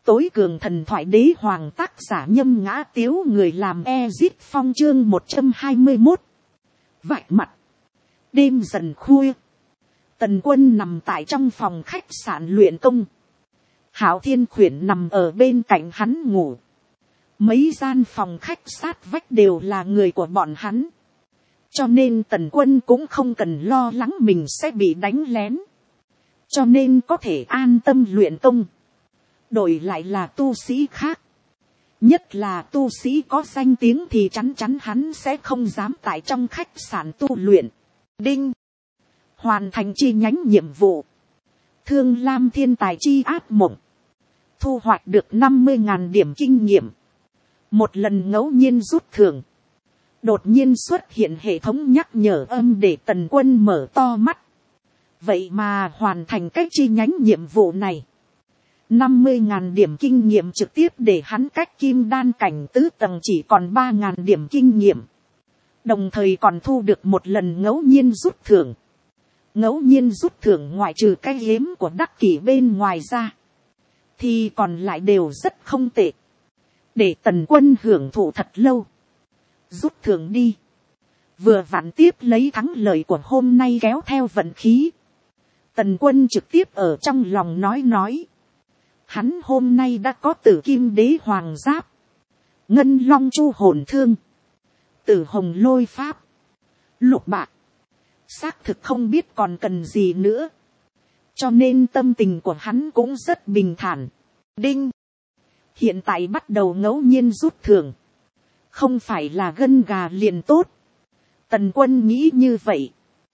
tối cường thần thoại đế hoàng, tác giả Nhâm Ngã Tiếu, người làm Ezit Phong, chương 121. Vạch mặt. Đêm dần khuya, Tần Quân nằm tại trong phòng khách sạn luyện công. Hạo Thiên Khuyển nằm ở bên cạnh hắn ngủ. Mấy gian phòng khách sát vách đều là người của bọn hắn, cho nên Tần Quân cũng không cần lo lắng mình sẽ bị đánh lén, cho nên có thể an tâm luyện công. Đổi lại là tu sĩ khác, nhất là tu sĩ có danh tiếng, thì chắn chắn hắn sẽ không dám tại trong khách sạn tu luyện. Đinh, hoàn thành chi nhánh nhiệm vụ, Thương Lam Thiên Tài Chi Ác Mộng, thu hoạch được 50.000 điểm kinh nghiệm. Một lần ngẫu nhiên rút thưởng, đột nhiên xuất hiện hệ thống nhắc nhở âm để Tần Quân mở to mắt. Vậy mà hoàn thành cách chi nhánh nhiệm vụ này, 50.000 điểm kinh nghiệm trực tiếp để hắn cách kim đan cảnh tứ tầng chỉ còn 3.000 điểm kinh nghiệm. Đồng thời còn thu được một lần ngẫu nhiên rút thưởng. Ngẫu nhiên rút thưởng ngoại trừ cái hiếm của đắc kỷ bên ngoài ra, thì còn lại đều rất không tệ, để Tần Quân hưởng thụ thật lâu. Rút thưởng đi, vừa vặn tiếp lấy thắng lợi của hôm nay kéo theo vận khí. Tần Quân trực tiếp ở trong lòng nói, hắn hôm nay đã có Tử Kim Đế Hoàng Giáp, Ngân Long Chu Hồn Thương, Tử Hồng Lôi Pháp, Lục Bạc, xác thực không biết còn cần gì nữa, cho nên tâm tình của hắn cũng rất bình thản. Đinh, hiện tại bắt đầu ngẫu nhiên rút thưởng, không phải là gân gà liền tốt. Tần Quân nghĩ như vậy.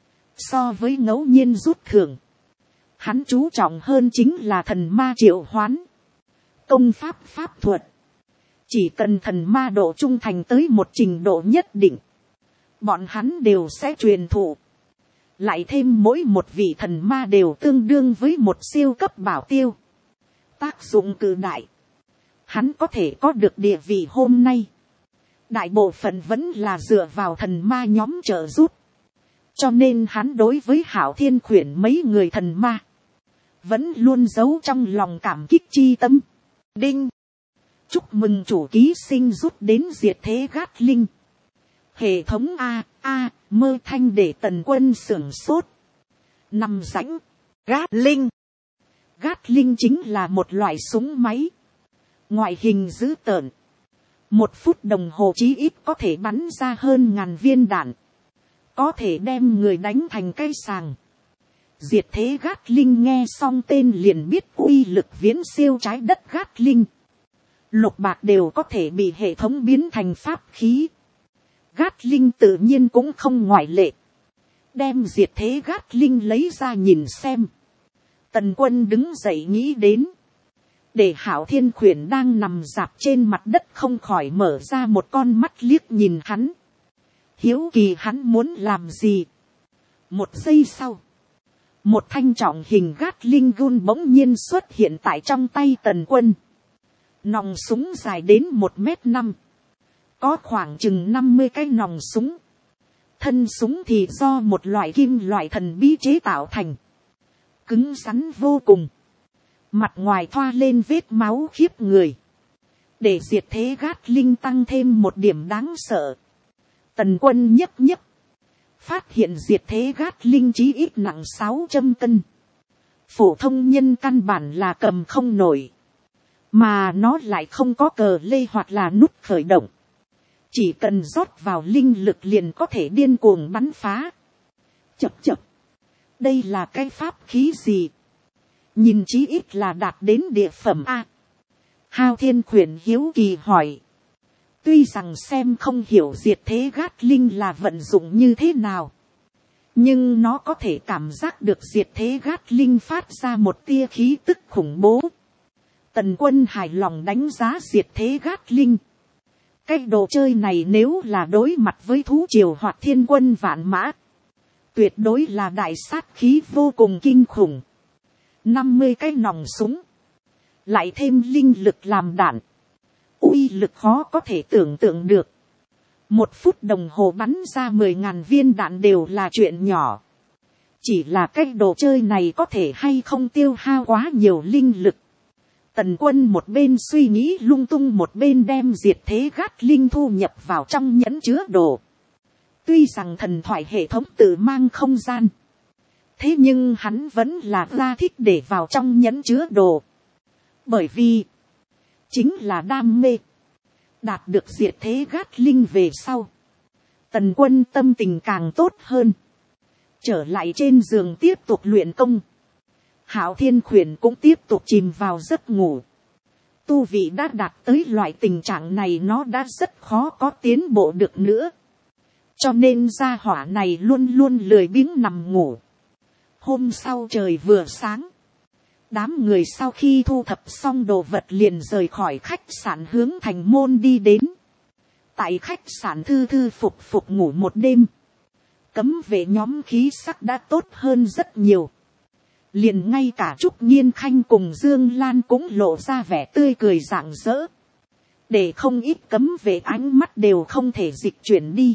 So với ngẫu nhiên rút thưởng, hắn chú trọng hơn chính là thần ma triệu hoán, công pháp pháp thuật. Chỉ cần thần ma độ trung thành tới một trình độ nhất định, bọn hắn đều sẽ truyền thụ. Lại thêm mỗi một vị thần ma đều tương đương với một siêu cấp bảo tiêu, tác dụng cự đại. Hắn có thể có được địa vị hôm nay, đại bộ phận vẫn là dựa vào thần ma nhóm trợ giúp. Cho nên hắn đối với Hạo Thiên Khuyển mấy người thần ma vẫn luôn giấu trong lòng cảm kích chi tâm. Đinh, chúc mừng chủ ký sinh rút đến diệt thế gát linh. Hệ thống mơ thanh để Tần Quân sưởng sốt. Nằm rãnh, gát linh. Gát linh chính là một loại súng máy, ngoại hình dữ tợn. 1 phút đồng hồ chí ít có thể bắn ra hơn 1000 viên đạn, có thể đem người đánh thành cây sàng. Diệt thế gát linh nghe xong tên liền biết uy lực viễn siêu trái đất gát linh. Lục bạc đều có thể bị hệ thống biến thành pháp khí. Gát linh tự nhiên cũng không ngoại lệ. Đem diệt thế gát linh lấy ra nhìn xem. Tần Quân đứng dậy nghĩ đến, để Hạo Thiên Khuyển đang nằm rạp trên mặt đất không khỏi mở ra một con mắt liếc nhìn hắn. Hiếu kỳ hắn muốn làm gì. 1 giây sau, một thanh trọng hình gát linh gun bỗng nhiên xuất hiện tại trong tay Tần Quân. Nòng súng dài đến 1m5, có khoảng chừng 50 cái nòng súng. Thân súng thì do một loại kim loại thần bí chế tạo thành, cứng rắn vô cùng, mặt ngoài thoa lên vết máu khiếp người, để diệt thế gát linh tăng thêm một điểm đáng sợ. Tần Quân nhấc, phát hiện diệt thế gát linh chí ít nặng 600 cân. Phổ thông nhân căn bản là cầm không nổi, mà nó lại không có cờ lê hoặc là nút khởi động, chỉ cần rót vào linh lực liền có thể điên cuồng bắn phá. Chập, đây là cái pháp khí gì? Nhìn chí ít là đạt đến địa phẩm A. Hạo Thiên Khuyển hiếu kỳ hỏi. Tuy rằng xem không hiểu diệt thế gát linh là vận dụng như thế nào, nhưng nó có thể cảm giác được diệt thế gát linh phát ra một tia khí tức khủng bố. Tần Quân hài lòng đánh giá diệt thế gát linh. Cái đồ chơi này nếu là đối mặt với thú triều hoặc thiên quân vạn mã, tuyệt đối là đại sát khí vô cùng kinh khủng. 50 cái nòng súng, lại thêm linh lực làm đạn, uy lực khó có thể tưởng tượng được. 1 phút đồng hồ bắn ra 10.000 viên đạn đều là chuyện nhỏ. Chỉ là cái đồ chơi này có thể hay không tiêu hao quá nhiều linh lực. Tần Quân một bên suy nghĩ lung tung một bên đem diệt thế gát linh thu nhập vào trong nhẫn chứa đồ. Tuy rằng thần thoại hệ thống tự mang không gian, thế nhưng hắn vẫn là ra thích để vào trong nhẫn chứa đồ. Bởi vì, chính là đam mê. Đạt được diệt thế gát linh về sau, Tần Quân tâm tình càng tốt hơn. Trở lại trên giường tiếp tục luyện công. Hạo Thiên Khuyển cũng tiếp tục chìm vào giấc ngủ. Tu vị đã đạt tới loại tình trạng này, nó đã rất khó có tiến bộ được nữa. Cho nên gia hỏa này luôn luôn lười biếng nằm ngủ. Hôm sau trời vừa sáng, đám người sau khi thu thập xong đồ vật liền rời khỏi khách sạn hướng thành môn đi đến. Tại khách sạn thư thư phục phục ngủ một đêm. Cấm vệ nhóm khí sắc đã tốt hơn rất nhiều. Liền ngay cả Trúc Nghiên Khanh cùng Dương Lan cũng lộ ra vẻ tươi cười rạng rỡ. Để không ít cấm vệ ánh mắt đều không thể dịch chuyển đi.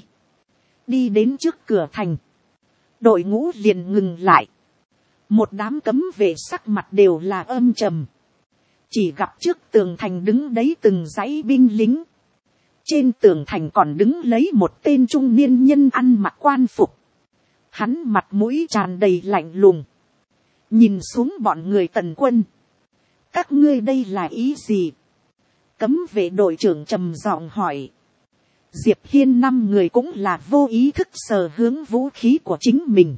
Đi đến trước cửa thành, đội ngũ liền ngừng lại. Một đám cấm vệ sắc mặt đều là âm trầm. Chỉ gặp trước tường thành đứng đấy từng dãy binh lính. Trên tường thành còn đứng lấy một tên trung niên nhân ăn mặc quan phục. Hắn mặt mũi tràn đầy lạnh lùng. Nhìn xuống bọn người Tần Quân. Các ngươi đây là ý gì? Cấm vệ đội trưởng trầm giọng hỏi. Diệp Hiên 5 người cũng là vô ý thức sờ hướng vũ khí của chính mình.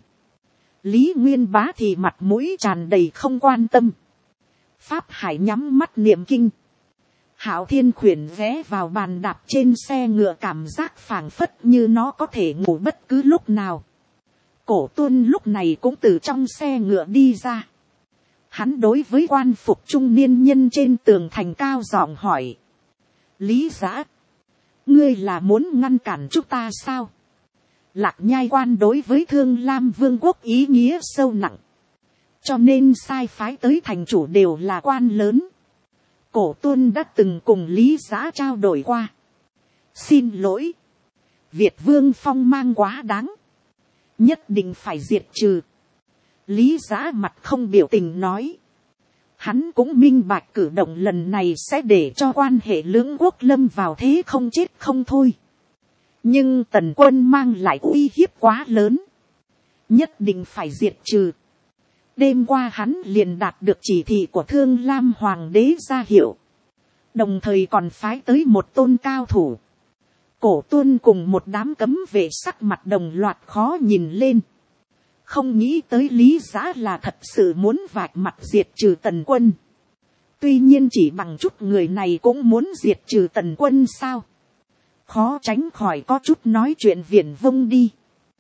Lý Nguyên Bá thì mặt mũi tràn đầy không quan tâm. Pháp Hải nhắm mắt niệm kinh. Hạo Thiên Khuyển ghé vào bàn đạp trên xe ngựa, cảm giác phảng phất như nó có thể ngủ bất cứ lúc nào. Cổ Tuân lúc này cũng từ trong xe ngựa đi ra. Hắn đối với quan phục trung niên nhân trên tường thành cao giọng hỏi. Lý Giã, ngươi là muốn ngăn cản chúng ta sao? Lạc Nhai quan đối với Thương Lam Vương quốc ý nghĩa sâu nặng. Cho nên sai phái tới thành chủ đều là quan lớn. Cổ Tuân đã từng cùng Lý Giã trao đổi qua. Xin lỗi. Việt Vương phong mang quá đáng. Nhất định phải diệt trừ. Lý Giã mặt không biểu tình nói. Hắn cũng minh bạch cử động lần này sẽ để cho quan hệ lưỡng quốc lâm vào thế không chết không thôi. Nhưng Tần Quân mang lại uy hiếp quá lớn. Nhất định phải diệt trừ. Đêm qua hắn liền đạt được chỉ thị của Thương Lam Hoàng đế ra hiệu. Đồng thời còn phái tới một tôn cao thủ. Cổ Tuân cùng một đám cấm vệ sắc mặt đồng loạt khó nhìn lên. Không nghĩ tới Lý Giã là thật sự muốn vạch mặt diệt trừ Tần Quân. Tuy nhiên chỉ bằng chút người này cũng muốn diệt trừ Tần Quân sao? Khó tránh khỏi có chút nói chuyện viển vông đi.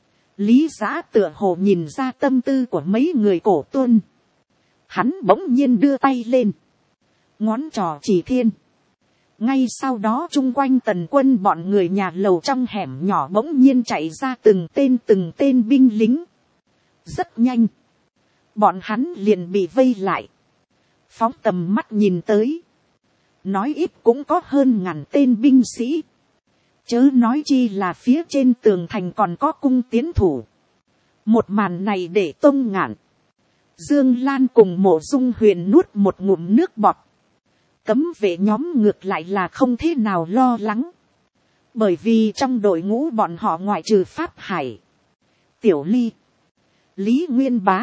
Lý Giã tựa hồ nhìn ra tâm tư của mấy người Cổ Tuân. Hắn bỗng nhiên đưa tay lên. Ngón trỏ chỉ thiên. Ngay sau đó chung quanh Tần Quân bọn người nhà lầu trong hẻm nhỏ bỗng nhiên chạy ra từng tên binh lính. Rất nhanh. Bọn hắn liền bị vây lại. Phóng tầm mắt nhìn tới. Nói ít cũng có hơn 1000 tên binh sĩ. Chớ nói chi là phía trên tường thành còn có cung tiến thủ. Một màn này để Tông Ngạn, Dương Lan cùng Mộ Dung Huyền nuốt một ngụm nước bọt. Cấm vệ nhóm ngược lại là không thế nào lo lắng. Bởi vì trong đội ngũ bọn họ ngoại trừ Pháp Hải, Tiểu Ly, Lý Nguyên Bá,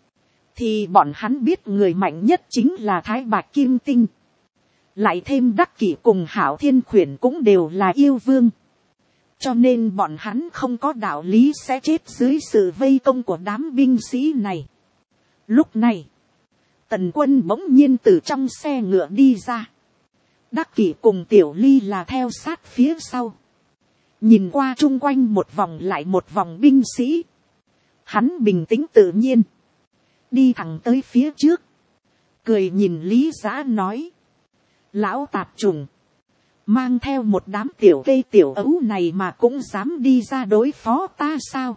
thì bọn hắn biết người mạnh nhất chính là Thái Bạch Kim Tinh. Lại thêm Đắc Kỷ cùng Hạo Thiên Khuyển cũng đều là yêu vương. Cho nên bọn hắn không có đạo lý sẽ chết dưới sự vây công của đám binh sĩ này. Lúc này, Tần Quân bỗng nhiên từ trong xe ngựa đi ra. Đắc Kỷ cùng Tiểu Ly là theo sát phía sau. Nhìn qua chung quanh một vòng lại một vòng binh sĩ. Hắn bình tĩnh tự nhiên. Đi thẳng tới phía trước. Cười nhìn Lý Giã nói. Lão tạp trùng. Mang theo một đám tiểu cây tiểu ấu này mà cũng dám đi ra đối phó ta sao?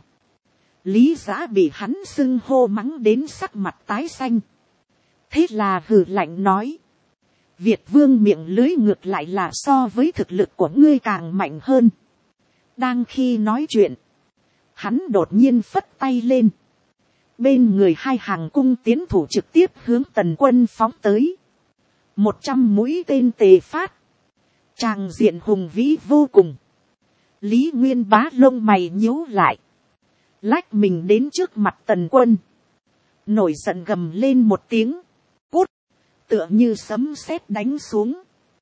Lý Giã bị hắn xưng hô mắng đến sắc mặt tái xanh. Thế là hừ lạnh nói. Việt Vương miệng lưới ngược lại là so với thực lực của ngươi càng mạnh hơn. Đang khi nói chuyện. Hắn đột nhiên phất tay lên. Bên người hai hàng cung tiến thủ trực tiếp hướng Tần Quân phóng tới. 100 mũi tên tề phát, tràng diện hùng vĩ vô cùng. Lý Nguyên Bá lông mày nhíu lại, lách mình đến trước mặt Tần Quân, nổi giận gầm lên một tiếng, cút, tựa như sấm sét đánh xuống.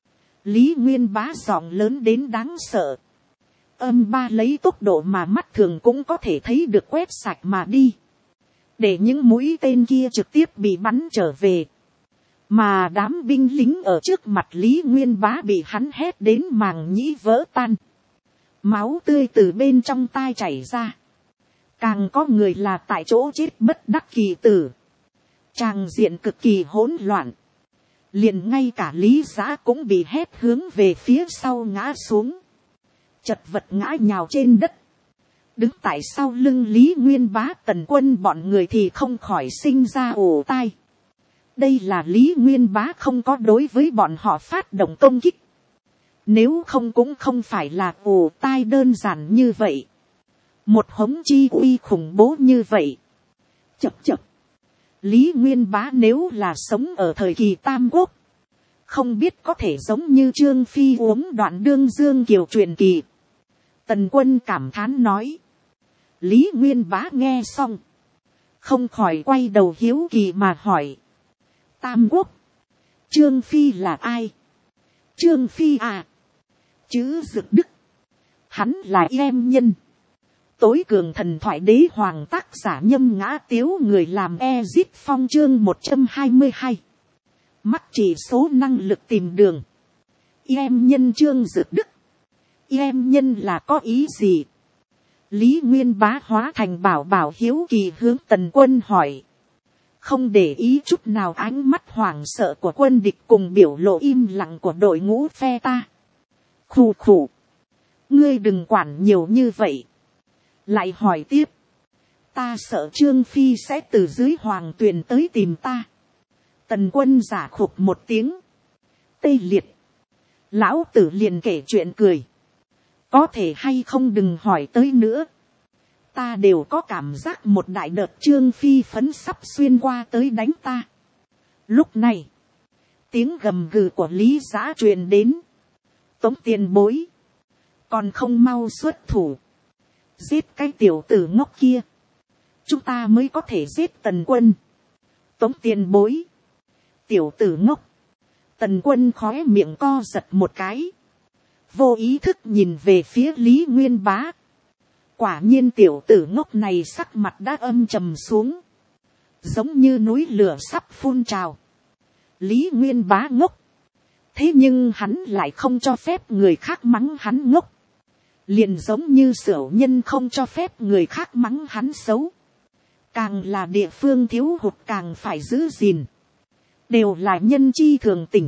Lý Nguyên Bá giọng lớn đến đáng sợ, âm ba lấy tốc độ mà mắt thường cũng có thể thấy được quét sạch mà đi, để những mũi tên kia trực tiếp bị bắn trở về. Mà đám binh lính ở trước mặt Lý Nguyên Bá bị hắn hét đến màng nhĩ vỡ tan, máu tươi từ bên trong tai chảy ra, càng có người là tại chỗ chết bất đắc kỳ tử. Tràng diện cực kỳ hỗn loạn, liền ngay cả Lý Giã cũng bị hét hướng về phía sau ngã xuống, chật vật ngã nhào trên đất. Đứng tại sau lưng Lý Nguyên Bá Tần Quân bọn người thì không khỏi sinh ra ồ tai. Đây là Lý Nguyên Bá không có đối với bọn họ phát động công kích, nếu không cũng không phải là ồ tai đơn giản như vậy. Một hống chi uy khủng bố như vậy. Chập chập. Lý Nguyên Bá nếu là sống ở thời kỳ Tam Quốc, không biết có thể giống như Trương Phi uống đoạn đương dương kiều truyền kỳ. Tần Quân cảm thán nói. Lý Nguyên Bá nghe xong, không khỏi quay đầu hiếu kỳ mà hỏi. Tam Quốc, Trương Phi là ai? Trương Phi à? Chữ Dực Đức. Hắn là em nhân. Tối cường thần thoại đế hoàng tác giả Nhâm Ngã Tiếu, người làm Ezit Phong chương 122. Mắc chỉ số năng lực tìm đường. Em nhân Trương Dực Đức. Em nhân là có ý gì? Lý Nguyên Bá hóa thành bảo bảo hiếu kỳ hướng Tần Quân hỏi. Không để ý chút nào ánh mắt hoảng sợ của quân địch cùng biểu lộ im lặng của đội ngũ phe ta. Khù khù. Ngươi đừng quản nhiều như vậy. Lại hỏi tiếp. Ta sợ Trương Phi sẽ từ dưới hoàng tuyền tới tìm ta. Tần Quân giả khục một tiếng. Tê liệt. Lão tử liền kể chuyện cười. Có thể hay không đừng hỏi tới nữa. Ta đều có cảm giác một đại đợt Trương Phi phấn sắp xuyên qua tới đánh ta. Lúc này, tiếng gầm gừ của Lý Giã truyền đến. Tống tiền bối. Còn không mau xuất thủ. Giết cái tiểu tử ngốc kia. Chúng ta mới có thể giết Tần Quân. Tống tiền bối. Tiểu tử ngốc. Tần Quân khóe miệng co giật một cái. Vô ý thức nhìn về phía Lý Nguyên Bá. Quả nhiên tiểu tử ngốc này sắc mặt đã âm trầm xuống. Giống như núi lửa sắp phun trào. Lý Nguyên Bá ngốc. Thế nhưng hắn lại không cho phép người khác mắng hắn ngốc. Liền giống như Sửu Nhân không cho phép người khác mắng hắn xấu. Càng là địa phương thiếu hụt càng phải giữ gìn. Đều là nhân chi thường tình.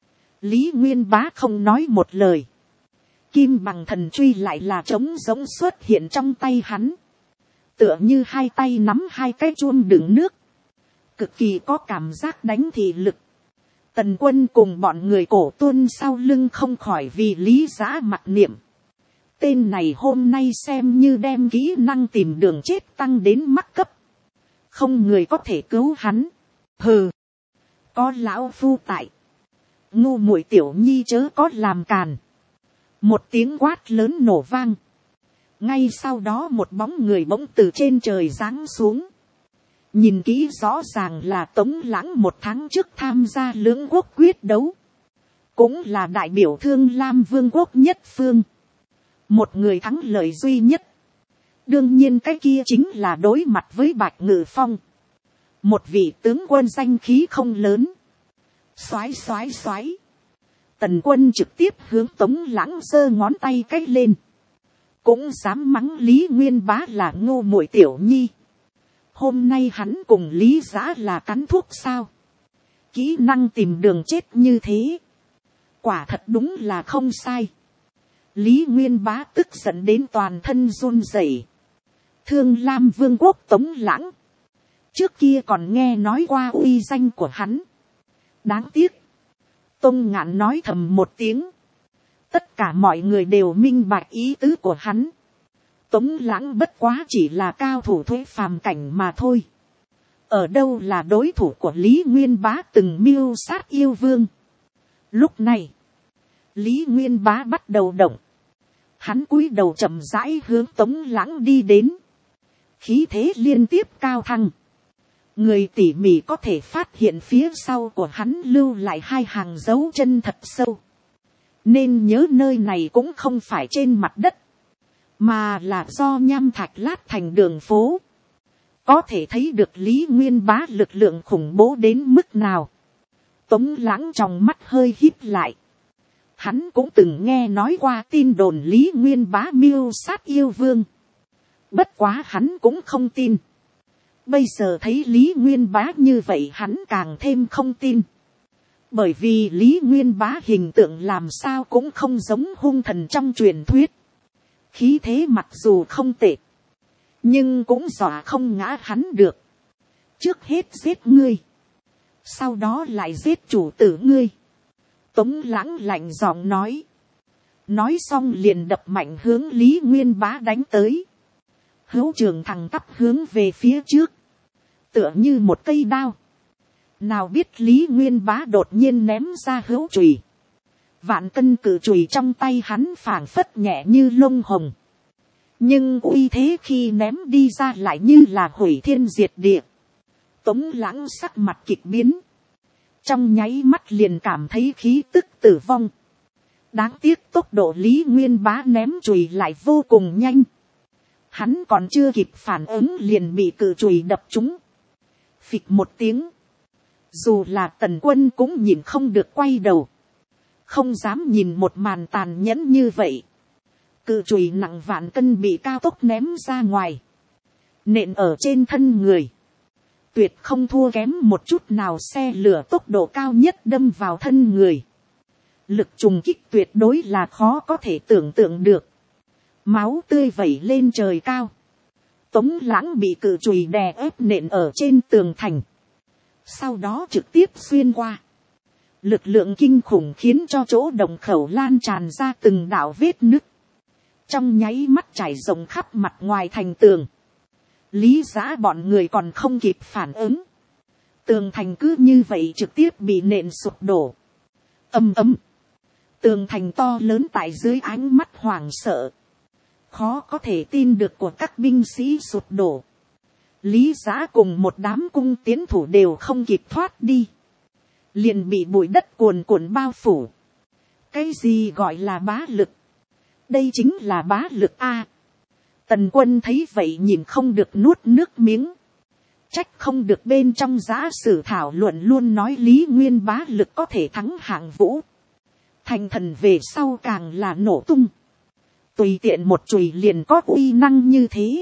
Lý Nguyên Bá không nói một lời. Kim bằng thần truy lại là trống giống xuất hiện trong tay hắn. Tựa như hai tay nắm hai cái chuông đựng nước. Cực kỳ có cảm giác đánh thị lực. Tần Quân cùng bọn người cổ tuân sau lưng không khỏi vì Lý Giã mặc niệm. Tên này hôm nay xem như đem kỹ năng tìm đường chết tăng đến mắc cấp. Không người có thể cứu hắn. Hừ. Có lão phu tại. Ngu muội tiểu nhi chớ có làm càn. Một tiếng quát lớn nổ vang. Ngay sau đó một bóng người bỗng từ trên trời giáng xuống. Nhìn kỹ rõ ràng là Tống Lãng một tháng trước tham gia lưỡng quốc quyết đấu. Cũng là đại biểu Thương Lam Vương quốc nhất phương. Một người thắng lợi duy nhất. Đương nhiên cái kia chính là đối mặt với Bạch Ngự Phong. Một vị tướng quân danh khí không lớn. Xoái xoái xoái. Tần Quân trực tiếp hướng Tống Lãng giơ ngón tay cách lên. Cũng dám mắng Lý Nguyên Bá là ngu muội tiểu nhi. Hôm nay hắn cùng Lý Giã là cắn thuốc sao. Kỹ năng tìm đường chết như thế. Quả thật đúng là không sai. Lý Nguyên Bá tức giận đến toàn thân run rẩy. Thương Lam Vương quốc Tống Lãng. Trước kia còn nghe nói qua uy danh của hắn. Đáng tiếc. Tông Ngạn nói thầm một tiếng. Tất cả mọi người đều minh bạch ý tứ của hắn. Tống Lãng bất quá chỉ là cao thủ thuế phàm cảnh mà thôi. Ở đâu là đối thủ của Lý Nguyên Bá từng mưu sát yêu vương. Lúc này, Lý Nguyên Bá bắt đầu động. Hắn cúi đầu chậm rãi hướng Tống Lãng đi đến. Khí thế liên tiếp cao thăng. Người tỉ mỉ có thể phát hiện phía sau của hắn lưu lại hai hàng dấu chân thật sâu. Nên nhớ nơi này cũng không phải trên mặt đất, mà là do nham thạch lát thành đường phố. Có thể thấy được Lý Nguyên Bá lực lượng khủng bố đến mức nào. Tống Lãng trong mắt hơi híp lại. Hắn cũng từng nghe nói qua tin đồn Lý Nguyên Bá mưu sát yêu vương. Bất quá hắn cũng không tin. Bây giờ thấy Lý Nguyên Bá như vậy hắn càng thêm không tin. Bởi vì Lý Nguyên Bá hình tượng làm sao cũng không giống hung thần trong truyền thuyết. Khí thế mặc dù không tệ, nhưng cũng dọa không ngã hắn được. Trước hết giết ngươi, sau đó lại giết chủ tử ngươi. Tống Lãng lạnh giọng nói. Nói xong liền đập mạnh hướng Lý Nguyên Bá đánh tới. Hữu trường thẳng tắp hướng về phía trước, tựa như một cây đao. Nào biết Lý Nguyên Bá đột nhiên ném ra hữu chùy. Vạn cân cự chùy trong tay hắn phảng phất nhẹ như lông hồng. Nhưng uy thế khi ném đi ra lại như là hủy thiên diệt địa. Tống Lãng sắc mặt kịch biến. Trong nháy mắt liền cảm thấy khí tức tử vong. Đáng tiếc tốc độ Lý Nguyên Bá ném chùy lại vô cùng nhanh. Hắn còn chưa kịp phản ứng liền bị cự chùy đập trúng. Phịch một tiếng. Dù là Tần Quân cũng nhìn không được quay đầu. Không dám nhìn một màn tàn nhẫn như vậy. Cự chùy nặng vạn cân bị cao tốc ném ra ngoài. Nện ở trên thân người. Tuyệt không thua kém một chút nào xe lửa tốc độ cao nhất đâm vào thân người. Lực trùng kích tuyệt đối là khó có thể tưởng tượng được. Máu tươi vẩy lên trời cao. Tống Lãng bị cự chùy đè ép nện ở trên tường thành. Sau đó trực tiếp xuyên qua. Lực lượng kinh khủng khiến cho chỗ động khẩu lan tràn ra từng đạo vết nứt. Trong nháy mắt trải rộng khắp mặt ngoài thành tường. Lý Giã bọn người còn không kịp phản ứng. Tường thành cứ như vậy trực tiếp bị nện sụp đổ. Ầm ầm. Tường thành to lớn tại dưới ánh mắt hoảng sợ. Khó có thể tin được của các binh sĩ sụp đổ. Lý Giã cùng một đám cung tiến thủ đều không kịp thoát đi. Liền bị bụi đất cuồn cuộn bao phủ. Cái gì gọi là bá lực? Đây chính là bá lực A. Tần Quân thấy vậy nhìn không được nuốt nước miếng. Trách không được bên trong giã sử thảo luận luôn nói Lý Nguyên bá lực có thể thắng Hạng Vũ. Thành thần về sau càng là nổ tung. Tùy tiện một chùy liền có uy năng như thế.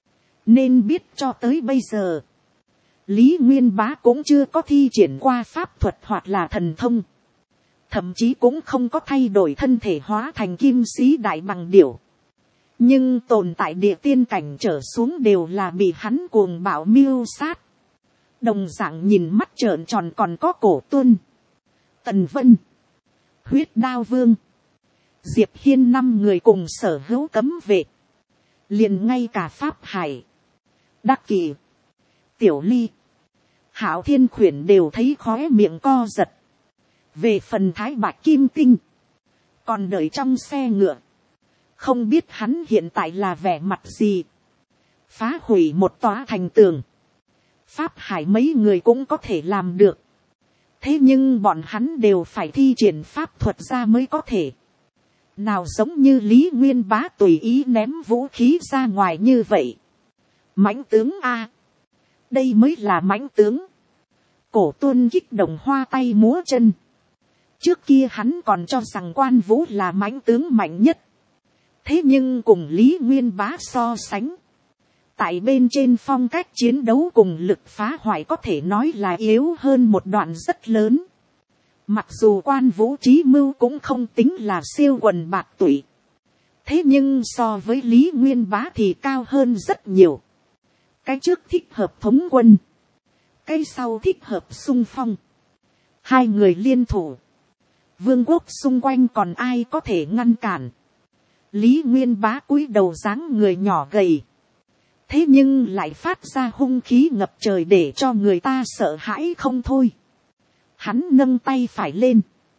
Nên biết cho tới bây giờ, Lý Nguyên bá cũng chưa có thi triển qua pháp thuật hoặc là thần thông. Thậm chí cũng không có thay đổi thân thể hóa thành kim sĩ đại bằng điểu. Nhưng tồn tại địa tiên cảnh trở xuống đều là bị hắn cuồng bạo mưu sát. Đồng dạng nhìn mắt trợn tròn còn có Cổ Tuân, Tần Vân, Huyết Đao Vương, Diệp Hiên 5 người cùng sở hữu cấm vệ. Liền ngay cả Pháp Hải, Đắc Kỳ, Tiểu Ly, Hạo Thiên Khuyển đều thấy khóe miệng co giật. Về phần Thái Bạch Kim Tinh, còn đợi trong xe ngựa. Không biết hắn hiện tại là vẻ mặt gì. Phá hủy một tòa thành tường, Pháp Hải mấy người cũng có thể làm được. Thế nhưng bọn hắn đều phải thi triển pháp thuật ra mới có thể. Nào giống như Lý Nguyên bá tùy ý ném vũ khí ra ngoài như vậy. Mãnh tướng A. Đây mới là mãnh tướng. Cổ Tuân kích động hoa tay múa chân. Trước kia hắn còn cho rằng Quan Vũ là mãnh tướng mạnh nhất. Thế nhưng cùng Lý Nguyên bá so sánh, tại bên trên phong cách chiến đấu cùng lực phá hoại có thể nói là yếu hơn một đoạn rất lớn. Mặc dù Quan Vũ trí mưu cũng không tính là siêu quần bạc tụy. Thế nhưng so với Lý Nguyên bá thì cao hơn rất nhiều. Cái trước thích hợp thống quân, cái sau thích hợp xung phong. Hai người liên thủ, vương quốc xung quanh còn ai có thể ngăn cản. Lý Nguyên bá cúi đầu dáng người nhỏ gầy. Thế nhưng lại phát ra hung khí ngập trời để cho người ta sợ hãi không thôi. Hắn nâng tay phải lên.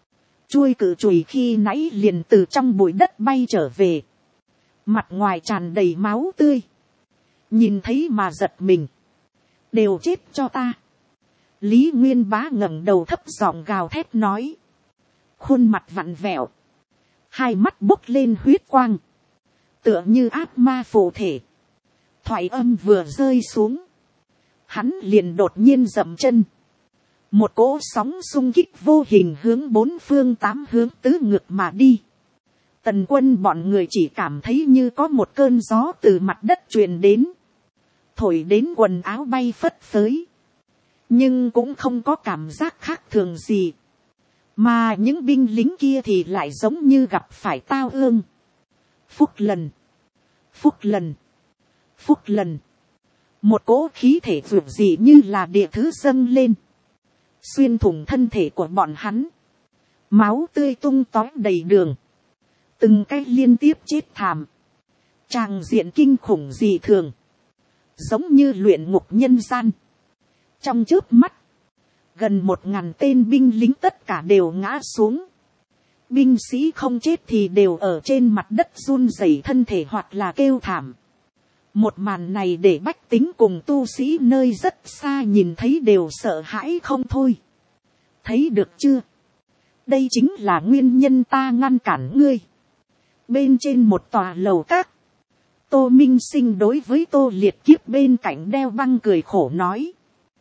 chuôi cự chùy khi nãy liền từ trong bụi đất bay trở về, mặt ngoài tràn đầy máu tươi, nhìn thấy mà giật mình, đều chết cho ta. Lý Nguyên Bá ngẩng đầu thấp giọng gào thét nói, khuôn mặt vặn vẹo, hai mắt bốc lên huyết quang, tựa như ác ma phụ thể. Thoại âm vừa rơi xuống, hắn liền đột nhiên dậm chân, một cỗ sóng xung kích vô hình hướng bốn phương tám hướng tứ ngược mà đi. Tần Quân bọn người chỉ cảm thấy như có một cơn gió từ mặt đất truyền đến, thổi đến quần áo bay phất phới, nhưng cũng không có cảm giác khác thường gì, mà những binh lính kia thì lại giống như gặp phải tao ương. Phúc lần, phúc lần, phúc lần, một cỗ khí thể vượt dị như là địa thứ dâng lên, xuyên thủng thân thể của bọn hắn, máu tươi tung tóe đầy đường, từng cái liên tiếp chết thảm, tràng diện kinh khủng dị thường, giống như luyện ngục nhân gian. Trong chớp mắt, gần 1000 tên binh lính tất cả đều ngã xuống. Binh sĩ không chết thì đều ở trên mặt đất run rẩy thân thể hoặc là kêu thảm. Một màn này để bách tính cùng tu sĩ nơi rất xa nhìn thấy đều sợ hãi không thôi. Thấy được chưa? Đây chính là nguyên nhân ta ngăn cản ngươi. Bên trên một tòa lầu các, Tô Minh Sinh đối với Tô Liệt Kiếp bên cạnh đeo băng cười khổ nói.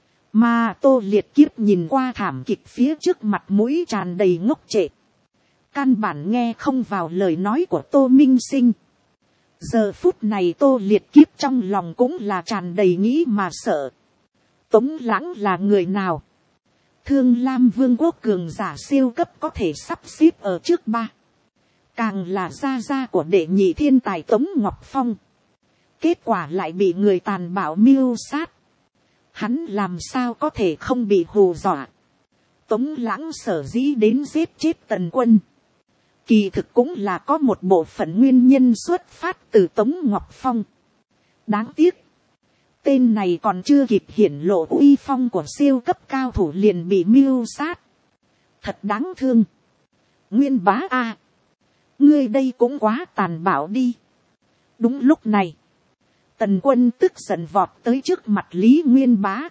Mà Tô Liệt Kiếp nhìn qua thảm kịch phía trước, mặt mũi tràn đầy ngốc trệ, căn bản nghe không vào lời nói của Tô Minh Sinh. Giờ phút này Tô Liệt Kiếp trong lòng cũng là tràn đầy nghĩ mà sợ. Tống Lãng là người nào? Thương Lam Vương quốc cường giả siêu cấp có thể sắp xếp ở trước ba. Càng là gia gia của đệ nhị thiên tài Tống Ngọc Phong. Kết quả lại bị người tàn bạo mưu sát. Hắn làm sao có thể không bị hù dọa? Tống Lãng sở dĩ đến giết chết Tần Quân, kỳ thực cũng là có một bộ phận nguyên nhân xuất phát từ Tống Ngọc Phong. Đáng tiếc, tên này còn chưa kịp hiển lộ uy phong của siêu cấp cao thủ liền bị mưu sát. Thật đáng thương. Nguyên Bá a, ngươi đây cũng quá tàn bạo đi. Đúng lúc này, Tần Quân tức giận vọt tới trước mặt Lý Nguyên Bá.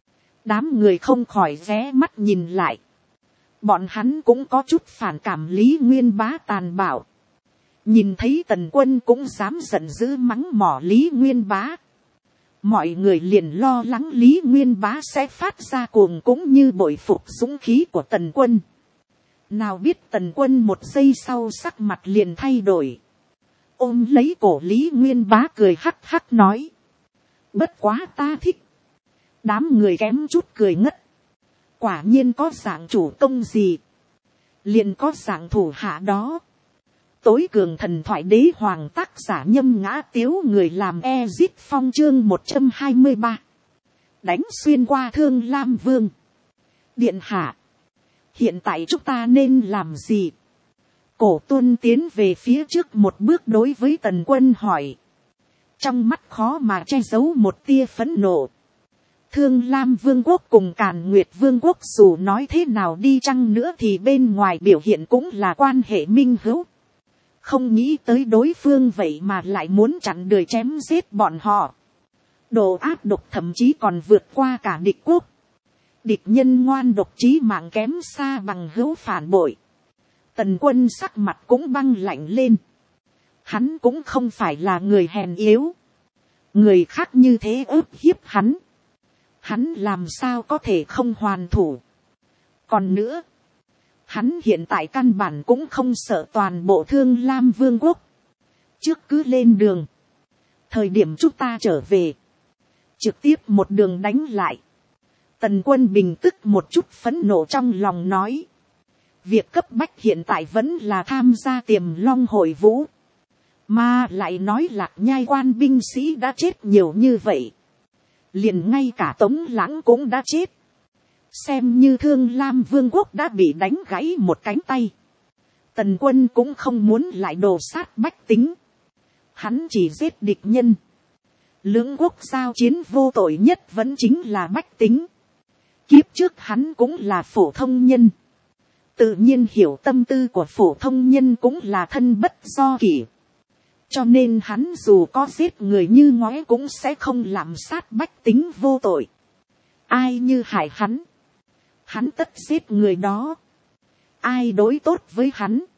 Đám người không khỏi ghé mắt nhìn lại. Bọn hắn cũng có chút phản cảm Lý Nguyên Bá tàn bạo. Nhìn thấy Tần Quân cũng dám giận dữ mắng mỏ Lý Nguyên Bá. Mọi người liền lo lắng Lý Nguyên Bá sẽ phát ra cuồng cũng như bội phục dũng khí của Tần Quân. Nào biết Tần Quân một giây sau sắc mặt liền thay đổi. Ôm lấy cổ Lý Nguyên Bá cười hắc hắc nói. Bất quá ta thích. Đám người kém chút cười ngất. Quả nhiên có dạng chủ công gì, liền có dạng thủ hạ đó. Tối cường thần thoại đế hoàng tác giả Nhâm Ngã Tiếu, người làm Ezit Phong chương 123. Đánh xuyên qua Thương Lam Vương. Điện hạ, hiện tại chúng ta nên làm gì? Cổ Tuân tiến về phía trước một bước đối với Tần Quân hỏi. Trong mắt khó mà che giấu một tia phẫn nộ. Thương Lam Vương quốc cùng Càn Nguyệt Vương quốc dù nói thế nào đi chăng nữa thì bên ngoài biểu hiện cũng là quan hệ minh hữu. Không nghĩ tới đối phương vậy mà lại muốn chặn đời chém giết bọn họ. Đồ ác độc thậm chí còn vượt qua cả địch quốc. Địch nhân ngoan độc chí mạng kém xa bằng hữu phản bội. Tần Quân sắc mặt cũng băng lạnh lên. Hắn cũng không phải là người hèn yếu. Người khác như thế ức hiếp hắn. Hắn làm sao có thể không hoàn thủ. Còn nữa, hắn hiện tại căn bản cũng không sợ toàn bộ Thương Lam Vương quốc. Trước cứ lên đường. Thời điểm chúng ta trở về, trực tiếp một đường đánh lại. Tần Quân bình tức một chút phẫn nộ trong lòng nói. Việc cấp bách hiện tại vẫn là tham gia Tiềm Long hội vũ. Mà lại nói Lạc Nhai quan binh sĩ đã chết nhiều như vậy. Liền ngay cả Tống Lãng cũng đã chết. Xem như Thương Lam Vương quốc đã bị đánh gãy một cánh tay. Tần Quân cũng không muốn lại đồ sát bách tính. Hắn chỉ giết địch nhân. Lưỡng quốc giao chiến vô tội nhất vẫn chính là bách tính. Kiếp trước hắn cũng là phổ thông nhân. tự nhiên hiểu tâm tư của phổ thông nhân cũng là thân bất do kỷ. Cho nên hắn dù có giết người như ngói cũng sẽ không làm sát bách tính vô tội. Ai như hại hắn, hắn tất giết người đó. Ai đối tốt với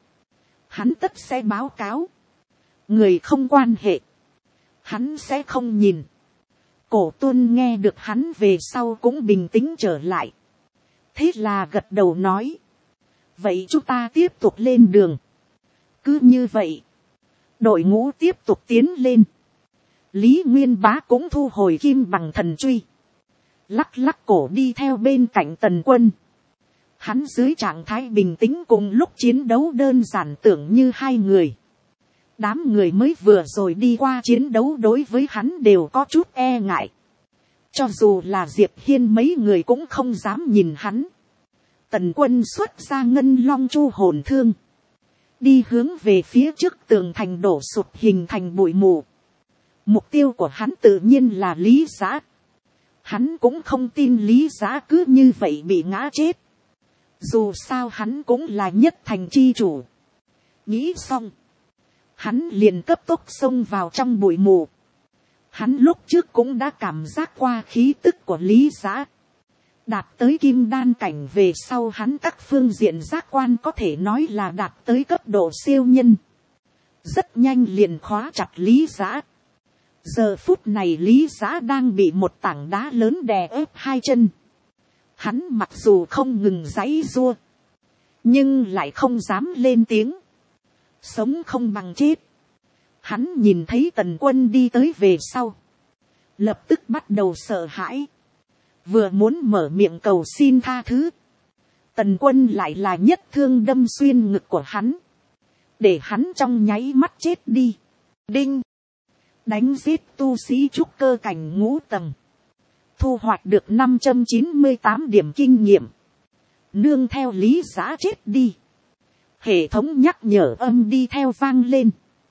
hắn tất sẽ báo cáo. Người không quan hệ, hắn sẽ không nhìn. Cổ Tuân nghe được hắn về sau cũng bình tĩnh trở lại. Thế là gật đầu nói. Vậy chúng ta tiếp tục lên đường. Cứ như vậy, đội ngũ tiếp tục tiến lên. Lý Nguyên Bá cũng thu hồi kim bằng thần truy. Lắc lắc cổ đi theo bên cạnh Tần Quân. Hắn dưới trạng thái bình tĩnh cùng lúc chiến đấu đơn giản tưởng như hai người. Đám người mới vừa rồi đi qua chiến đấu đối với hắn đều có chút e ngại. Cho dù là Diệp Hiên mấy người cũng không dám nhìn hắn. Tần Quân xuất ra ngân long chu hồn thương. Đi hướng về phía trước tường thành đổ sụp hình thành bụi mù. Mục tiêu của hắn tự nhiên là Lý Giã. Hắn cũng không tin Lý Giã cứ như vậy bị ngã chết. Dù sao hắn cũng là nhất thành chi chủ. Nghĩ xong, hắn liền cấp tốc xông vào trong bụi mù. Hắn lúc trước cũng đã cảm giác qua khí tức của Lý Giã. Đạt tới kim đan cảnh về sau hắn các phương diện giác quan có thể nói là đạt tới cấp độ siêu nhân. Rất nhanh liền khóa chặt Lý Giã. Giờ phút này Lý Giã đang bị một tảng đá lớn đè ép hai chân. Hắn mặc dù không ngừng giãy giụa, nhưng lại không dám lên tiếng. Sống không bằng chết. Hắn nhìn thấy Tần Quân đi tới về sau, lập tức bắt đầu sợ hãi. Vừa muốn mở miệng cầu xin tha thứ, Tần Quân lại là nhất thương đâm xuyên ngực của hắn, để hắn trong nháy mắt chết đi. Đinh, đánh giết tu sĩ trúc cơ cảnh ngũ tầng, thu hoạch được 598 điểm kinh nghiệm. Nương theo Lý Giã chết đi, hệ thống nhắc nhở âm đi theo vang lên,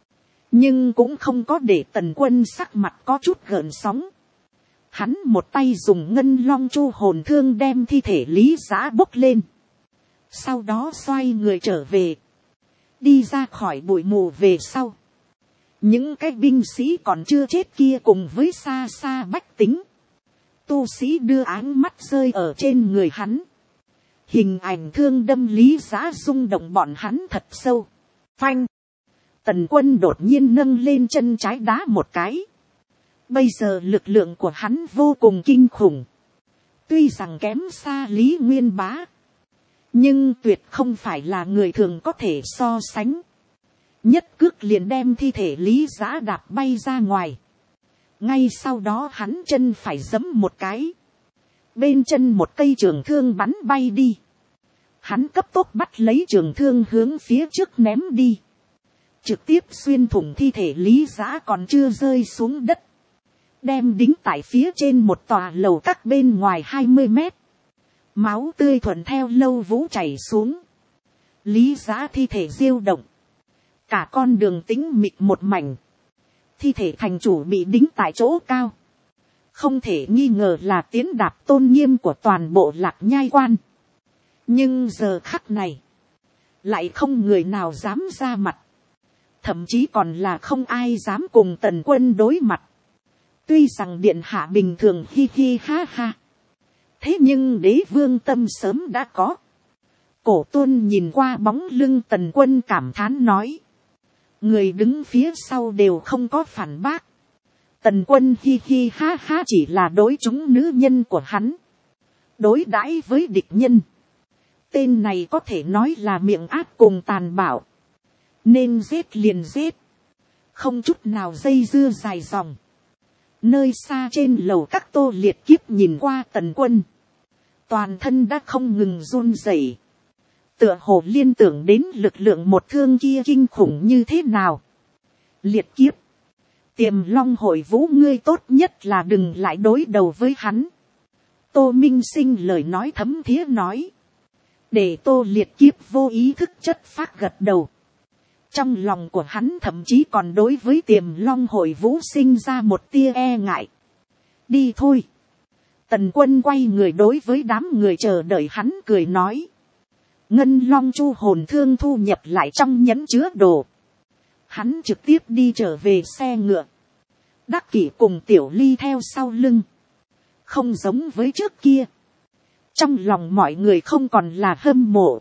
nhưng cũng không có để Tần Quân sắc mặt có chút gợn sóng. Hắn một tay dùng ngân long chu hồn thương đem thi thể Lý Giã bốc lên, sau đó xoay người trở về, đi ra khỏi bụi mù về sau. Những cái binh sĩ còn chưa chết kia cùng với xa xa bách tính, tu sĩ đưa áng mắt rơi ở trên người hắn. Hình ảnh thương đâm Lý Giã rung động bọn hắn thật sâu. Phanh! Tần Quân đột nhiên nâng lên chân trái đá một cái. Bây giờ lực lượng của hắn vô cùng kinh khủng. Tuy rằng kém xa Lý Nguyên Bá, nhưng tuyệt không phải là người thường có thể so sánh. Nhất cước liền đem thi thể Lý Giã đạp bay ra ngoài. Ngay sau đó hắn chân phải giẫm một cái. Bên chân một cây trường thương bắn bay đi. Hắn cấp tốc bắt lấy trường thương hướng phía trước ném đi. Trực tiếp xuyên thủng thi thể Lý Giã còn chưa rơi xuống đất. Đem đính tại phía trên một tòa lầu các bên ngoài 20 mét. Máu tươi thuận theo lâu vũ chảy xuống. Lý Giã thi thể diêu động. Cả con đường tĩnh mịch một mảnh. Thi thể thành chủ bị đính tại chỗ cao. Không thể nghi ngờ là tiến đạp tôn nghiêm của toàn bộ Lạc Nhai quan. Nhưng giờ khắc này, lại không người nào dám ra mặt. Thậm chí còn là không ai dám cùng Tần Quân đối mặt. Tuy rằng điện hạ bình thường hi hi ha ha. Thế nhưng đế vương tâm sớm đã có. Cổ Tuân nhìn qua bóng lưng Tần Quân cảm thán nói. Người đứng phía sau đều không có phản bác. Tần Quân hi hi ha ha chỉ là đối chúng nữ nhân của hắn. Đối đãi với địch nhân. Tên này có thể nói là miệng ác cùng tàn bạo. Nên giết liền giết. Không chút nào dây dưa dài dòng. Nơi xa trên lầu các Tô Liệt Kiếp nhìn qua Tần Quân. Toàn thân đã không ngừng run rẩy. Tựa hồ liên tưởng đến lực lượng một thương kia kinh khủng như thế nào. Liệt Kiếp. Tiềm Long Hội Vũ ngươi tốt nhất là đừng lại đối đầu với hắn. Tô Minh Sinh lời nói thấm thía nói. Để Tô Liệt Kiếp vô ý thức chất phát gật đầu. Trong lòng của hắn thậm chí còn đối với Tiềm Long Hội Vũ sinh ra một tia e ngại. Đi thôi. Tần Quân quay người đối với đám người chờ đợi hắn cười nói. ngân long chu hồn thương thu nhập lại trong nhẫn chứa đồ. Hắn trực tiếp đi trở về xe ngựa. Đắc Kỷ cùng Tiểu Ly theo sau lưng. Không giống với trước kia. Trong lòng mọi người không còn là hâm mộ,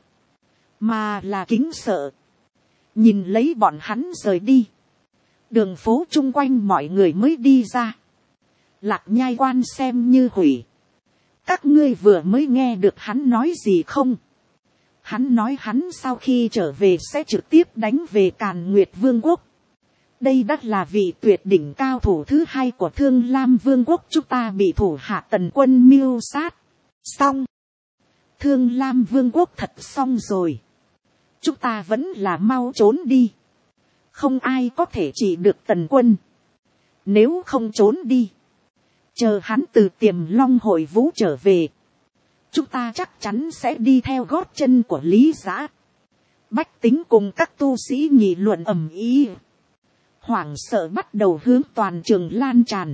mà là kính sợ. Nhìn lấy bọn hắn rời đi. Đường phố chung quanh mọi người mới đi ra. Lạc Nhai Quan xem như hủy. Các ngươi vừa mới nghe được hắn nói gì không? Hắn nói hắn sau khi trở về sẽ trực tiếp đánh về Càn Nguyệt Vương quốc. Đây đã là vị tuyệt đỉnh cao thủ thứ hai của Thương Lam Vương quốc. Chúng ta bị thủ hạ Tần quân mưu sát. Xong. Thương Lam Vương quốc thật xong rồi. Chúng ta vẫn là mau trốn đi. Không ai có thể trị được Tần quân. Nếu không trốn đi, chờ hắn từ Tiềm Long hội vũ trở về, chúng ta chắc chắn sẽ đi theo gót chân của Lý Giã. Bách tính cùng các tu sĩ nghị luận ầm ĩ. Hoảng sợ bắt đầu hướng toàn trường lan tràn.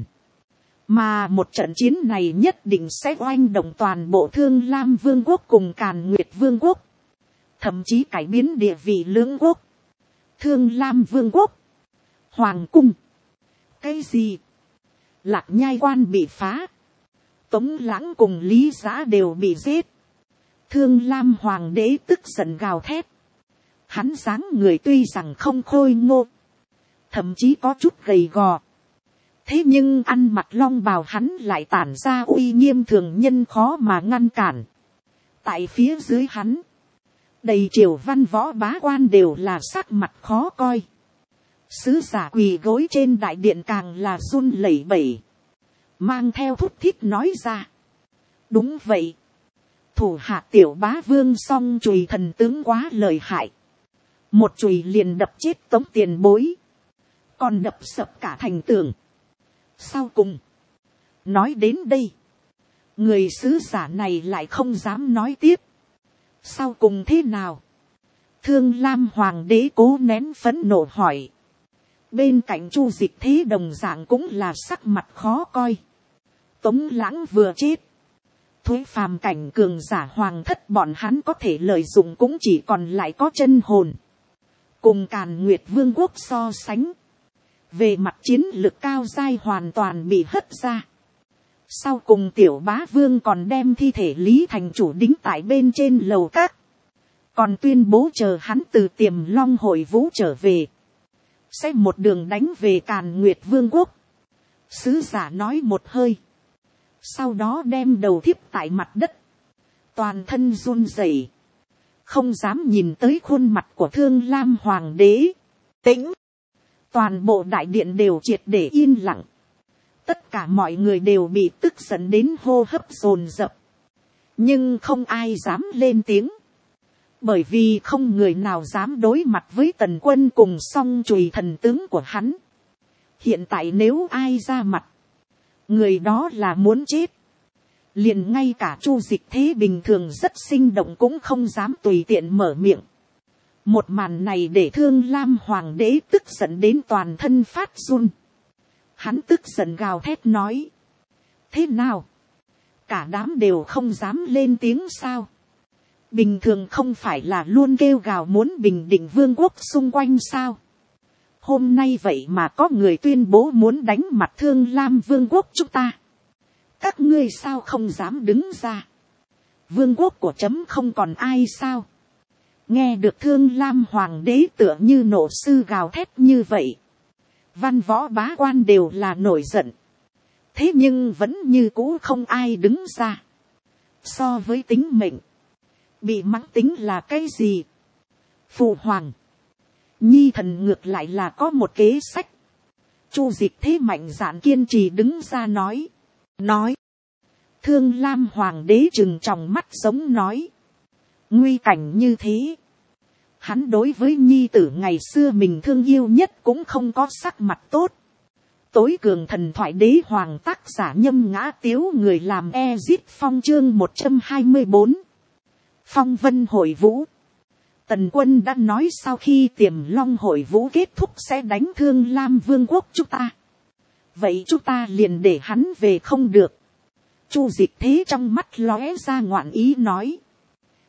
Mà một trận chiến này nhất định sẽ oanh động toàn bộ Thương Lam Vương quốc cùng Càn Nguyệt Vương quốc. Thậm chí cải biến địa vị lưỡng quốc. Thương Lam Vương quốc. Hoàng cung. Cái gì? Lạc Nhai Quan bị phá. Tống Lãng cùng Lý Giã đều bị giết. Thương Lam Hoàng đế tức giận gào thét. Hắn dáng người tuy rằng không khôi ngô, thậm chí có chút gầy gò. Thế nhưng ăn mặc long bào hắn lại tản ra uy nghiêm thường nhân khó mà ngăn cản. Tại phía dưới hắn, đầy triều văn võ bá quan đều là sắc mặt khó coi. Sứ giả quỳ gối trên đại điện càng là run lẩy bẩy, mang theo thút thít nói ra. Đúng vậy. Thủ hạ tiểu bá vương song chùy thần tướng quá lợi hại. Một chùy liền đập chết Tống tiền bối. Còn đập sập cả thành tường. Sau cùng. Nói đến đây. Người sứ giả này lại không dám nói tiếp. Sau cùng thế nào? Thương Lam Hoàng đế cố nén phẫn nộ hỏi. Bên cạnh Chu Dịch Thế đồng dạng cũng là sắc mặt khó coi. Tống Lãng vừa chết. Thuế phàm cảnh cường giả hoàng thất bọn hắn có thể lợi dụng cũng chỉ còn lại có chân hồn. Cùng Càn Nguyệt Vương quốc so sánh. Về mặt chiến lực cao dai hoàn toàn bị hất ra. Sau cùng tiểu bá vương còn đem thi thể Lý thành chủ đính tại bên trên lầu các. Còn tuyên bố chờ hắn từ Tiềm Long hội vũ trở về. Sẽ một đường đánh về Càn Nguyệt Vương quốc. Sứ giả nói một hơi. Sau đó đem đầu thiếp tại mặt đất. Toàn thân run rẩy, không dám nhìn tới khuôn mặt của Thương Lam Hoàng đế. Tĩnh. Toàn bộ đại điện đều triệt để yên lặng. Tất cả mọi người đều bị tức giận đến hô hấp dồn dập. Nhưng không ai dám lên tiếng. Bởi vì không người nào dám đối mặt với Tần quân cùng song chùy thần tướng của hắn. Hiện tại nếu ai ra mặt, người đó là muốn chết. Liền ngay cả Chu Dịch Thế bình thường rất sinh động cũng không dám tùy tiện mở miệng. Một màn này để Thương Lam Hoàng đế tức giận đến toàn thân phát run. Hắn tức giận gào thét nói. Thế nào? Cả đám đều không dám lên tiếng sao? Bình thường không phải là luôn kêu gào muốn bình định vương quốc xung quanh sao? Hôm nay vậy mà có người tuyên bố muốn đánh mặt Thương Lam Vương quốc chúng ta. Các ngươi sao không dám đứng ra? Vương quốc của chấm không còn ai sao? Nghe được Thương Lam Hoàng đế tựa như nộ sư gào thét như vậy. Văn võ bá quan đều là nổi giận. Thế nhưng vẫn như cũ không ai đứng ra. So với tính mệnh, bị mắng tính là cái gì? Phụ hoàng. Nhi thần ngược lại là có một kế sách. Chu Dịch Thế mạnh dạn kiên trì đứng ra nói. Thương Lam Hoàng đế trừng tròng mắt giống nói. Nguy cảnh như thế. Hắn đối với nhi tử ngày xưa mình thương yêu nhất cũng không có sắc mặt tốt. Tối cường thần thoại đế hoàng tác giả Nhâm Ngã Tiếu người làm Ezit Phong chương 124. Phong vân hội vũ. Tần quân đã nói sau khi Tiềm Long hội vũ kết thúc sẽ đánh Thương Lam Vương quốc chúng ta. Vậy chúng ta liền để hắn về không được. Chu Dịch Thế trong mắt lóe ra ngoạn ý nói.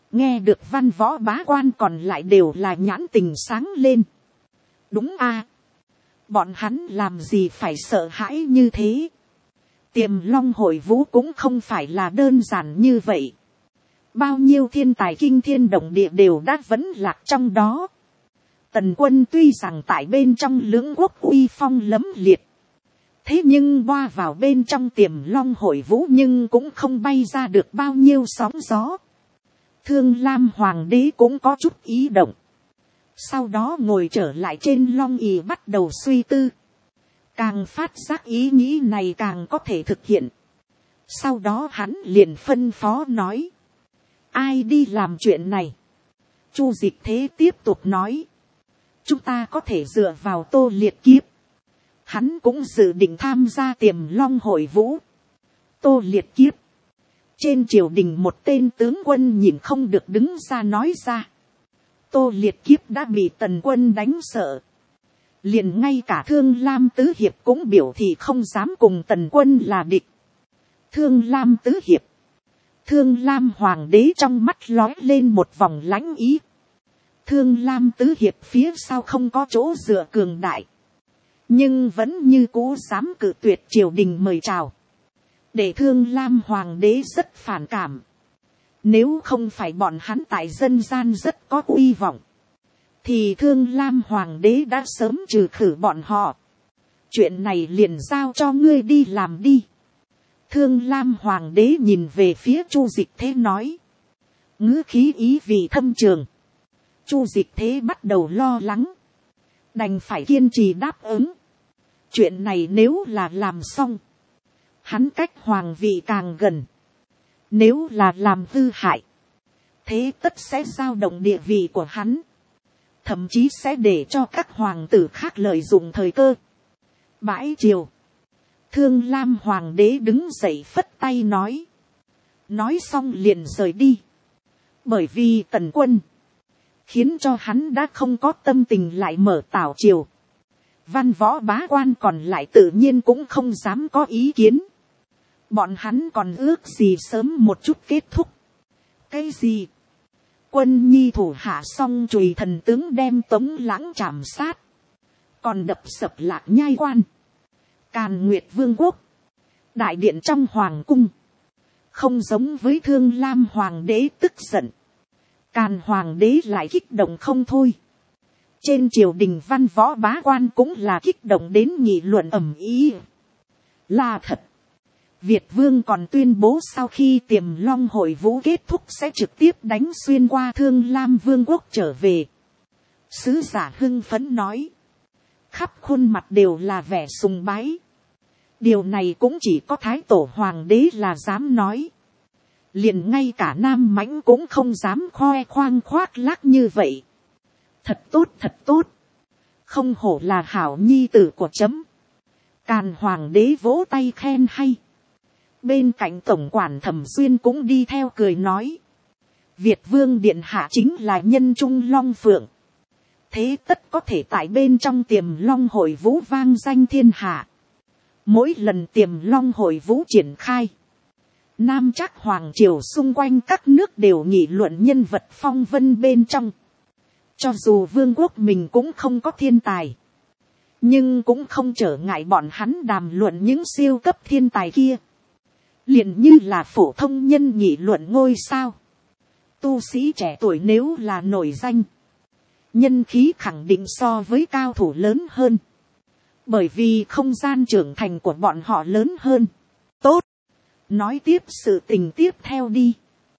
Nghe được văn võ bá quan còn lại đều là nhãn tình sáng lên. Đúng a, bọn hắn làm gì phải sợ hãi như thế. Tiềm long hội vũ cũng không phải là đơn giản như vậy. Bao nhiêu thiên tài kinh thiên động địa đều đã vẫn lạc trong đó. Tần quân tuy rằng tại bên trong lưỡng quốc uy phong lấm liệt. Thế nhưng boa vào bên trong tiềm long hội vũ nhưng cũng không bay ra được bao nhiêu sóng gió. Thương Lam hoàng đế cũng có chút ý động. Sau đó ngồi trở lại trên long ỷ bắt đầu suy tư. Càng phát giác ý nghĩ này càng có thể thực hiện. Sau đó hắn liền phân phó nói. Ai đi làm chuyện này? Chu Dịch Thế tiếp tục nói. Chúng ta có thể dựa vào Tô Liệt Kiếp. Hắn cũng dự định tham gia tiềm long hội vũ. Tô Liệt Kiếp. Trên triều đình một tên tướng quân nhìn không được đứng ra nói ra. Tô Liệt Kiếp đã bị Tần quân đánh sợ. Liền ngay cả Thương Lam Tứ Hiệp cũng biểu thị không dám cùng Tần quân là địch. Thương Lam Tứ Hiệp. Thương Lam Hoàng đế trong mắt lói lên một vòng lãnh ý. Thương Lam Tứ Hiệp phía sau không có chỗ dựa cường đại. Nhưng vẫn như cũ dám cự tuyệt triều đình mời chào. Để Thương Lam Hoàng đế rất phản cảm. Nếu không phải bọn hắn tại dân gian rất có uy vọng. Thì Thương Lam Hoàng đế đã sớm trừ khử bọn họ. Chuyện này liền giao cho ngươi đi làm đi. Thương Lam Hoàng đế nhìn về phía Chu Dịch Thế nói. Ngữ khí ý vị thâm trường. Chu Dịch Thế bắt đầu lo lắng. Đành phải kiên trì đáp ứng. Chuyện này nếu là làm xong. Hắn cách hoàng vị càng gần. Nếu là làm hư hại. Thế tất sẽ dao động địa vị của hắn. Thậm chí sẽ để cho các hoàng tử khác lợi dụng thời cơ. Bãi triều. Thương Lam Hoàng đế đứng dậy phất tay nói. Nói xong liền rời đi. Bởi vì Tần quân. Khiến cho hắn đã không có tâm tình lại mở tảo triều. Văn võ bá quan còn lại tự nhiên cũng không dám có ý kiến. Bọn hắn còn ước gì sớm một chút kết thúc. Cái gì? Quân nhi thủ hạ xong chùy thần tướng đem Tống Lãng chạm sát. Còn đập sập Lạc Nhai quan. Càn Nguyệt Vương quốc. Đại điện trong hoàng cung. Không giống với Thương Lam Hoàng đế tức giận. Càn Hoàng đế lại kích động không thôi. Trên triều đình văn võ bá quan cũng là kích động đến nghị luận ầm ĩ. Là thật. Việt Vương còn tuyên bố sau khi tiềm long hội vũ kết thúc sẽ trực tiếp đánh xuyên qua Thương Lam Vương quốc trở về. Sứ giả hưng phấn nói. Khắp khuôn mặt đều là vẻ sùng bái. Điều này cũng chỉ có Thái Tổ Hoàng đế là dám nói. Liền ngay cả Nam Mãnh cũng không dám khoe khoang khoác lác như vậy. Thật tốt thật tốt. Không hổ là hảo nhi tử của chấm. Càn Hoàng đế vỗ tay khen hay. Bên cạnh tổng quản Thẩm Xuyên cũng đi theo cười nói. Việt Vương điện hạ chính là nhân trung long phượng. Thế tất có thể tại bên trong tiềm long hội vũ vang danh thiên hạ. Mỗi lần tiềm long hội vũ triển khai. Nam Trác Hoàng triều xung quanh các nước đều nghị luận nhân vật phong vân bên trong. Cho dù vương quốc mình cũng không có thiên tài. Nhưng cũng không trở ngại bọn hắn đàm luận những siêu cấp thiên tài kia. Liền như là phổ thông nhân nghị luận ngôi sao. Tu sĩ trẻ tuổi nếu là nổi danh. Nhân khí khẳng định so với cao thủ lớn hơn. Bởi vì không gian trưởng thành của bọn họ lớn hơn. Tốt. Nói tiếp sự tình tiếp theo đi.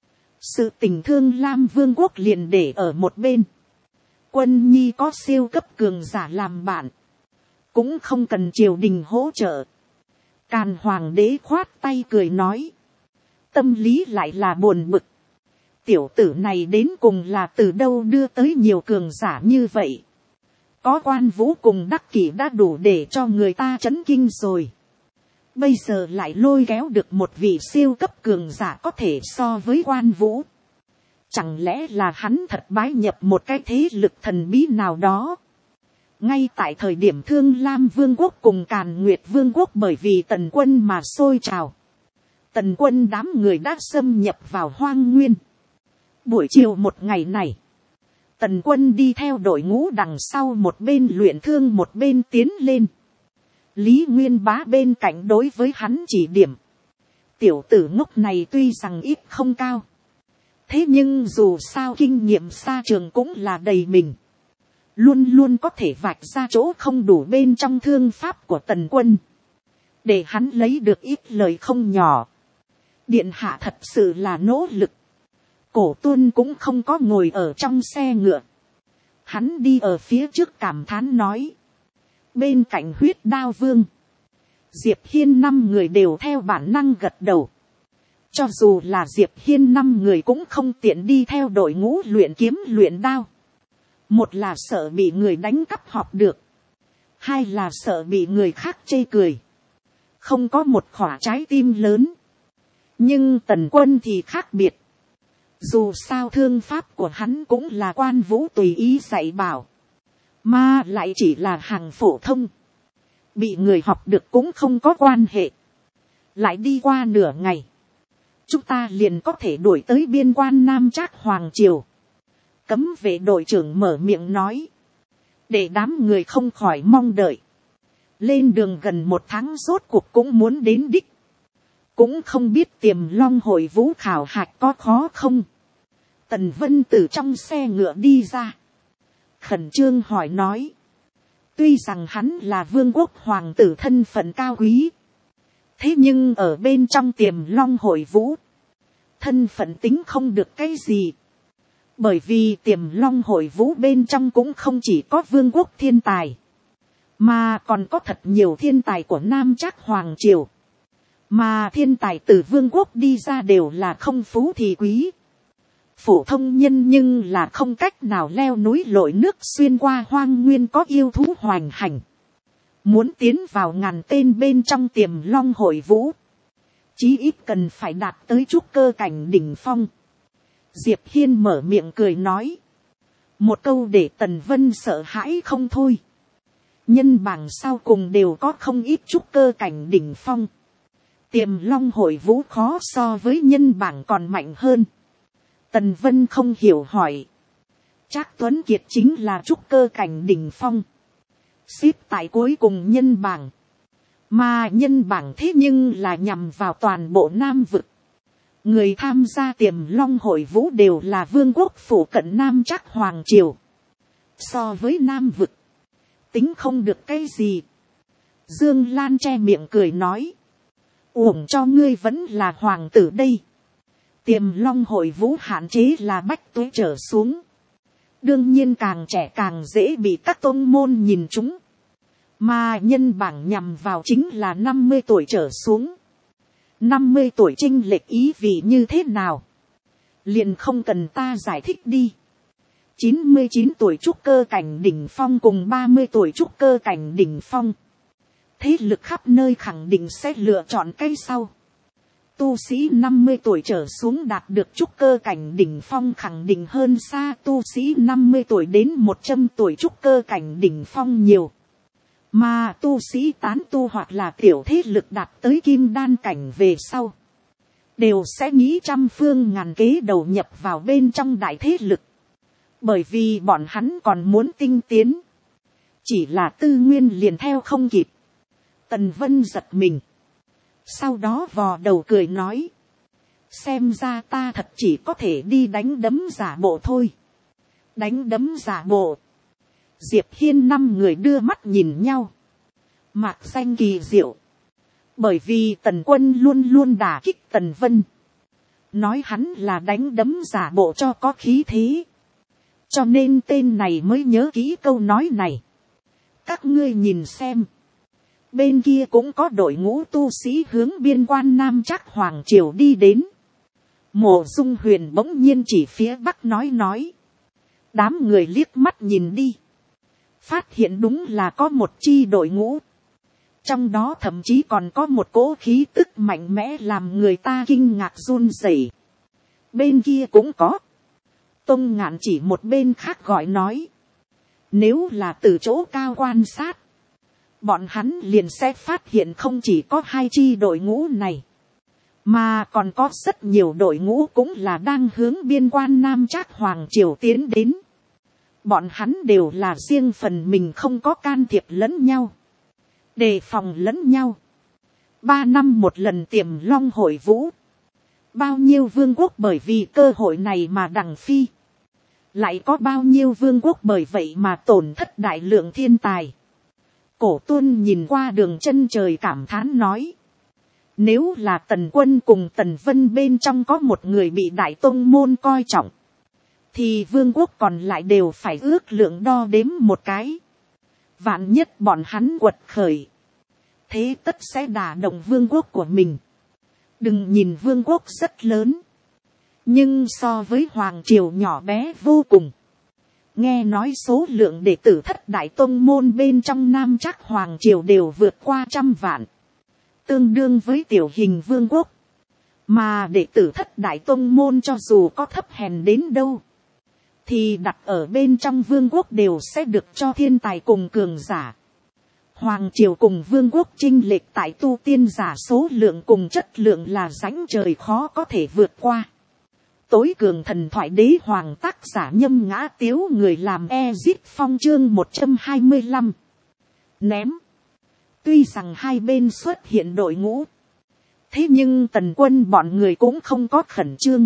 Sự tình Thương Lam Vương quốc liền để ở một bên. Quân nhi có siêu cấp cường giả làm bạn. Cũng không cần triều đình hỗ trợ. Càn Hoàng đế khoát tay cười nói. Tâm lý lại là buồn bực. Tiểu tử này đến cùng là từ đâu đưa tới nhiều cường giả như vậy. Có Quan Vũ cùng Đắc Kỷ đã đủ để cho người ta chấn kinh rồi. Bây giờ lại lôi kéo được một vị siêu cấp cường giả có thể so với Quan Vũ. Chẳng lẽ là hắn thật bái nhập một cái thế lực thần bí nào đó. Ngay tại thời điểm Thương Lam Vương quốc cùng Càn Nguyệt Vương quốc bởi vì Tần quân mà sôi trào. Tần quân đám người đã xâm nhập vào hoang nguyên. Buổi chiều một ngày này, Tần Quân đi theo đội ngũ đằng sau, một bên luyện thương một bên tiến lên. Lý Nguyên Bá bên cạnh đối với hắn chỉ điểm. Tiểu tử ngốc này tuy rằng ít không cao, thế nhưng dù sao kinh nghiệm xa trường cũng là đầy mình. Luôn luôn có thể vạch ra chỗ không đủ bên trong thương pháp của Tần Quân, để hắn lấy được ít lời không nhỏ. Điện hạ thật sự là nỗ lực. Cổ Tuân cũng không có ngồi ở trong xe ngựa. Hắn đi ở phía trước cảm thán nói. Bên cạnh Huyết Đao Vương, Diệp Hiên 5 người đều theo bản năng gật đầu. Cho dù là Diệp Hiên 5 người cũng không tiện đi theo đội ngũ luyện kiếm luyện đao. Một là sợ bị người đánh cắp học được. Hai là sợ bị người khác chê cười. Không có một khỏa trái tim lớn. Nhưng Tần Quân thì khác biệt. Dù sao thương pháp của hắn cũng là Quan Vũ tùy ý dạy bảo, mà lại chỉ là hàng phổ thông. Bị người học được cũng không có quan hệ. Lại đi qua nửa ngày, chúng ta liền có thể đuổi tới biên quan Nam Trác Hoàng Triều. Cấm vệ đội trưởng mở miệng nói, để đám người không khỏi mong đợi. Lên đường gần 1 tháng rốt cuộc cũng muốn đến đích. Cũng không biết Tiềm Long hội vũ khảo hạch có khó không. Tần Vân từ trong xe ngựa đi ra, khẩn trương hỏi nói. Tuy rằng hắn là vương quốc hoàng tử thân phận cao quý, thế nhưng ở bên trong Tiềm Long hội vũ, thân phận tính không được cái gì. Bởi vì Tiềm Long hội vũ bên trong cũng không chỉ có vương quốc thiên tài, mà còn có thật nhiều thiên tài của Nam Trác Hoàng Triều. Mà thiên tài từ vương quốc đi ra đều là không phú thì quý. Phổ thông nhân nhưng là không cách nào leo núi lội nước xuyên qua hoang nguyên có yêu thú hoành hành. Muốn tiến vào ngàn tên bên trong Tiềm Long hội vũ, chí ít cần phải đạt tới trúc cơ cảnh đỉnh phong. Diệp Hiên mở miệng cười nói. Một câu để Tần Vân sợ hãi không thôi. Nhân bảng sau cùng đều có không ít trúc cơ cảnh đỉnh phong. Tiềm Long hội vũ khó so với nhân bảng còn mạnh hơn. Tần Vân không hiểu hỏi. Trác Tuấn Kiệt chính là trúc cơ cảnh đỉnh phong, xếp tại cuối cùng nhân bảng. Mà nhân bảng thế nhưng là nhằm vào toàn bộ Nam vực. Người tham gia Tiềm Long hội vũ đều là vương quốc phủ cận Nam Trác Hoàng Triều. So với Nam vực, tính không được cái gì. Dương Lan che miệng cười nói. Uổng cho ngươi vẫn là hoàng tử đây. Tiềm Long hội vũ hạn chế là bách tuế trở xuống. Đương nhiên càng trẻ càng dễ bị các tôn môn nhìn trúng. Mà nhân bảng nhằm vào chính là 50 tuổi trở xuống. 50 tuổi chênh lệch ý vị như thế nào? Liền không cần ta giải thích đi. 99 tuổi trúc cơ cảnh đỉnh phong cùng 30 tuổi trúc cơ cảnh đỉnh phong. Thế lực khắp nơi khẳng định sẽ lựa chọn cái sau. Tu sĩ 50 tuổi trở xuống đạt được trúc cơ cảnh đỉnh phong khẳng định hơn xa tu sĩ 50 tuổi đến 100 tuổi trúc cơ cảnh đỉnh phong nhiều. Mà tu sĩ tán tu hoặc là tiểu thế lực đạt tới kim đan cảnh về sau, đều sẽ nghĩ trăm phương ngàn kế đầu nhập vào bên trong đại thế lực. Bởi vì bọn hắn còn muốn tinh tiến. Chỉ là tư nguyên liền theo không kịp. Tần Vân giật mình. Sau đó vò đầu cười nói. Xem ra ta thật chỉ có thể đi đánh đấm giả bộ thôi. Đánh đấm giả bộ. Diệp Hiên 5 người đưa mắt nhìn nhau. Mạc danh kỳ diệu. Bởi vì Tần Quân luôn luôn đả kích Tần Vân. Nói hắn là đánh đấm giả bộ cho có khí thế. Cho nên tên này mới nhớ kỹ câu nói này. Các ngươi nhìn xem. Bên kia cũng có đội ngũ tu sĩ hướng biên quan Nam Trác Hoàng Triều đi đến. Mộ Dung Huyền bỗng nhiên chỉ phía bắc nói. Đám người liếc mắt nhìn đi. Phát hiện đúng là có một chi đội ngũ. Trong đó thậm chí còn có một cỗ khí tức mạnh mẽ làm người ta kinh ngạc run rẩy. Bên kia cũng có. Tông Ngạn chỉ một bên khác gọi nói. Nếu là từ chỗ cao quan sát, bọn hắn liền sẽ phát hiện không chỉ có 2 chi đội ngũ này, mà còn có rất nhiều đội ngũ cũng là đang hướng biên quan Nam Trác Hoàng Triều tiến đến. Bọn hắn đều là riêng phần mình không có can thiệp lẫn nhau, đề phòng lẫn nhau. 3 năm một lần Tiềm Long hội vũ, bao nhiêu vương quốc bởi vì cơ hội này mà đằng phi, lại có bao nhiêu vương quốc bởi vậy mà tổn thất đại lượng thiên tài. Cổ Tuân nhìn qua đường chân trời cảm thán nói, nếu là Tần Quân cùng Tần Vân bên trong có một người bị đại tông môn coi trọng, thì vương quốc còn lại đều phải ước lượng đo đếm một cái. Vạn nhất bọn hắn quật khởi, thế tất sẽ đả động vương quốc của mình. Đừng nhìn vương quốc rất lớn, nhưng so với Hoàng Triều nhỏ bé vô cùng. Nghe nói số lượng đệ tử thất đại tông môn bên trong Nam Trác Hoàng Triều đều vượt qua 100 vạn. Tương đương với tiểu hình vương quốc. Mà đệ tử thất đại tông môn cho dù có thấp hèn đến đâu, thì đặt ở bên trong vương quốc đều sẽ được cho thiên tài cùng cường giả. Hoàng Triều cùng vương quốc chênh lệch tại tu tiên giả số lượng cùng chất lượng là rãnh trời khó có thể vượt qua. Tối cường thần thoại đế hoàng tác giả Nhâm Ngã Tiếu, người làm Ezit Phong chương 125. Ném. Tuy rằng hai bên xuất hiện đội ngũ, thế nhưng Tần Quân bọn người cũng không có khẩn trương,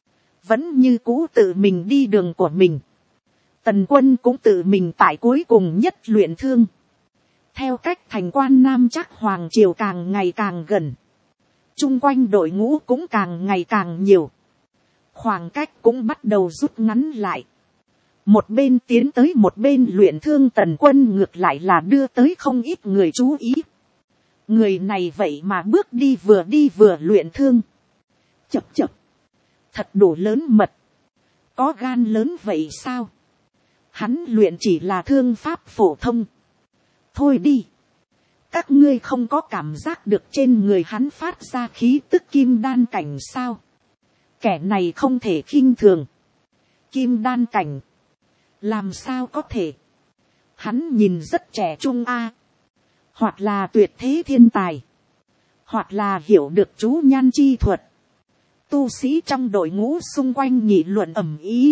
vẫn như cũ tự mình đi đường của mình. Tần Quân cũng tự mình tại cuối cùng nhất luyện thương. Theo cách thành quan Nam Trác Hoàng Triều càng ngày càng gần, chung quanh đội ngũ cũng càng ngày càng nhiều, khoảng cách cũng bắt đầu rút ngắn lại. Một bên tiến tới một bên luyện thương Tần Quân ngược lại là đưa tới không ít người chú ý. Người này vậy mà bước đi vừa luyện thương. Chập chập. Thật đủ lớn mật. Có gan lớn vậy sao? Hắn luyện chỉ là thương pháp phổ thông. Thôi đi. Các ngươi không có cảm giác được trên người hắn phát ra khí tức kim đan cảnh sao? Kẻ này không thể khinh thường. Kim đan cảnh. Làm sao có thể? Hắn nhìn rất trẻ trung a. Hoặc là tuyệt thế thiên tài, hoặc là hiểu được chú nhan chi thuật. Tu sĩ trong đội ngũ xung quanh nghị luận ầm ĩ.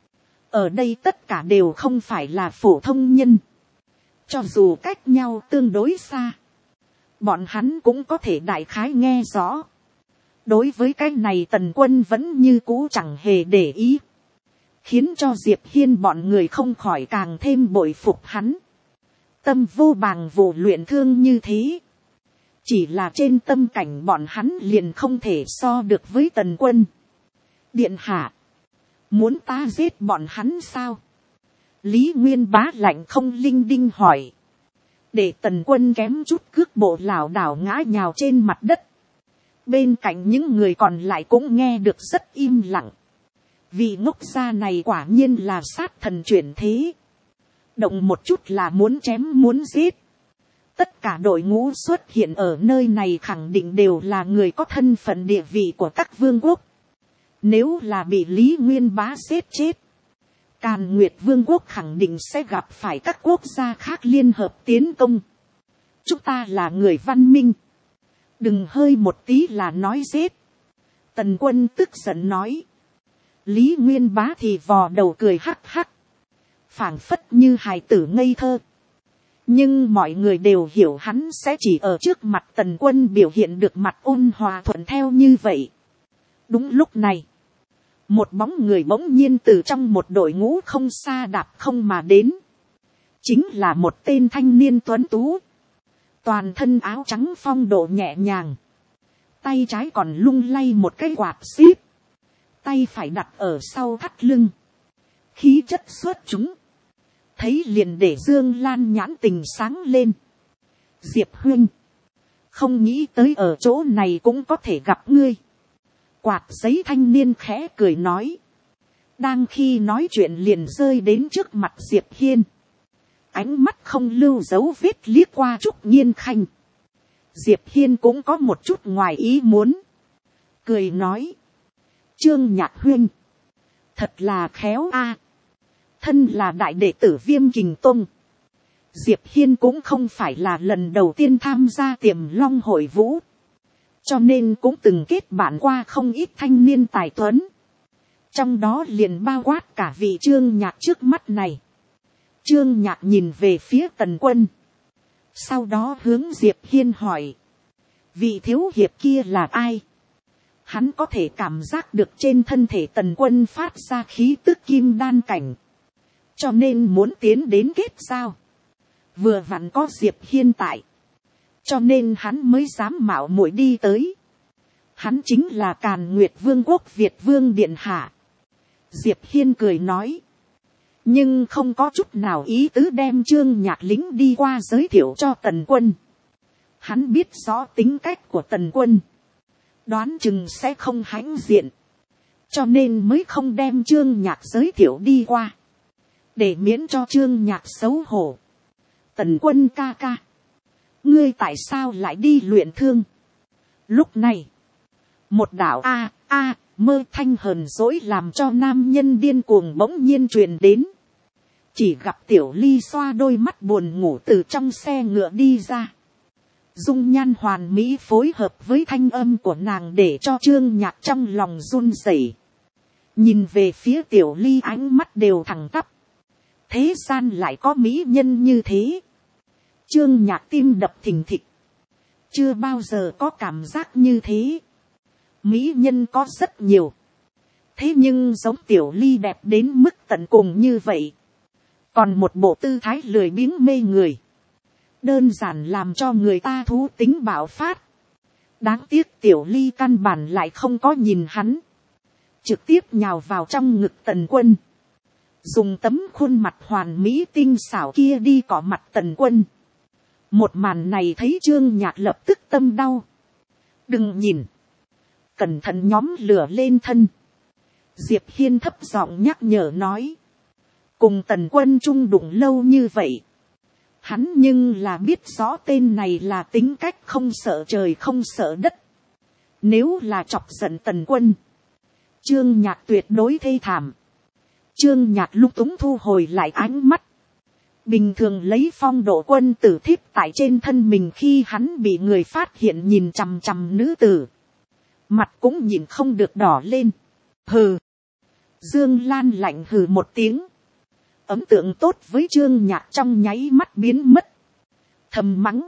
Ở đây tất cả đều không phải là phổ thông nhân. Cho dù cách nhau tương đối xa, bọn hắn cũng có thể đại khái nghe rõ. Đối với cái này Tần Quân vẫn như cũ chẳng hề để ý, khiến cho Diệp Hiên bọn người không khỏi càng thêm bội phục hắn. Tâm vô bàng vụ luyện thương như thế, chỉ là trên tâm cảnh bọn hắn liền không thể so được với Tần Quân. Điện hạ, muốn ta giết bọn hắn sao? Lý Nguyên Bá lạnh không linh đinh hỏi, để Tần Quân kém chút cước bộ lảo đảo ngã nhào trên mặt đất. Bên cạnh những người còn lại cũng nghe được rất im lặng. Vị ngốc gia này quả nhiên là sát thần chuyển thế. Động một chút là muốn chém muốn giết. Tất cả đội ngũ xuất hiện ở nơi này khẳng định đều là người có thân phận địa vị của các vương quốc. Nếu là bị Lý Nguyên Bá giết chết, Càn Nguyệt Vương quốc khẳng định sẽ gặp phải các quốc gia khác liên hợp tiến công. Chúng ta là người văn minh, đừng hơi một tí là nói giết. Tần Quân tức giận nói. Lý Nguyên Bá thì vò đầu cười hắc hắc, phảng phất như hài tử ngây thơ. Nhưng mọi người đều hiểu hắn sẽ chỉ ở trước mặt Tần Quân biểu hiện được mặt ôn hòa thuận theo như vậy. Đúng lúc này, một bóng người bỗng nhiên từ trong một đội ngũ không xa đạp không mà đến. Chính là một tên thanh niên tuấn tú, toàn thân áo trắng phong độ nhẹ nhàng, tay trái còn lung lay một cái quạt xíp, tay phải đặt ở sau thắt lưng, khí chất xuất chúng, thấy liền để Dương Lan nhãn tình sáng lên. Diệp huynh, không nghĩ tới ở chỗ này cũng có thể gặp ngươi. Quạt giấy thanh niên khẽ cười nói, đang khi nói chuyện liền rơi đến trước mặt Diệp Hiên, ánh mắt không lưu dấu vết liếc qua Trúc Nhiên Khanh. Diệp Hiên cũng có một chút ngoài ý muốn, cười nói, Trương Nhạc huynh, thật là khéo a. Thân là đại đệ tử Viêm Kình Tông, Diệp Hiên cũng không phải là lần đầu tiên tham gia Tiềm Long hội vũ. cho nên cũng từng kết bạn qua không ít thanh niên tài tuấn, trong đó liền bao quát cả vị Trương Nhạc trước mắt này. Trương Nhạc nhìn về phía Tần Quân, sau đó hướng Diệp Hiên hỏi, vị thiếu hiệp kia là ai? Hắn có thể cảm giác được trên thân thể Tần Quân phát ra khí tức kim đan cảnh, cho nên muốn tiến đến kết giao. Vừa vặn có Diệp Hiên tại, cho nên hắn mới dám mạo muội đi tới. Hắn chính là Càn Nguyệt Vương quốc Việt Vương điện hạ. Diệp Hiên cười nói, nhưng không có chút nào ý tứ đem Trương Nhạc lính đi qua giới thiệu cho Tần Quân. Hắn biết rõ tính cách của Tần Quân, đoán chừng sẽ không hãnh diện, cho nên mới không đem Trương Nhạc giới thiệu đi qua, để miễn cho Trương Nhạc xấu hổ. Tần Quân ca ca, ngươi tại sao lại đi luyện thương? Lúc này, một đạo mơ thanh hờn dỗi làm cho nam nhân điên cuồng bỗng nhiên truyền đến. Chỉ gặp Tiểu Ly xoa đôi mắt buồn ngủ từ trong xe ngựa đi ra. Dung nhan hoàn mỹ phối hợp với thanh âm của nàng để cho Trương Nhạc trong lòng run rẩy. Nhìn về phía Tiểu Ly ánh mắt đều thẳng tắp. Thế gian lại có mỹ nhân như thế. Trương Nhạc tim đập thình thịch. Chưa bao giờ có cảm giác như thế. Mỹ nhân có rất nhiều. Thế nhưng giống Tiểu Ly đẹp đến mức tận cùng như vậy. Còn một bộ tư thái lười biếng mê người. Đơn giản làm cho người ta thú tính bạo phát. Đáng tiếc Tiểu Ly căn bản lại không có nhìn hắn. Trực tiếp nhào vào trong ngực Tần Quân. Dùng tấm khuôn mặt hoàn mỹ tinh xảo kia đi cọ mặt Tần Quân. Một màn này thấy Trương Nhạc lập tức tâm đau. Đừng nhìn. Cẩn thận nhóm lửa lên thân. Diệp Hiên thấp giọng nhắc nhở nói. Cùng Tần Quân chung đụng lâu như vậy. Hắn nhưng là biết rõ tên này là tính cách không sợ trời không sợ đất. Nếu là chọc giận Tần Quân, Trương Nhạc tuyệt đối thê thảm. Trương Nhạc lung túng thu hồi lại ánh mắt. Bình thường lấy phong độ quân tử thiếp tại trên thân mình khi hắn bị người phát hiện nhìn chằm chằm nữ tử. Mặt cũng nhìn không được đỏ lên. Hừ. Dương Lan lạnh hừ một tiếng. Ấn tượng tốt với Trương Nhạc trong nháy mắt biến mất. Thầm mắng.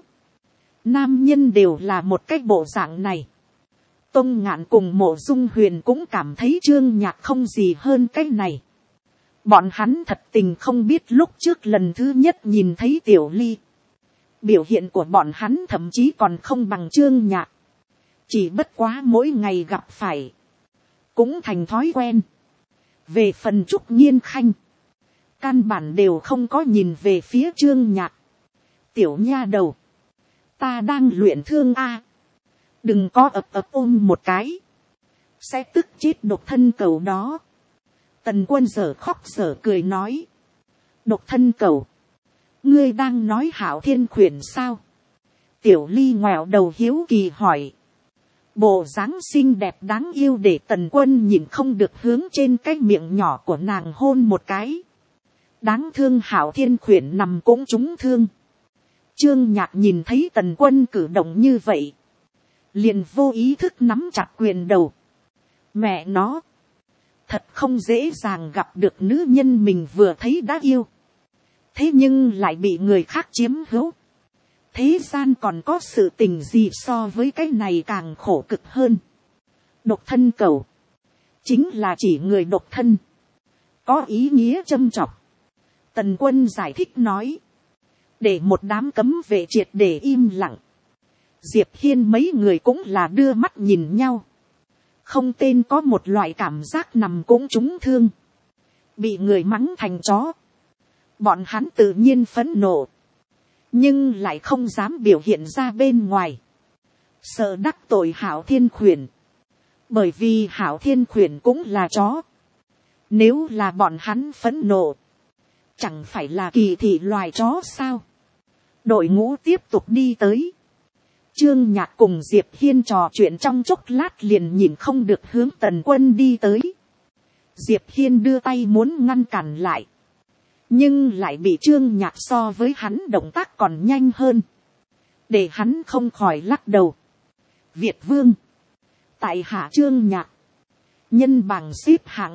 Nam nhân đều là một cái bộ dạng này. Tông Ngạn cùng Mộ Dung Huyền cũng cảm thấy Trương Nhạc không gì hơn cái này. Bọn hắn thật tình không biết lúc trước lần thứ nhất nhìn thấy Tiểu Ly. Biểu hiện của bọn hắn thậm chí còn không bằng Trương Nhạc. Chỉ bất quá mỗi ngày gặp phải. Cũng thành thói quen. Về phần Trúc Nghiên Khanh. Căn bản đều không có nhìn về phía Trương Nhạc. Tiểu nha đầu. Ta đang luyện thương a. Đừng có ập ôm một cái. Sẽ tức chết độc thân cầu đó. Tần Quân dở khóc dở cười nói. Độc thân cầu. Ngươi đang nói Hạo Thiên Khuyển sao? Tiểu Ly ngoẹo đầu hiếu kỳ hỏi. Bộ dáng xinh đẹp đáng yêu để Tần Quân nhìn không được hướng trên cái miệng nhỏ của nàng hôn một cái. Đáng thương Hạo Thiên Khuyển nằm cũng trúng thương. Trương Nhạc nhìn thấy Tần Quân cử động như vậy. Liền vô ý thức nắm chặt quyền đầu. Mẹ nó. Thật không dễ dàng gặp được nữ nhân mình vừa thấy đã yêu. Thế nhưng lại bị người khác chiếm hữu. Thế gian còn có sự tình gì so với cái này càng khổ cực hơn. Độc thân cầu. Chính là chỉ người độc thân. Có ý nghĩa châm chọc. Tần Quân giải thích nói. Để một đám cấm vệ triệt để im lặng. Diệp Hiên mấy người cũng là đưa mắt nhìn nhau. Không tên có một loại cảm giác nằm cũng trúng thương. Bị người mắng thành chó. Bọn hắn tự nhiên phẫn nộ. Nhưng lại không dám biểu hiện ra bên ngoài. Sợ đắc tội Hạo Thiên Khuyển. Bởi vì Hạo Thiên Khuyển cũng là chó. Nếu là bọn hắn phẫn nộ. Chẳng phải là kỳ thị loài chó sao? Đội ngũ tiếp tục đi tới. Trương Nhạc cùng Diệp Hiên trò chuyện trong chốc lát liền nhìn không được hướng Tần Quân đi tới. Diệp Hiên đưa tay muốn ngăn cản lại. Nhưng lại bị Trương Nhạc so với hắn động tác còn nhanh hơn. Để hắn không khỏi lắc đầu. Việt vương. Tại hạ Trương Nhạc. Nhân bảng xếp hạng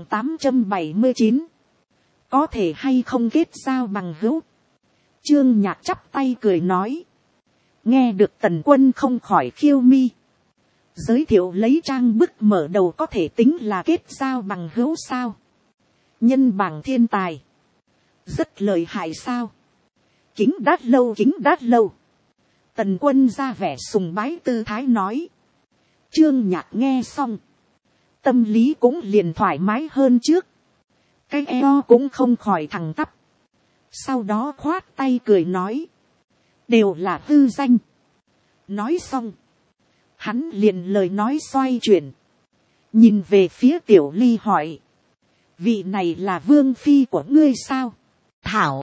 879. Có thể hay không kết giao bằng hữu. Trương Nhạc chắp tay cười nói. Nghe được Tần Quân không khỏi khiêu mi. Giới thiệu lấy trang bức mở đầu có thể tính là kết giao bằng hữu sao. Nhân bảng thiên tài. Rất lợi hại sao. Kính đát lâu. Tần Quân ra vẻ sùng bái tư thái nói. Trương Nhạc nghe xong. Tâm lý cũng liền thoải mái hơn trước. Cái eo cũng không khỏi thẳng tắp. Sau đó khoát tay cười nói. Đều là hư danh. Nói xong. Hắn liền lời nói xoay chuyển. Nhìn về phía Tiểu Ly hỏi. Vị này là vương phi của ngươi sao? Thảo.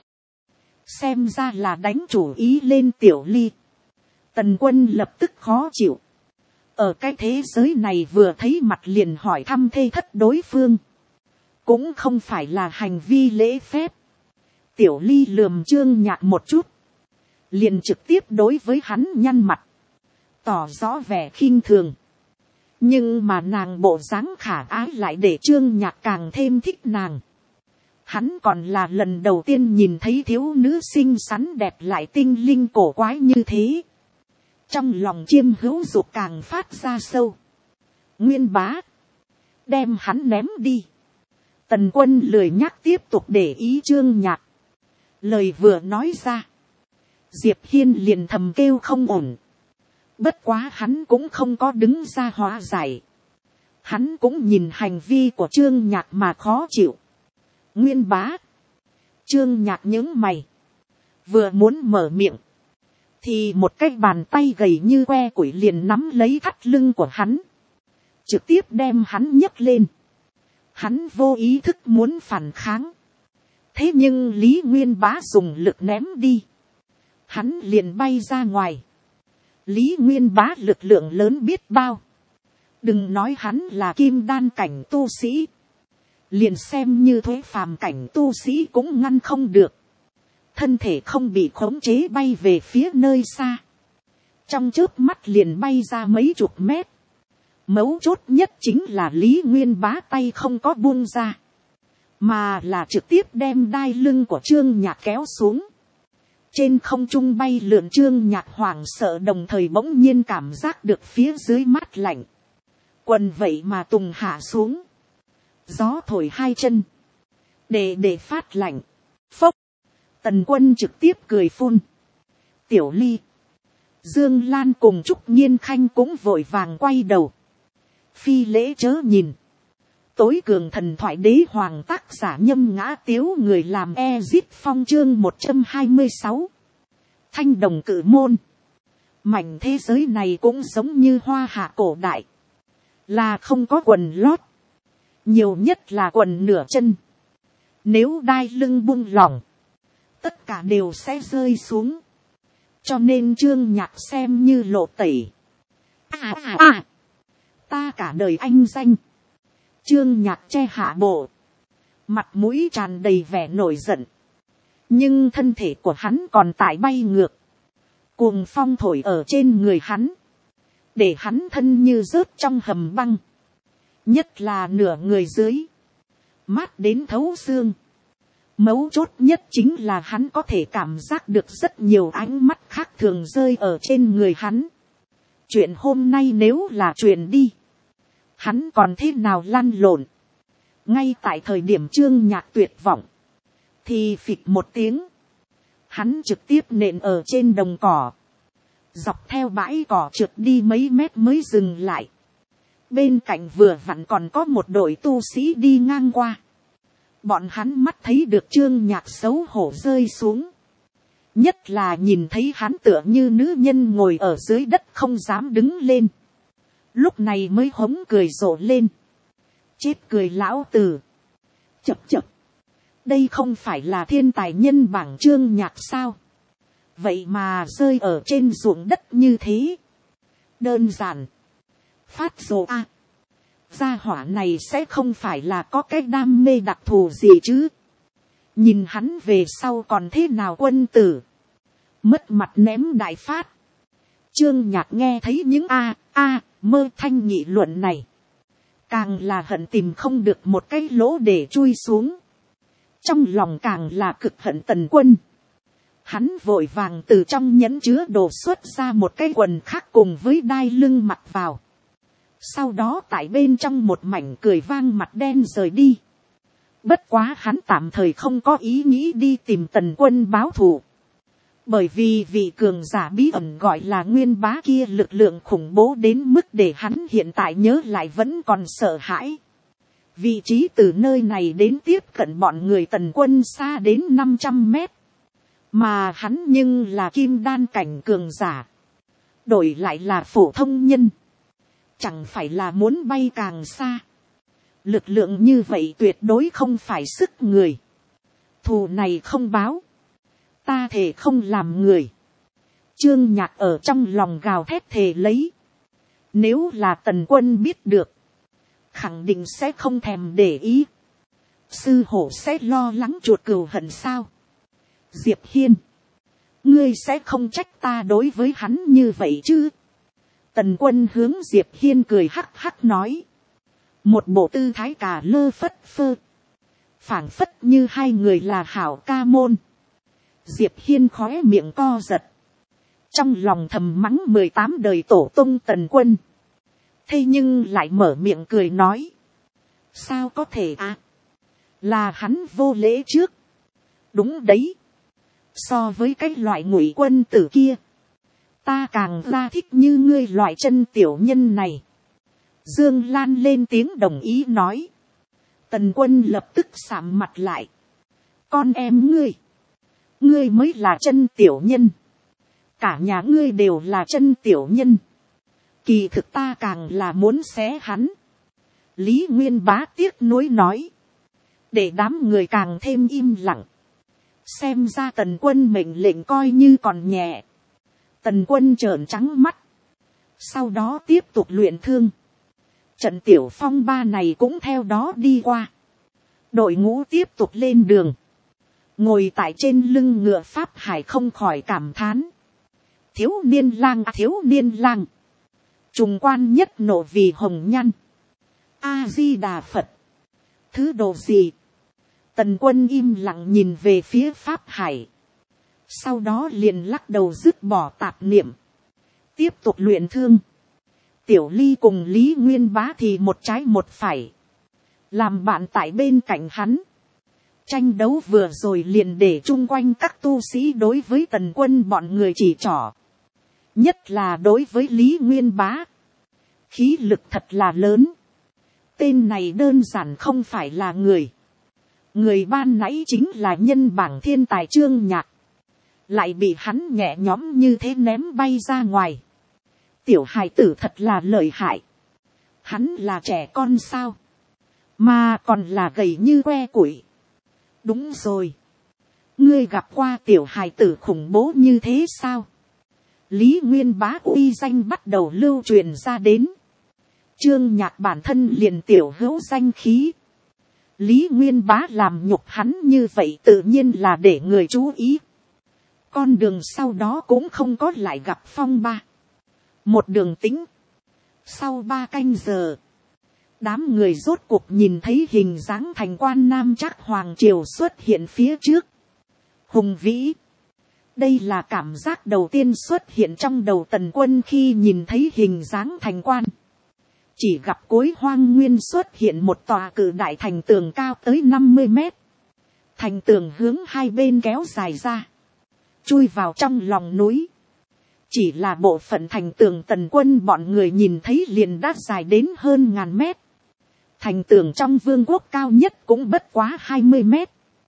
Xem ra là đánh chủ ý lên Tiểu Ly. Tần Quân lập tức khó chịu. Ở cái thế giới này vừa thấy mặt liền hỏi thăm thê thất đối phương. Cũng không phải là hành vi lễ phép. Tiểu Ly lườm Trương Nhạc một chút. Liền trực tiếp đối với hắn nhăn mặt. Tỏ rõ vẻ khinh thường. Nhưng mà nàng bộ dáng khả ái lại để Trương Nhạc càng thêm thích nàng. Hắn còn là lần đầu tiên nhìn thấy thiếu nữ xinh xắn đẹp lại tinh linh cổ quái như thế. Trong lòng chiêm hữu dục càng phát ra sâu. Nguyên bá. Đem hắn ném đi. Tần Quân lười nhắc tiếp tục để ý Trương Nhạc. Lời vừa nói ra. Diệp Hiên liền thầm kêu không ổn. Bất quá hắn cũng không có đứng ra hóa giải. Hắn cũng nhìn hành vi của Trương Nhạc mà khó chịu. Nguyên bá. Trương Nhạc nhướng mày. Vừa muốn mở miệng. Thì một cái bàn tay gầy như que củi liền nắm lấy thắt lưng của hắn. Trực tiếp đem hắn nhấc lên. Hắn vô ý thức muốn phản kháng. Thế nhưng Lý Nguyên Bá dùng lực ném đi. Hắn liền bay ra ngoài. Lý Nguyên Bá lực lượng lớn biết bao. Đừng nói hắn là kim đan cảnh tu sĩ. Liền xem như thuế phàm cảnh tu sĩ cũng ngăn không được. Thân thể không bị khống chế bay về phía nơi xa. Trong chớp mắt liền bay ra mấy chục mét. Mấu chốt nhất chính là Lý Nguyên Bá tay không có buông ra. Mà là trực tiếp đem đai lưng của Trương Nhạc kéo xuống. Trên không trung bay lượn Trương Nhạc hoảng sợ đồng thời bỗng nhiên cảm giác được phía dưới mát lạnh. Quần vậy mà tùng hạ xuống. Gió thổi hai chân. Để phát lạnh. Phốc. Tần Quân trực tiếp cười phun. Tiểu Ly. Dương Lan cùng Trúc Nhiên Khanh cũng vội vàng quay đầu. Phi lễ chớ nhìn. Tối cường thần thoại đế hoàng tác giả Nhâm Ngã Tiếu người làm Ezit Phong chương 126. Thanh đồng cử môn. Mảnh thế giới này cũng giống như hoa hạ cổ đại. Là không có quần lót. Nhiều nhất là quần nửa chân. Nếu đai lưng buông lỏng. Tất cả đều sẽ rơi xuống. Cho nên Trương Nhạc xem như lộ tẩy. Ta cả đời anh danh. Trương Nhạc che hạ bộ. Mặt mũi tràn đầy vẻ nổi giận. Nhưng thân thể của hắn còn tại bay ngược. Cuồng phong thổi ở trên người hắn. Để hắn thân như rớt trong hầm băng. Nhất là nửa người dưới. Mát đến thấu xương. Mấu chốt nhất chính là hắn có thể cảm giác được rất nhiều ánh mắt khác thường rơi ở trên người hắn. Chuyện hôm nay nếu là chuyện đi. Hắn còn thế nào lăn lộn. Ngay tại thời điểm Trương Nhạc tuyệt vọng. Thì phịch một tiếng. Hắn trực tiếp nện ở trên đồng cỏ. Dọc theo bãi cỏ trượt đi mấy mét mới dừng lại. Bên cạnh vừa vặn còn có một đội tu sĩ đi ngang qua. Bọn hắn mắt thấy được Trương Nhạc xấu hổ rơi xuống. Nhất là nhìn thấy hắn tựa như nữ nhân ngồi ở dưới đất không dám đứng lên. Lúc này mới hống cười rộ lên. Chết cười lão tử. Chập. Đây không phải là thiên tài nhân bảng Trương Nhạc sao? Vậy mà rơi ở trên ruộng đất như thế. Đơn giản. Phát rồ a. Gia hỏa này sẽ không phải là có cái đam mê đặc thù gì chứ. Nhìn hắn về sau còn thế nào quân tử. Mất mặt ném đại phát. Trương Nhạc nghe thấy những Mơ Thanh nghị luận này, càng là hận tìm không được một cái lỗ để chui xuống, trong lòng càng là cực hận Tần Quân. Hắn vội vàng từ trong nhẫn chứa đồ xuất ra một cái quần khác cùng với đai lưng mặc vào, sau đó tại bên trong một mảnh cười vang mặt đen rời đi. Bất quá hắn tạm thời không có ý nghĩ đi tìm Tần Quân báo thù, bởi vì vị cường giả bí ẩn gọi là Nguyên Bá kia lực lượng khủng bố đến mức để hắn hiện tại nhớ lại vẫn còn sợ hãi. Vị trí từ nơi này đến tiếp cận bọn người Tần Quân xa đến 500 mét, mà hắn nhưng là kim đan cảnh cường giả, đổi lại là phổ thông nhân, chẳng phải là muốn bay càng xa. Lực lượng như vậy tuyệt đối không phải sức người. Thù này không báo, ta thề không làm người. Trương Nhạc ở trong lòng gào thét thề lấy. Nếu là Tần Quân biết được, khẳng định sẽ không thèm để ý. Sư hổ sẽ lo lắng chuột cừu hận sao? Diệp Hiên, ngươi sẽ không trách ta đối với hắn như vậy chứ? Tần Quân hướng Diệp Hiên cười hắc hắc nói. Một bộ tư thái cả lơ phất phơ, phảng phất như hai người là hảo ca môn. Diệp Hiên khóe miệng co giật, trong lòng thầm mắng 18 đời tổ tông Tần Quân. Thế nhưng lại mở miệng cười nói. Sao có thể là hắn vô lễ trước. Đúng đấy, so với cái loại ngụy quân tử kia, ta càng ra thích như ngươi loại chân tiểu nhân này. Dương Lan lên tiếng đồng ý nói. Tần Quân lập tức sạm mặt lại. Con em ngươi mới là chân tiểu nhân. Cả nhà ngươi đều là chân tiểu nhân. Kỳ thực ta càng là muốn xé hắn. Lý Nguyên Bá tiếc nuối nói. Để đám người càng thêm im lặng. Xem ra Tần Quân mệnh lệnh coi như còn nhẹ. Tần Quân trợn trắng mắt, sau đó tiếp tục luyện thương. Trận tiểu phong ba này cũng theo đó đi qua. Đội ngũ tiếp tục lên đường. Ngồi tại trên lưng ngựa Pháp Hải không khỏi cảm thán. Thiếu niên lang. Trùng quan nhất nộ vì hồng nhan. A-di-đà Phật. Thứ đồ gì? Tần Quân im lặng nhìn về phía Pháp Hải. Sau đó liền lắc đầu dứt bỏ tạp niệm. Tiếp tục luyện thương. Tiểu Ly cùng Lý Nguyên Bá thì một trái một phải. Làm bạn tại bên cạnh hắn. Tranh đấu vừa rồi liền để chung quanh các tu sĩ đối với Tần Quân bọn người chỉ trỏ. Nhất là đối với Lý Nguyên Bá. Khí lực thật là lớn. Tên này đơn giản không phải là người. Người ban nãy chính là nhân bảng thiên tài Trương Nhạc. Lại bị hắn nhẹ nhõm như thế ném bay ra ngoài. Tiểu hài tử thật là lợi hại. Hắn là trẻ con sao? Mà còn là gầy như que củi. Đúng rồi. Ngươi gặp qua tiểu hài tử khủng bố như thế sao? Lý Nguyên Bá uy danh bắt đầu lưu truyền ra đến. Trương Nhạc bản thân liền tiểu hữu danh khí. Lý Nguyên Bá làm nhục hắn như vậy tự nhiên là để người chú ý. Con đường sau đó cũng không có lại gặp phong ba. Một đường tính. Sau 3 canh giờ. Đám người rốt cuộc nhìn thấy hình dáng thành quan Nam Trác Hoàng Triều xuất hiện phía trước. Hùng vĩ. Đây là cảm giác đầu tiên xuất hiện trong đầu Tần Quân khi nhìn thấy hình dáng thành quan. Chỉ gặp cuối hoang nguyên xuất hiện một tòa cự đại thành tường cao tới 50 mét. Thành tường hướng hai bên kéo dài ra. Chui vào trong lòng núi. Chỉ là bộ phận thành tường Tần Quân bọn người nhìn thấy liền đã dài đến hơn 1000 mét. Thành tường trong vương quốc cao nhất cũng bất quá 20 mét.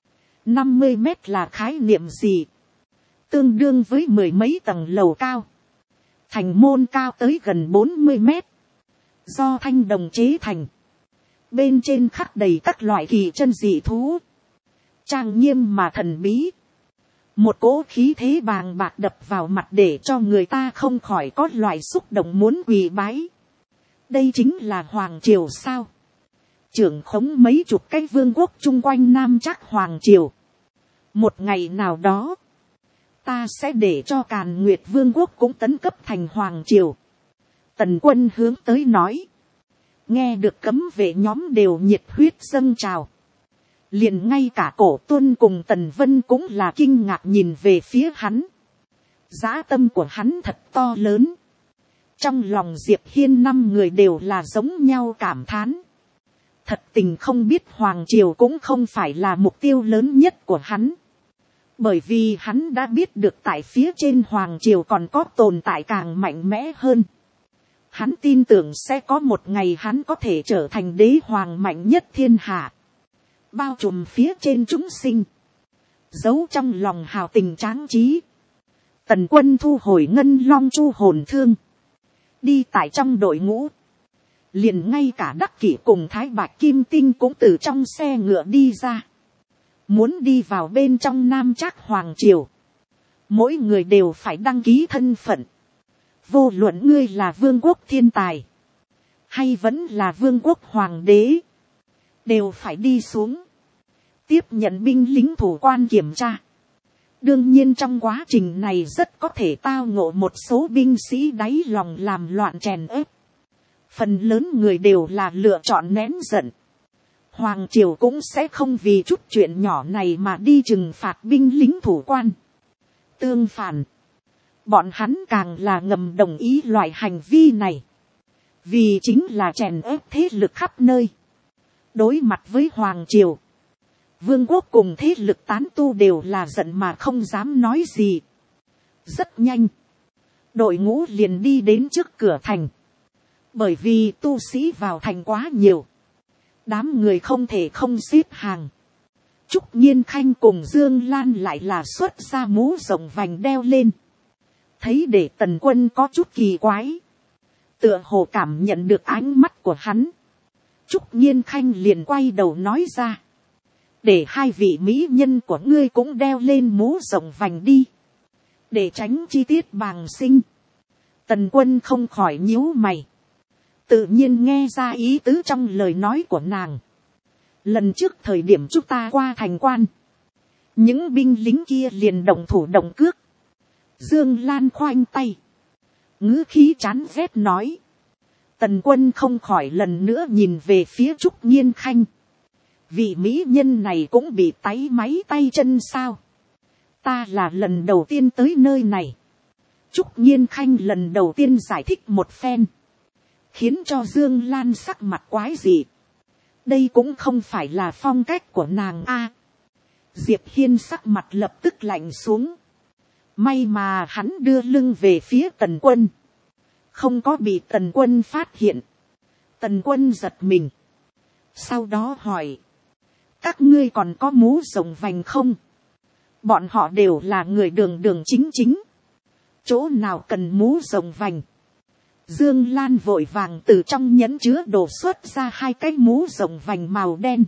50 mét là khái niệm gì? Tương đương với 10 mấy tầng lầu cao. Thành môn cao tới gần 40 mét. Do thanh đồng chế thành. Bên trên khắc đầy các loại kỳ chân dị thú. Trang nghiêm mà thần bí. Một cỗ khí thế bàng bạc đập vào mặt để cho người ta không khỏi có loại xúc động muốn quỳ bái. Đây chính là Hoàng Triều sao? Trưởng khống mấy chục cái vương quốc chung quanh Nam Trác Hoàng Triều. Một ngày nào đó, ta sẽ để cho Càn Nguyệt Vương quốc cũng tấn cấp thành Hoàng Triều. Tần Quân hướng tới nói. Nghe được cấm vệ nhóm đều nhiệt huyết dâng trào. Liền ngay cả Cổ Tuân cùng Tần Vân cũng là kinh ngạc nhìn về phía hắn. Dã tâm của hắn thật to lớn. Trong lòng Diệp Hiên 5 người đều là giống nhau cảm thán. Thật tình không biết Hoàng Triều cũng không phải là mục tiêu lớn nhất của hắn. Bởi vì hắn đã biết được tại phía trên Hoàng Triều còn có tồn tại càng mạnh mẽ hơn. Hắn tin tưởng sẽ có một ngày hắn có thể trở thành đế hoàng mạnh nhất thiên hạ. Bao trùm phía trên chúng sinh. Giấu trong lòng hào tình tráng trí. Tần Quân thu hồi ngân long chu hồn thương. Đi tại trong đội ngũ. Liền ngay cả Đắc Kỷ cùng Thái Bạch Kim Tinh cũng từ trong xe ngựa đi ra. Muốn đi vào bên trong Nam Trác Hoàng Triều. Mỗi người đều phải đăng ký thân phận. Vô luận ngươi là vương quốc thiên tài. Hay vẫn là vương quốc hoàng đế. Đều phải đi xuống. Tiếp nhận binh lính thủ quan kiểm tra. Đương nhiên trong quá trình này rất có thể tao ngộ một số binh sĩ đáy lòng làm loạn chèn ép. Phần lớn người đều là lựa chọn nén giận. Hoàng Triều cũng sẽ không vì chút chuyện nhỏ này mà đi trừng phạt binh lính thủ quan. Tương phản. Bọn hắn càng là ngầm đồng ý loại hành vi này. Vì chính là chèn ép thế lực khắp nơi. Đối mặt với Hoàng Triều. Vương quốc cùng thế lực tán tu đều là giận mà không dám nói gì. Rất nhanh. Đội ngũ liền đi đến trước cửa thành. Bởi vì tu sĩ vào thành quá nhiều. Đám người không thể không xếp hàng. Trúc Nhiên Khanh cùng Dương Lan lại là xuất ra mũ rộng vành đeo lên. Thấy để Tần Quân có chút kỳ quái. Tựa hồ cảm nhận được ánh mắt của hắn. Trúc Nhiên Khanh liền quay đầu nói ra. Để hai vị mỹ nhân của ngươi cũng đeo lên mũ rộng vành đi. Để tránh chi tiết bàng sinh. Tần Quân không khỏi nhíu mày. Tự nhiên nghe ra ý tứ trong lời nói của nàng. Lần trước thời điểm chúng ta qua thành quan. Những binh lính kia liền động thủ động cước. Dương Lan khoanh tay. Ngữ khí chán ghét nói. Tần Quân không khỏi lần nữa nhìn về phía Trúc Nhiên Khanh. Vị mỹ nhân này cũng bị táy máy tay chân sao. Ta là lần đầu tiên tới nơi này. Trúc Nhiên Khanh lần đầu tiên giải thích một phen. Khiến cho Dương Lan sắc mặt quái dị. Đây cũng không phải là phong cách của nàng a. Diệp Hiên sắc mặt lập tức lạnh xuống. May mà hắn đưa lưng về phía Tần Quân. Không có bị Tần Quân phát hiện. Tần Quân giật mình. Sau đó hỏi. Các ngươi còn có mũ rộng vành không? Bọn họ đều là người đường đường chính chính. Chỗ nào cần mũ rộng vành? Dương Lan vội vàng từ trong nhẫn chứa đồ xuất ra 2 cái mũ rộng vành màu đen.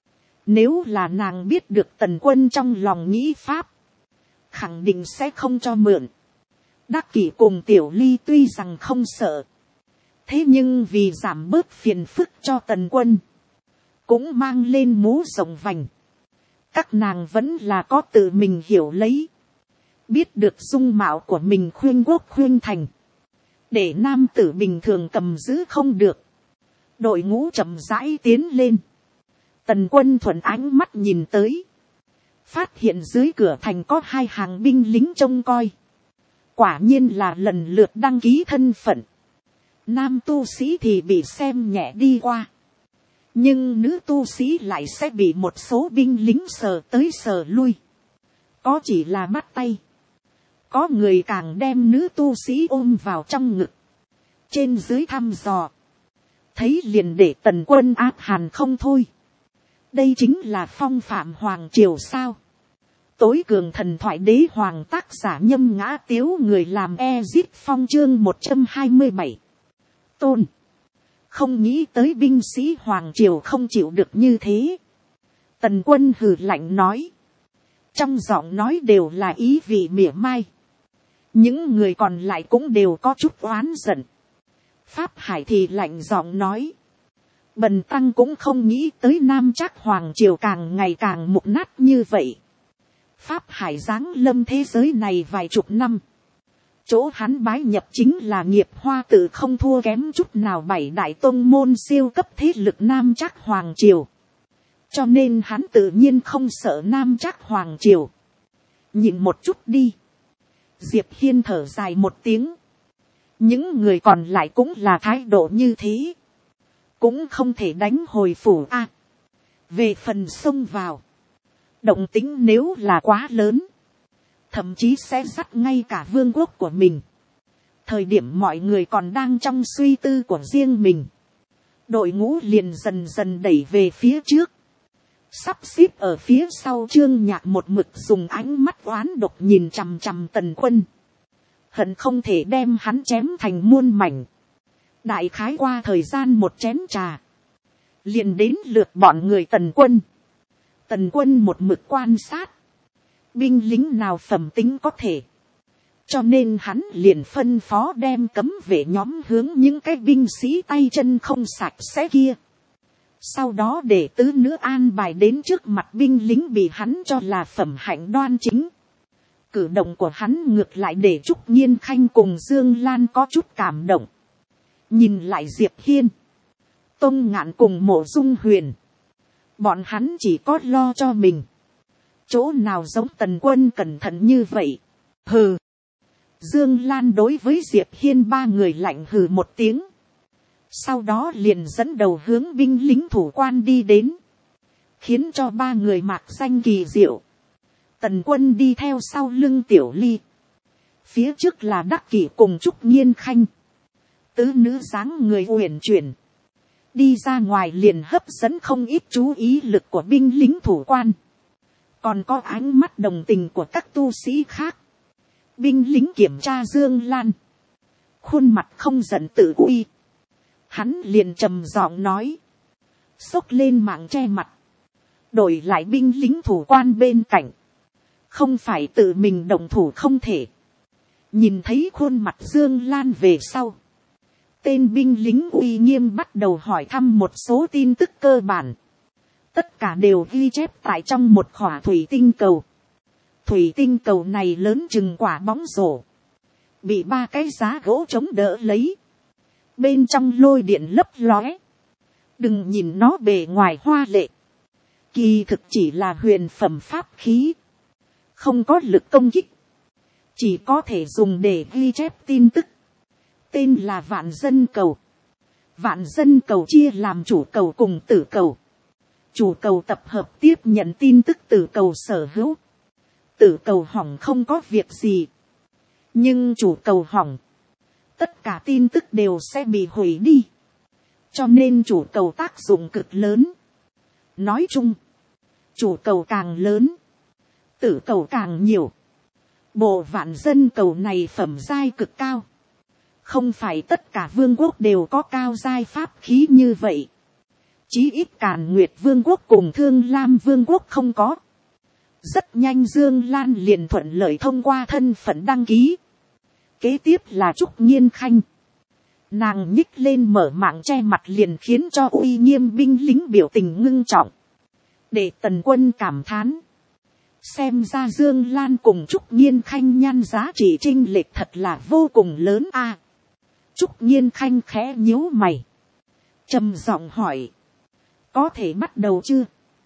Nếu là nàng biết được Tần Quân trong lòng nghĩ pháp. Khẳng định sẽ không cho mượn. Đắc Kỷ cùng Tiểu Ly tuy rằng không sợ. Thế nhưng vì giảm bớt phiền phức cho Tần Quân. Cũng mang lên mũ rộng vành. Các nàng vẫn là có tự mình hiểu lấy. Biết được dung mạo của mình khuyên quốc khuyên thành. Để nam tử bình thường cầm giữ không được. Đội ngũ chậm rãi tiến lên. Tần Quân thuận ánh mắt nhìn tới. Phát hiện dưới cửa thành có 2 hàng binh lính trông coi. Quả nhiên là lần lượt đăng ký thân phận. Nam tu sĩ thì bị xem nhẹ đi qua. Nhưng nữ tu sĩ lại sẽ bị một số binh lính sờ tới sờ lui. Có chỉ là bắt tay. Có người càng đem nữ tu sĩ ôm vào trong ngực. Trên dưới thăm dò. Thấy liền để Tần Quân áp hàn không thôi. Đây chính là phong phạm Hoàng Triều sao. Tối cường thần thoại đế hoàng tác giả Nhâm Ngã Tiếu người làm Ezit Phong chương 127. Tôn. Không nghĩ tới binh sĩ Hoàng Triều không chịu được như thế. Tần Quân hừ lạnh nói. Trong giọng nói đều là ý vị mỉa mai. Những người còn lại cũng đều có chút oán giận. Pháp Hải thì lạnh giọng nói. Bần tăng cũng không nghĩ tới Nam Trác Hoàng Triều càng ngày càng mục nát như vậy. Pháp Hải giáng lâm thế giới này vài chục năm. Chỗ hắn bái nhập chính là nghiệp hoa tự không thua kém chút nào 7 đại tông môn siêu cấp thế lực Nam Trác Hoàng Triều. Cho nên hắn tự nhiên không sợ Nam Trác Hoàng Triều. Nhìn một chút đi. Diệp Hiên thở dài một tiếng. Những người còn lại cũng là thái độ như thế. Cũng không thể đánh hồi phủ a. Về phần xông vào. Động tính nếu là quá lớn. Thậm chí sẽ dắt ngay cả vương quốc của mình. Thời điểm mọi người còn đang trong suy tư của riêng mình. Đội ngũ liền dần dần đẩy về phía trước. Sắp xếp ở phía sau Trương Nhạc một mực dùng ánh mắt oán độc nhìn chằm chằm Tần Quân. Hận không thể đem hắn chém thành muôn mảnh. Đại khái qua thời gian một chén trà. Liền đến lượt bọn người Tần Quân. Tần Quân một mực quan sát. Binh lính nào phẩm tính có thể. Cho nên hắn liền phân phó đem cấm vệ nhóm hướng những cái binh sĩ tay chân không sạch sẽ kia. Sau đó để tứ nữ an bài đến trước mặt binh lính bị hắn cho là phẩm hạnh đoan chính. Cử động của hắn ngược lại để Trúc Nhiên Khanh cùng Dương Lan có chút cảm động. Nhìn lại Diệp Hiên, Tông Ngạn cùng Mộ Dung Huyền. Bọn hắn chỉ có lo cho mình. Chỗ nào giống Tần Quân cẩn thận như vậy. Hừ. Dương Lan đối với Diệp Hiên ba người lạnh hừ một tiếng. Sau đó liền dẫn đầu hướng binh lính thủ quan đi đến. Khiến cho ba người mạc danh kỳ diệu. Tần Quân đi theo sau lưng Tiểu Ly. Phía trước là Đắc Kỷ cùng Trúc Nhiên Khanh. Tứ nữ dáng người uyển chuyển. Đi ra ngoài liền hấp dẫn không ít chú ý lực của binh lính thủ quan. Còn có ánh mắt đồng tình của các tu sĩ khác. Binh lính kiểm tra Dương Lan. Khuôn mặt không giận tự uy. Hắn liền trầm giọng nói. Xốc lên mạng che mặt. Đổi lại binh lính thủ quan bên cạnh. Không phải tự mình động thủ không thể. Nhìn thấy khuôn mặt Dương Lan về sau. Tên binh lính uy nghiêm bắt đầu hỏi thăm một số tin tức cơ bản. Tất cả đều ghi chép tại trong một khỏa thủy tinh cầu. Thủy tinh cầu này lớn chừng quả bóng rổ. Bị 3 cái giá gỗ chống đỡ lấy. Bên trong lôi điện lấp lóe. Đừng nhìn nó bề ngoài hoa lệ. Kỳ thực chỉ là huyền phẩm pháp khí. Không có lực công kích. Chỉ có thể dùng để ghi chép tin tức. Tên là Vạn Dân Cầu. Vạn Dân Cầu chia làm chủ cầu cùng tử cầu. Chủ cầu tập hợp tiếp nhận tin tức tử cầu sở hữu. Tử cầu hỏng không có việc gì. Nhưng chủ cầu hỏng. Tất cả tin tức đều sẽ bị hủy đi. Cho nên chủ cầu tác dụng cực lớn. Nói chung. Chủ cầu càng lớn. Tử cầu càng nhiều. Bộ Vạn Dân Cầu này phẩm giai cực cao. Không phải tất cả vương quốc đều có cao giai pháp khí như vậy. Chí ít Càn Nguyệt Vương quốc cùng Thương Lam Vương quốc không có. Rất nhanh Dương Lan liền thuận lợi thông qua thân phận đăng ký. Kế tiếp là Trúc Nhiên Khanh. Nàng nhích lên mở mạng che mặt liền khiến cho uy nghiêm binh lính biểu tình ngưng trọng. Để Tần Quân cảm thán. Xem ra Dương Lan cùng Trúc Nhiên Khanh nhan giá trị chênh lệch thật là vô cùng lớn a. Trúc Nhiên Khanh khẽ nhíu mày. Trầm giọng hỏi. Có thể bắt đầu chưa?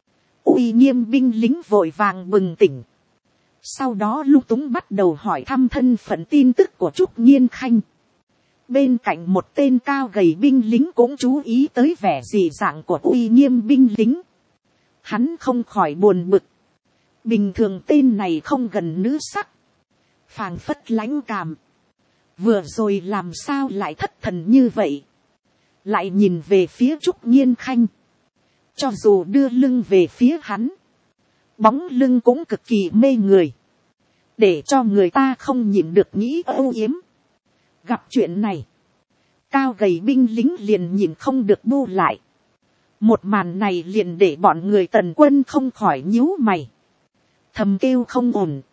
Uy nghiêm binh lính vội vàng bừng tỉnh. Sau đó lung túng bắt đầu hỏi thăm thân phận tin tức của Trúc Nhiên Khanh. Bên cạnh một tên cao gầy binh lính cũng chú ý tới vẻ dị dạng của uy nghiêm binh lính. Hắn không khỏi buồn bực. Bình thường tên này không gần nữ sắc. Phảng phất lãnh cảm. Vừa rồi làm sao lại thất thần như vậy. Lại nhìn về phía Trúc Nhiên Khanh. Cho dù đưa lưng về phía hắn. Bóng lưng cũng cực kỳ mê người. Để cho người ta không nhịn được nghĩ âu yếm. Gặp chuyện này. Cao gầy binh lính liền nhìn không được bu lại. Một màn này liền để bọn người Tần Quân không khỏi nhíu mày. Thầm kêu không ổn.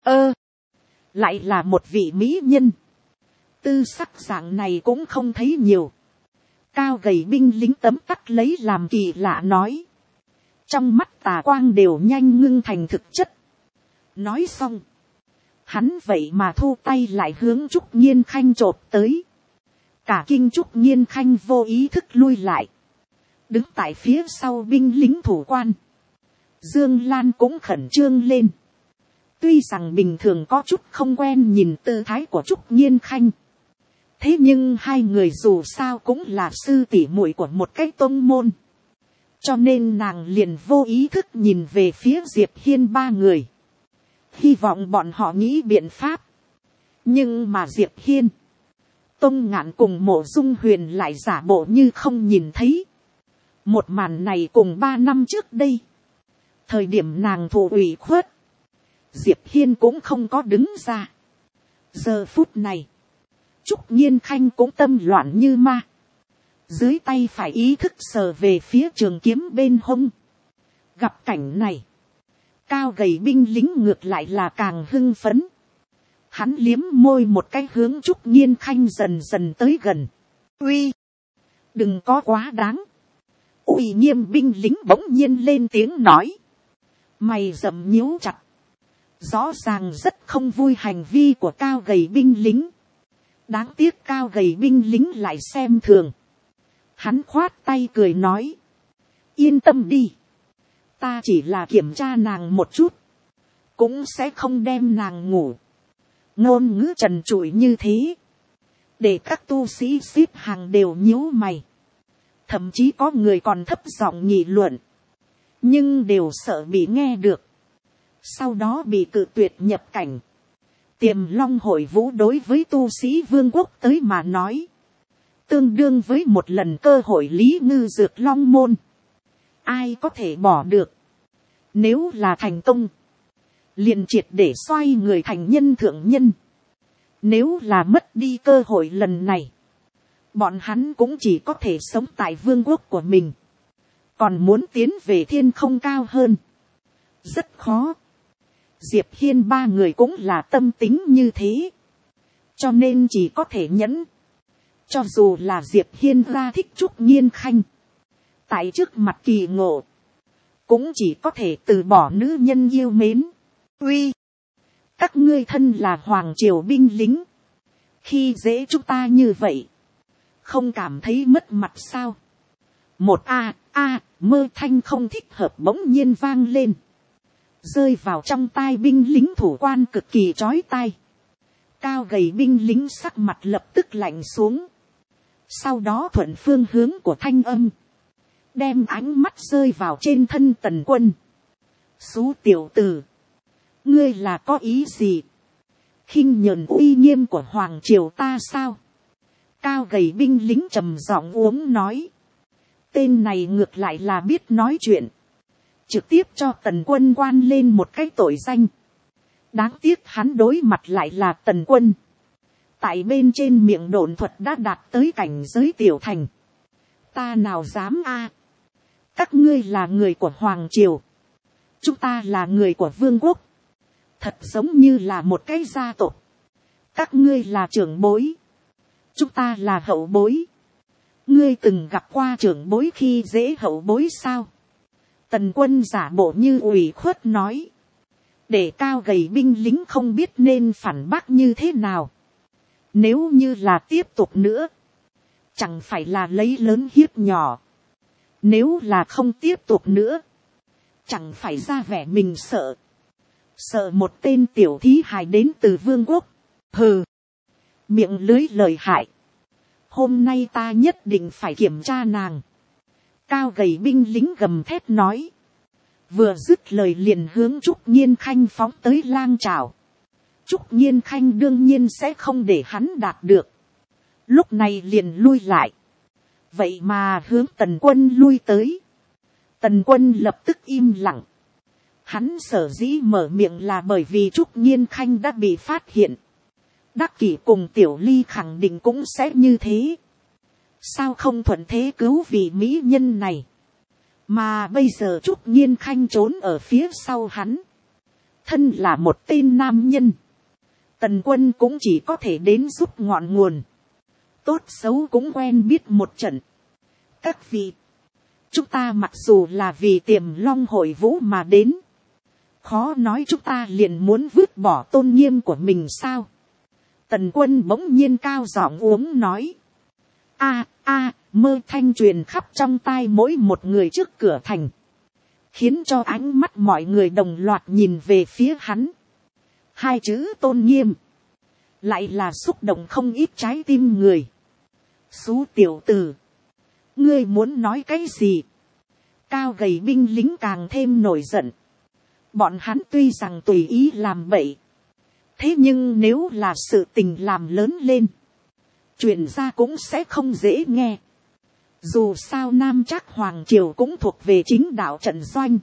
Lại là một vị mỹ nhân. Tư sắc dạng này cũng không thấy nhiều. Cao gầy binh lính tấm tắc lấy làm kỳ lạ nói. Trong mắt tà quang đều nhanh ngưng thành thực chất. Nói xong. Hắn vậy mà thu tay lại hướng Trúc Nhiên Khanh chộp tới. Cả kinh Trúc Nhiên Khanh vô ý thức lui lại. Đứng tại phía sau binh lính thủ quan. Dương Lan cũng khẩn trương lên. Tuy rằng bình thường có chút không quen nhìn tư thái của Trúc Nhiên Khanh. Thế nhưng hai người dù sao cũng là sư tỷ muội của một cái tông môn. Cho nên nàng liền vô ý thức nhìn về phía Diệp Hiên ba người. Hy vọng bọn họ nghĩ biện pháp. Nhưng mà Diệp Hiên, Tông Ngạn cùng Mộ Dung Huyền lại giả bộ như không nhìn thấy. Một màn này cùng 3 năm trước đây. Thời điểm nàng thụ ủy khuất, Diệp Hiên cũng không có đứng ra. Giờ phút này, Trúc Nhiên Khanh cũng tâm loạn như ma. Dưới tay phải ý thức sờ về phía trường kiếm bên hông. Gặp cảnh này, cao gầy binh lính ngược lại là càng hưng phấn. Hắn liếm môi một cái hướng Trúc Nhiên Khanh dần dần tới gần. Uy, đừng có quá đáng. Uy Nghiêm binh lính bỗng nhiên lên tiếng nói. Mày rậm nhíu chặt. Rõ ràng rất không vui hành vi của cao gầy binh lính. Đáng tiếc cao gầy binh lính lại xem thường. Hắn khoát tay cười nói. Yên tâm đi. Ta chỉ là kiểm tra nàng một chút. Cũng sẽ không đem nàng ngủ. Ngôn ngữ trần trụi như thế. Để các tu sĩ xếp hàng đều nhíu mày. Thậm chí có người còn thấp giọng nghị luận. Nhưng đều sợ bị nghe được. Sau đó bị cự tuyệt nhập cảnh. Tiềm Long Hội Vũ đối với tu sĩ vương quốc tới mà nói. Tương đương với một lần cơ hội lý ngư dược long môn. Ai có thể bỏ được. Nếu là thành công. Liền triệt để xoay người thành nhân thượng nhân. Nếu là mất đi cơ hội lần này. Bọn hắn cũng chỉ có thể sống tại vương quốc của mình. Còn muốn tiến về thiên không cao hơn. Rất khó. Diệp Hiên ba người cũng là tâm tính như thế. Cho nên chỉ có thể nhẫn. Cho dù là Diệp Hiên ra thích Trúc Nhiên Khanh. Tại trước mặt kỳ ngộ. Cũng chỉ có thể từ bỏ nữ nhân yêu mến. Uy, các ngươi thân là hoàng triều binh lính. Khi dễ chúng ta như vậy. Không cảm thấy mất mặt sao? Một mơ thanh không thích hợp bỗng nhiên vang lên. Rơi vào trong tai binh lính thủ quan cực kỳ chói tai. Cao gầy binh lính sắc mặt lập tức lạnh xuống. Sau đó thuận phương hướng của thanh âm. Đem ánh mắt rơi vào trên thân Tần Quân. Xú tiểu tử. Ngươi là có ý gì? Khinh nhờn uy nghiêm của hoàng triều ta sao? Cao gầy binh lính trầm giọng uống nói. Tên này ngược lại là biết nói chuyện. Trực tiếp cho Tần Quân quan lên một cái tội danh. Đáng tiếc hắn đối mặt lại là Tần Quân. Tại bên trên miệng độn thuật đã đạt tới cảnh giới tiểu thành. Ta nào dám Các ngươi là người của hoàng triều. Chúng ta là người của vương quốc. Thật giống như là một cái gia tộc. Các ngươi là trưởng bối. Chúng ta là hậu bối. Ngươi từng gặp qua trưởng bối khi dễ hậu bối sao? Tần Quân giả bộ như ủy khuất nói. Để cao gầy binh lính không biết nên phản bác như thế nào. Nếu như là tiếp tục nữa. Chẳng phải là lấy lớn hiếp nhỏ. Nếu là không tiếp tục nữa. Chẳng phải ra vẻ mình sợ. Sợ một tên tiểu thí hài đến từ vương quốc. Hừ. Miệng lưới lời hại. Hôm nay ta nhất định phải kiểm tra nàng. Cao gầy binh lính gầm thét nói. Vừa dứt lời liền hướng Trúc Nhiên Khanh phóng tới lang trảo. Trúc Nhiên Khanh đương nhiên sẽ không để hắn đạt được. Lúc này liền lui lại. Vậy mà hướng Tần Quân lui tới. Tần Quân lập tức im lặng. Hắn sở dĩ mở miệng là bởi vì Trúc Nhiên Khanh đã bị phát hiện. Đắc Kỷ cùng Tiểu Ly khẳng định cũng sẽ như thế. Sao không thuận thế cứu vị mỹ nhân này. Mà bây giờ Trúc Nhiên Khanh trốn ở phía sau hắn. Thân là một tên nam nhân. Tần Quân cũng chỉ có thể đến giúp ngọn nguồn. Tốt xấu cũng quen biết một trận. Các vị. Chúng ta mặc dù là vì Tiềm Long Hội Vũ mà đến. Khó nói chúng ta liền muốn vứt bỏ tôn nghiêm của mình sao. Tần Quân bỗng nhiên cao giọng uống nói. Mơ thanh truyền khắp trong tai mỗi một người trước cửa thành. Khiến cho ánh mắt mọi người đồng loạt nhìn về phía hắn. Hai chữ tôn nghiêm. Lại là xúc động không ít trái tim người. Xú tiểu tử. Ngươi muốn nói cái gì? Cao gầy binh lính càng thêm nổi giận. Bọn hắn tuy rằng tùy ý làm bậy. Thế nhưng nếu là sự tình làm lớn lên. Truyền ra cũng sẽ không dễ nghe. Dù sao Nam Trác Hoàng Triều cũng thuộc về chính đạo trận doanh.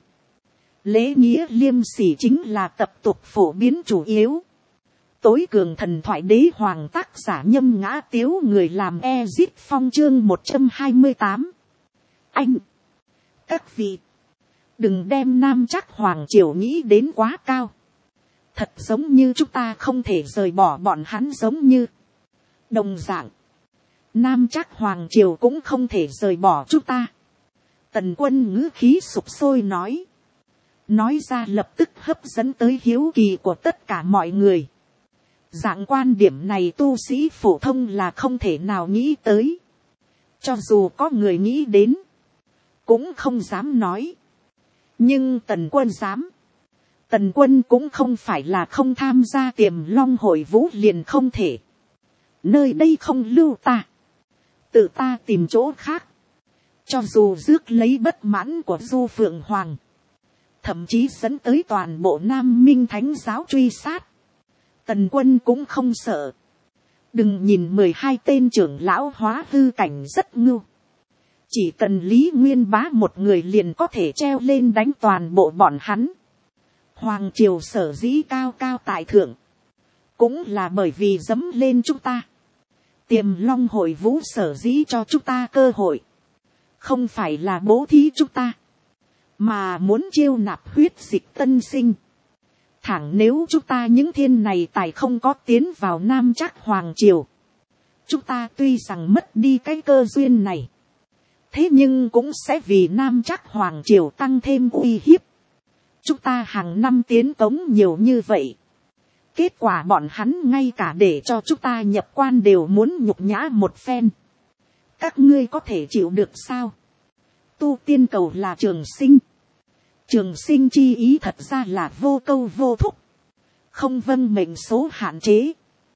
Lễ nghĩa liêm sỉ chính là tập tục phổ biến chủ yếu. Tối cường thần thoại đế hoàng tác giả Nhâm Ngã Tiếu, người làm Ezit Phong chương 128. Anh! Các vị! Đừng đem Nam Trác Hoàng Triều nghĩ đến quá cao. Thật giống như chúng ta không thể rời bỏ bọn hắn giống như. Đồng dạng. Nam Trác Hoàng Triều cũng không thể rời bỏ chúng ta. Tần Quân ngữ khí sục sôi nói. Nói ra lập tức hấp dẫn tới hiếu kỳ của tất cả mọi người. Dạng quan điểm này tu sĩ phổ thông là không thể nào nghĩ tới. Cho dù có người nghĩ đến. Cũng không dám nói. Nhưng Tần Quân dám. Tần Quân cũng không phải là không tham gia Tiềm Long hội vũ liền không thể. Nơi đây không lưu ta. Tự ta tìm chỗ khác. Cho dù rước lấy bất mãn của Du Phượng Hoàng. Thậm chí dẫn tới toàn bộ Nam Minh Thánh giáo truy sát. Tần Quân cũng không sợ. Đừng nhìn 12 tên trưởng lão hóa hư cảnh rất ngưu. Chỉ cần Lý Nguyên Bá một người liền có thể treo lên đánh toàn bộ bọn hắn. Hoàng Triều sở dĩ cao cao tại thượng. Cũng là bởi vì dẫm lên chúng ta. Tiềm Long hội vũ sở dĩ cho chúng ta cơ hội. Không phải là bố thí chúng ta. Mà muốn chiêu nạp huyết dịch tân sinh. Thẳng nếu chúng ta những thiên này tài không có tiến vào Nam Trác Hoàng Triều. Chúng ta tuy rằng mất đi cái cơ duyên này. Thế nhưng cũng sẽ vì Nam Trác Hoàng Triều tăng thêm uy hiếp. Chúng ta hàng năm tiến cống nhiều như vậy. Kết quả bọn hắn ngay cả để cho chúng ta nhập quan đều muốn nhục nhã một phen. Các ngươi có thể chịu được sao? Tu tiên cầu là trường sinh. Trường sinh chi ý thật ra là vô câu vô thúc. Không vâng mệnh số hạn chế.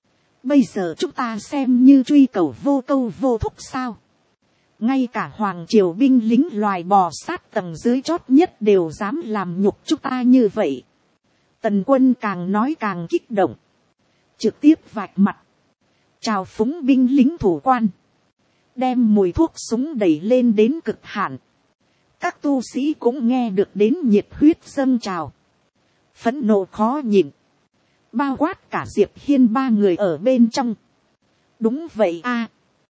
Bây giờ chúng ta xem như truy cầu vô câu vô thúc sao? Ngay cả Hoàng Triều binh lính loài bò sát tầng dưới chót nhất đều dám làm nhục chúng ta như vậy. Tần Quân càng nói càng kích động. Trực tiếp vạch mặt. Chào phúng binh lính thủ quan. Đem mùi thuốc súng đẩy lên đến cực hạn. Các tu sĩ cũng nghe được đến nhiệt huyết dâng trào. Phẫn nộ khó nhịn. Bao quát cả Diệp Hiên ba người ở bên trong. Đúng vậy a.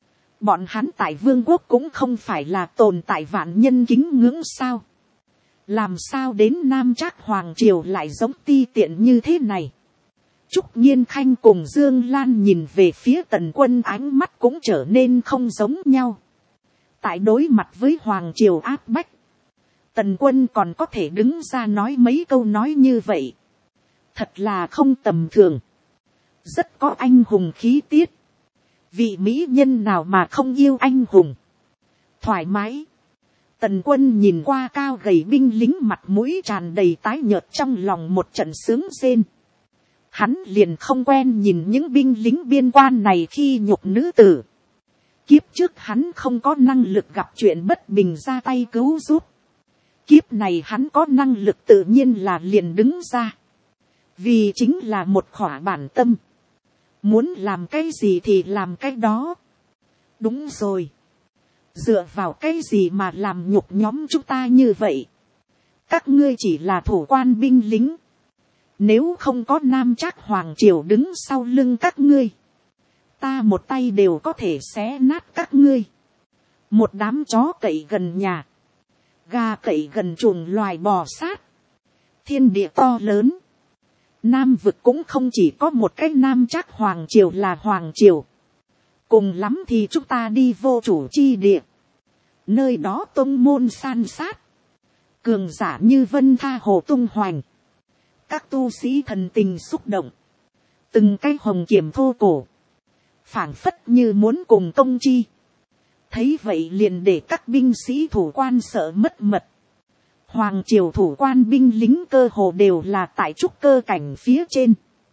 Bọn hắn tại vương quốc cũng không phải là tồn tại vạn nhân kính ngưỡng sao. Làm sao đến Nam Trác Hoàng Triều lại giống ti tiện như thế này. Trúc Nhiên Khanh cùng Dương Lan nhìn về phía Tần Quân, ánh mắt cũng trở nên không giống nhau. Tại đối mặt với Hoàng Triều áp bách. Tần Quân còn có thể đứng ra nói mấy câu nói như vậy. Thật là không tầm thường. Rất có anh hùng khí tiết. Vị mỹ nhân nào mà không yêu anh hùng. Thoải mái. Tần Quân nhìn qua cao gầy binh lính mặt mũi tràn đầy tái nhợt, trong lòng một trận sướng rên. Hắn liền không quen nhìn những binh lính biên quan này khi nhục nữ tử. Kiếp trước hắn không có năng lực gặp chuyện bất bình ra tay cứu giúp. Kiếp này hắn có năng lực tự nhiên là liền đứng ra. Vì chính là một khỏa bản tâm. Muốn làm cái gì thì làm cái đó. Đúng rồi. Dựa vào cái gì mà làm nhục nhóm chúng ta như vậy? Các ngươi chỉ là thủ quan binh lính. Nếu không có Nam Trác Hoàng Triều đứng sau lưng các ngươi, ta một tay đều có thể xé nát các ngươi. Một đám chó cậy gần nhà, gà cậy gần chuồng loài bò sát. Thiên địa to lớn. Nam vực cũng không chỉ có một cái Nam Trác Hoàng Triều là Hoàng Triều. Cùng lắm thì chúng ta đi vô chủ chi địa. Nơi đó tông môn san sát. Cường giả như Vân Tha Hồ tung hoành. Các tu sĩ thần tình xúc động, từng cái hồng kiểm thô cổ, phảng phất như muốn cùng công chi. Thấy vậy liền để các binh sĩ thủ quan sợ mất mật. Hoàng triều thủ quan binh lính cơ hồ đều là tại trúc cơ cảnh phía trên.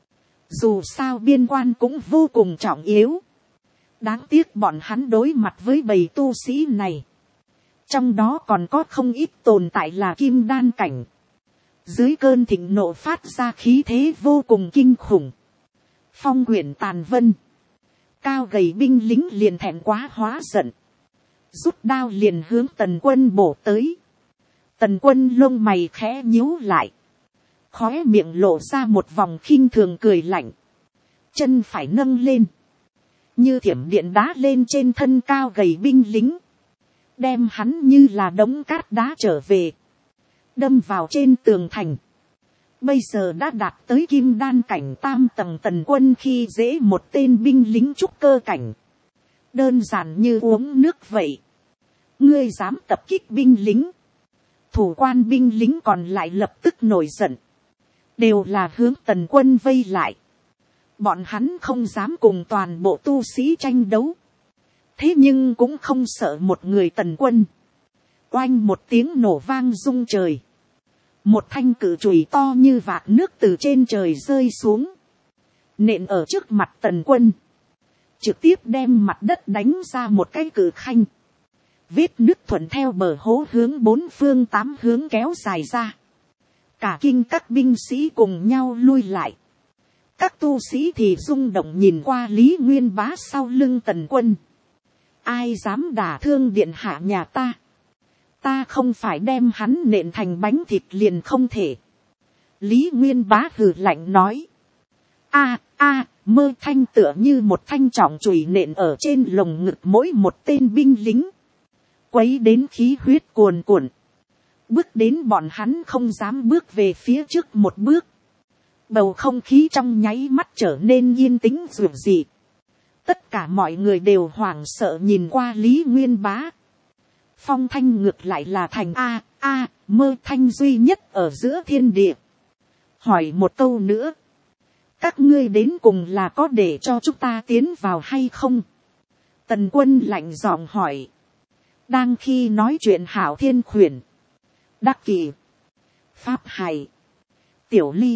Dù sao biên quan cũng vô cùng trọng yếu. Đáng tiếc bọn hắn đối mặt với bầy tu sĩ này. Trong đó còn có không ít tồn tại là kim đan cảnh. Dưới cơn thịnh nộ phát ra khí thế vô cùng kinh khủng. Phong quyển tàn vân. Cao gầy binh lính liền thẹn quá hóa giận. Rút đao liền hướng Tần Quân bổ tới. Tần Quân lông mày khẽ nhíu lại. Khóe miệng lộ ra một vòng khinh thường cười lạnh. Chân phải nâng lên. Như thiểm điện đá lên trên thân cao gầy binh lính. Đem hắn như là đống cát đá trở về. Đâm vào trên tường thành. Bây giờ đã đạt tới kim đan cảnh tam tầng Tần Quân khi dễ một tên binh lính trúc cơ cảnh. Đơn giản như uống nước vậy. Ngươi dám tập kích binh lính. Thủ quan binh lính còn lại lập tức nổi giận. Đều là hướng Tần Quân vây lại. Bọn hắn không dám cùng toàn bộ tu sĩ tranh đấu. Thế nhưng cũng không sợ một người Tần Quân. Oanh một tiếng nổ vang rung trời. Một thanh cự chùy to như vạc nước từ trên trời rơi xuống. Nện ở trước mặt Tần Quân. Trực tiếp đem mặt đất đánh ra một cái cự khanh. Vết nứt thuận theo bờ hố hướng bốn phương tám hướng kéo dài ra. Cả kinh các binh sĩ cùng nhau lui lại. Các tu sĩ thì rung động nhìn qua Lý Nguyên Bá sau lưng Tần Quân. Ai dám đả thương điện hạ nhà ta? Ta không phải đem hắn nện thành bánh thịt liền không thể. Lý Nguyên Bá hừ lạnh nói. Mơ thanh tựa như một thanh trọng chùy nện ở trên lồng ngực mỗi một tên binh lính. Quấy đến khí huyết cuồn cuộn. Bước đến bọn hắn không dám bước về phía trước một bước. Bầu không khí trong nháy mắt trở nên yên tĩnh dịu dị. Tất cả mọi người đều hoảng sợ nhìn qua Lý Nguyên Bá. Phong thanh ngược lại là thành mơ thanh duy nhất ở giữa thiên địa. Hỏi một câu nữa. Các ngươi đến cùng là có để cho chúng ta tiến vào hay không? Tần Quân lạnh giọng hỏi. Đang khi nói chuyện Hảo Thiên Khuyển, Đắc Kỳ, Pháp Hải, Tiểu Ly,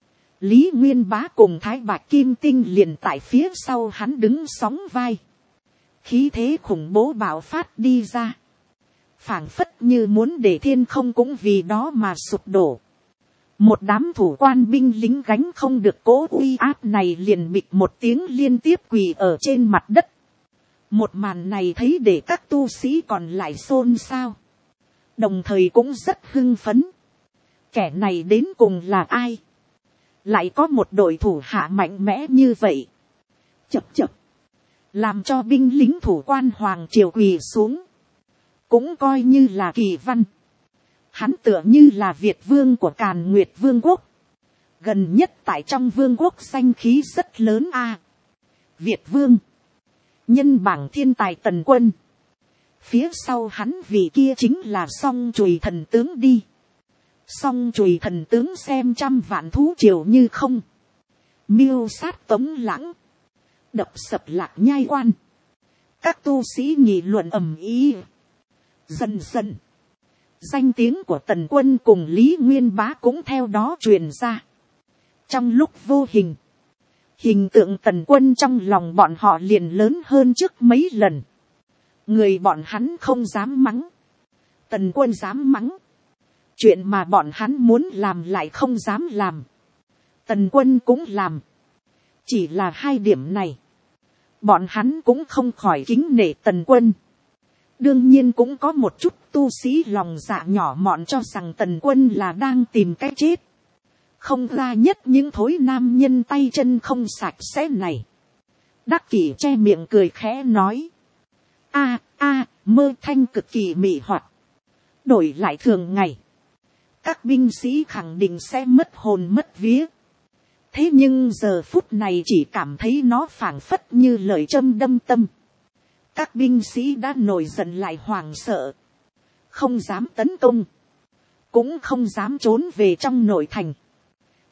Lý Nguyên Bá cùng Thái Bạch Kim Tinh liền tại phía sau hắn đứng sóng vai. Khí thế khủng bố bạo phát đi ra. Phảng phất như muốn để thiên không cũng vì đó mà sụp đổ. Một đám thủ quan binh lính gánh không được cố uy áp này liền bịch một tiếng liên tiếp quỳ ở trên mặt đất. Một màn này thấy để các tu sĩ còn lại xôn xao. Đồng thời cũng rất hưng phấn. Kẻ này đến cùng là ai? Lại có một đội thủ hạ mạnh mẽ như vậy. Chập chập. Làm cho binh lính thủ quan hoàng triều quỳ xuống. Cũng coi như là kỳ văn. Hắn tựa như là Việt vương của Càn Nguyệt Vương quốc. Gần nhất tại trong vương quốc danh khí rất lớn Việt vương. Nhân bảng thiên tài Tần Quân. Phía sau hắn vị kia chính là Song Chùy thần tướng đi. Song Chùy thần tướng xem trăm vạn thú triều như không. Miêu sát Tống Lãng. Đập sập Lạc Nhai Quan. Các tu sĩ nghị luận ầm ĩ. Dần dần. Danh tiếng của Tần Quân cùng Lý Nguyên Bá cũng theo đó truyền ra. Trong lúc vô hình. Hình tượng Tần Quân trong lòng bọn họ liền lớn hơn trước mấy lần. Người bọn hắn không dám mắng. Tần Quân dám mắng. Chuyện mà bọn hắn muốn làm lại không dám làm. Tần Quân cũng làm. Chỉ là hai điểm này. Bọn hắn cũng không khỏi kính nể Tần Quân. Đương nhiên cũng có một chút tu sĩ lòng dạ nhỏ mọn cho rằng Tần Quân là đang tìm cái chết. Không ra nhất những thối nam nhân tay chân không sạch sẽ này. Đắc Kỷ che miệng cười khẽ nói. Mơ thanh cực kỳ mị hoạt. Đổi lại thường ngày. Các binh sĩ khẳng định sẽ mất hồn mất vía. Thế nhưng giờ phút này chỉ cảm thấy nó phảng phất như lời châm đâm tâm. Các binh sĩ đã nổi giận lại hoảng sợ. Không dám tấn công. Cũng không dám trốn về trong nội thành.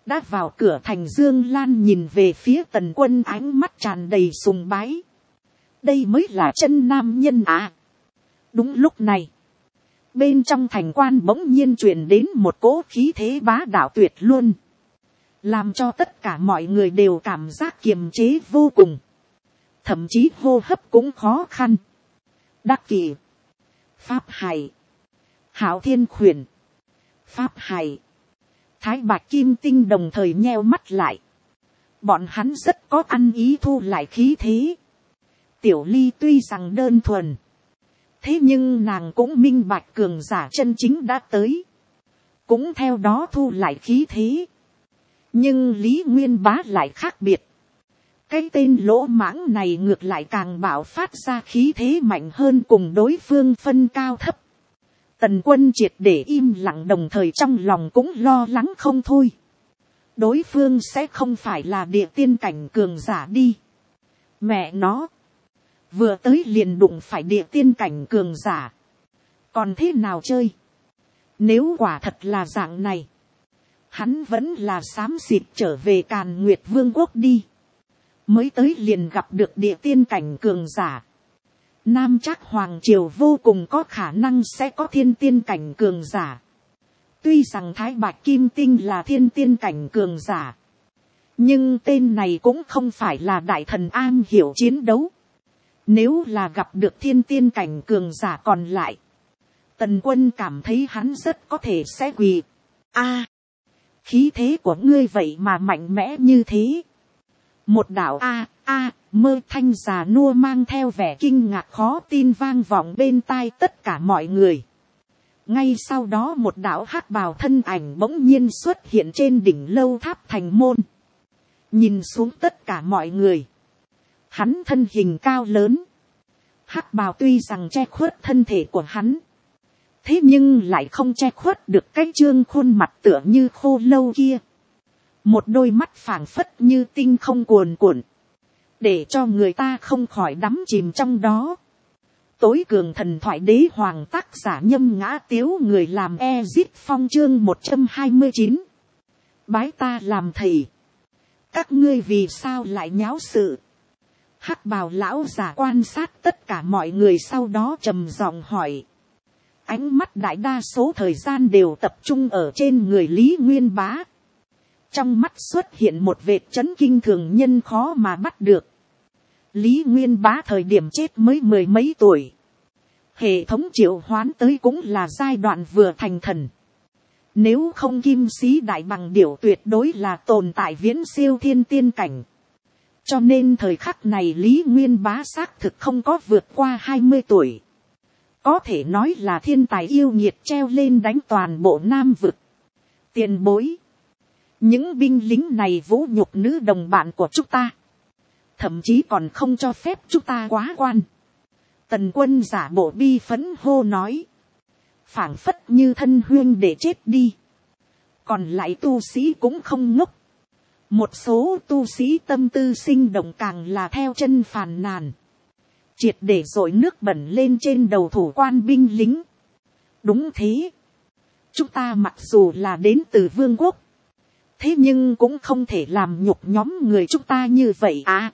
Đã vào cửa thành, Dương Lan nhìn về phía Tần Quân, ánh mắt tràn đầy sùng bái. Đây mới là chân nam nhân à. Đúng lúc này, bên trong thành quan bỗng nhiên truyền đến một cỗ khí thế bá đạo tuyệt luôn, làm cho tất cả mọi người đều cảm giác kiềm chế vô cùng, thậm chí hô hấp cũng khó khăn. Đắc Kỷ, Pháp Hải, Hạo Thiên Khuyển, Pháp Hải, Thái Bạch Kim Tinh đồng thời nheo mắt lại. Bọn hắn rất có ăn ý thu lại khí thế. Tiểu Ly tuy rằng đơn thuần, thế nhưng nàng cũng minh bạch cường giả chân chính đã tới, cũng theo đó thu lại khí thế. Nhưng Lý Nguyên Bá lại khác biệt. Cái tên lỗ mãng này ngược lại càng bạo phát ra khí thế mạnh hơn, cùng đối phương phân cao thấp. Tần Quân triệt để im lặng, đồng thời trong lòng cũng lo lắng không thôi. Đối phương sẽ không phải là địa tiên cảnh cường giả đi. Mẹ nó, vừa tới liền đụng phải địa tiên cảnh cường giả, còn thế nào chơi? Nếu quả thật là dạng này, hắn vẫn là xám xịt trở về Càn Nguyệt Vương quốc đi. Mới tới liền gặp được địa tiên cảnh cường giả. Nam Trác Hoàng Triều vô cùng có khả năng sẽ có thiên tiên cảnh cường giả. Tuy rằng Thái Bạch Kim Tinh là thiên tiên cảnh cường giả, nhưng tên này cũng không phải là đại thần am hiểu chiến đấu. Nếu là gặp được thiên tiên cảnh cường giả còn lại, Tần Quân cảm thấy hắn rất có thể sẽ quỳ. Khí thế của ngươi vậy mà mạnh mẽ như thế. Một đạo mơ thanh già nua mang theo vẻ kinh ngạc khó tin vang vọng bên tai tất cả mọi người. Ngay sau đó một đạo hắc bào thân ảnh bỗng nhiên xuất hiện trên đỉnh lâu tháp thành môn. Nhìn xuống tất cả mọi người, hắn thân hình cao lớn, hắc bào tuy rằng che khuất thân thể của hắn, thế nhưng lại không che khuất được cái trương khuôn mặt tựa như khô lâu kia. Một đôi mắt phảng phất như tinh không cuồn cuộn, để cho người ta không khỏi đắm chìm trong đó. Tối cường thần thoại đế hoàng, tác giả Nhâm Ngã Tiếu, người làm Ezit Phong, chương 129. Bái ta làm thầy. Các ngươi vì sao lại nháo sự? Hắc bào lão giả quan sát tất cả mọi người, sau đó trầm giọng hỏi. Ánh mắt đại đa số thời gian đều tập trung ở trên người Lý Nguyên Bá. Trong mắt xuất hiện một vệt chấn kinh thường nhân khó mà bắt được. Lý Nguyên Bá thời điểm chết mới 10 mấy tuổi. Hệ thống triệu hoán tới cũng là giai đoạn vừa thành thần. Nếu không Kim Sĩ Đại Bằng Điểu tuyệt đối là tồn tại viễn siêu thiên tiên cảnh. Cho nên thời khắc này Lý Nguyên Bá xác thực không có vượt qua 20 tuổi. Có thể nói là thiên tài yêu nghiệt treo lên đánh toàn bộ Nam vực. Tiền bối. Những binh lính này vũ nhục nữ đồng bạn của chúng ta. Thậm chí còn không cho phép chúng ta quá quan. Tần Quân giả bộ bi phấn hô nói. Phảng phất như thân huyên để chết đi. Còn lại tu sĩ cũng không ngốc. Một số tu sĩ tâm tư sinh động càng là theo chân phàn nàn. Triệt để dội nước bẩn lên trên đầu thủ quan binh lính. Đúng thế. Chúng ta mặc dù là đến từ vương quốc, thế nhưng cũng không thể làm nhục nhóm người chúng ta như vậy à.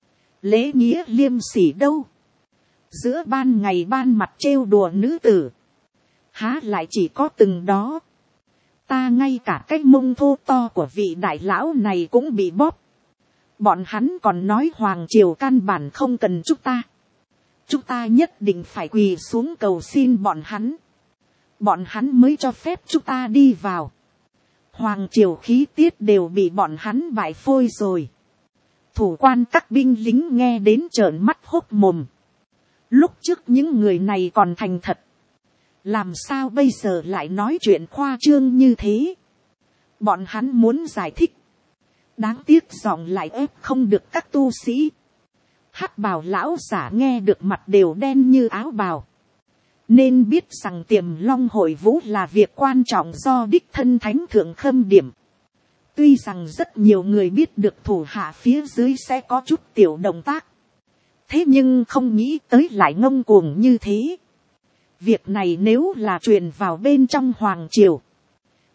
Lễ nghĩa liêm sỉ đâu. Giữa ban ngày ban mặt trêu đùa nữ tử, há lại chỉ có từng đó. Ta ngay cả cái mông thô to của vị đại lão này cũng bị bóp. Bọn hắn còn nói hoàng triều căn bản không cần chúng ta. Chúng ta nhất định phải quỳ xuống cầu xin bọn hắn. Bọn hắn mới cho phép chúng ta đi vào. Hoàng triều khí tiết đều bị bọn hắn bại phôi rồi. Thủ quan các binh lính nghe đến trợn mắt hốt mồm. Lúc trước những người này còn thành thật. Làm sao bây giờ lại nói chuyện khoa trương như thế? Bọn hắn muốn giải thích. Đáng tiếc giọng lại ép không được các tu sĩ. Hắc bào lão giả nghe được mặt đều đen như áo bào. Nên biết rằng Tiềm Long hội vũ là việc quan trọng do đích thân thánh thượng khâm điểm. Tuy rằng rất nhiều người biết được thủ hạ phía dưới sẽ có chút tiểu động tác. Thế nhưng không nghĩ tới lại ngông cuồng như thế. Việc này nếu là truyền vào bên trong hoàng triều,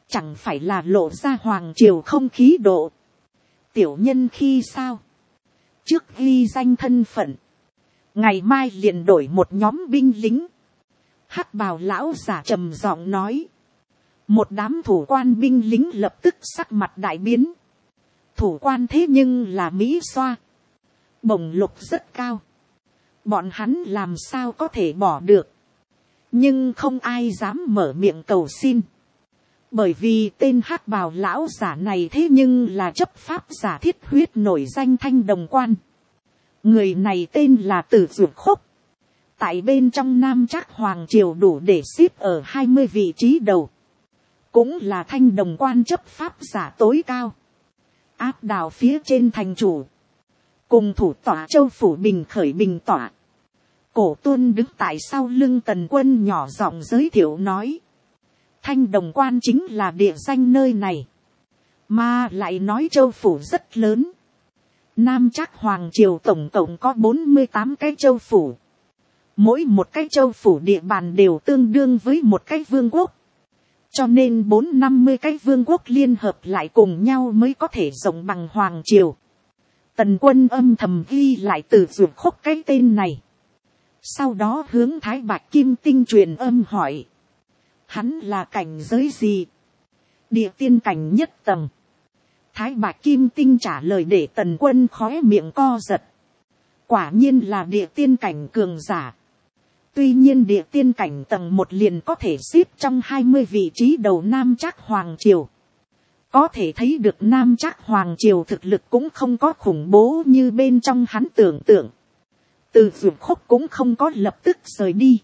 chẳng phải là lộ ra hoàng triều không khí độ. Tiểu nhân khi sao, trước ghi danh thân phận, ngày mai liền đổi một nhóm binh lính. Hắc bào lão giả trầm giọng nói. Một đám thủ quan binh lính lập tức sắc mặt đại biến. Thủ quan thế nhưng là Mỹ xoa, bổng lục rất cao, bọn hắn làm sao có thể bỏ được. Nhưng không ai dám mở miệng cầu xin, bởi vì tên hắc bào lão giả này thế nhưng là chấp pháp giả thiết huyết nổi danh Thanh Đồng Quan. Người này tên là Tử Dược Khúc, tại bên trong Nam Trác hoàng triều đủ để xếp ở 20 vị trí đầu, cũng là Thanh Đồng Quan chấp pháp giả tối cao, áp đảo phía trên thành chủ, cùng thủ tọa châu phủ Bình Khởi Bình tọa. Cổ Tuân đứng tại sau lưng Tần Quân nhỏ giọng giới thiệu nói. Thanh Đồng Quan chính là địa danh nơi này, mà lại nói châu phủ rất lớn. Nam Trác hoàng triều tổng cộng có 48 cái châu phủ, mỗi một cái châu phủ địa bàn đều tương đương với một cái vương quốc, cho nên 450 cái vương quốc liên hợp lại cùng nhau mới có thể rộng bằng hoàng triều. Tần Quân âm thầm ghi lại Từ Dược Khúc cái tên này, sau đó hướng Thái Bạch Kim Tinh truyền âm hỏi, hắn là cảnh giới gì? Địa tiên cảnh nhất tầng. Thái Bạch Kim Tinh trả lời để Tần Quân khóe miệng co giật. Quả nhiên là địa tiên cảnh cường giả. Tuy nhiên địa tiên cảnh tầng 1 liền có thể xếp trong 20 vị trí đầu Nam Trác hoàng triều. Có thể thấy được Nam Trác hoàng triều thực lực cũng không có khủng bố như bên trong hắn tưởng tượng. Từ Dược Khúc cũng không có lập tức rời đi,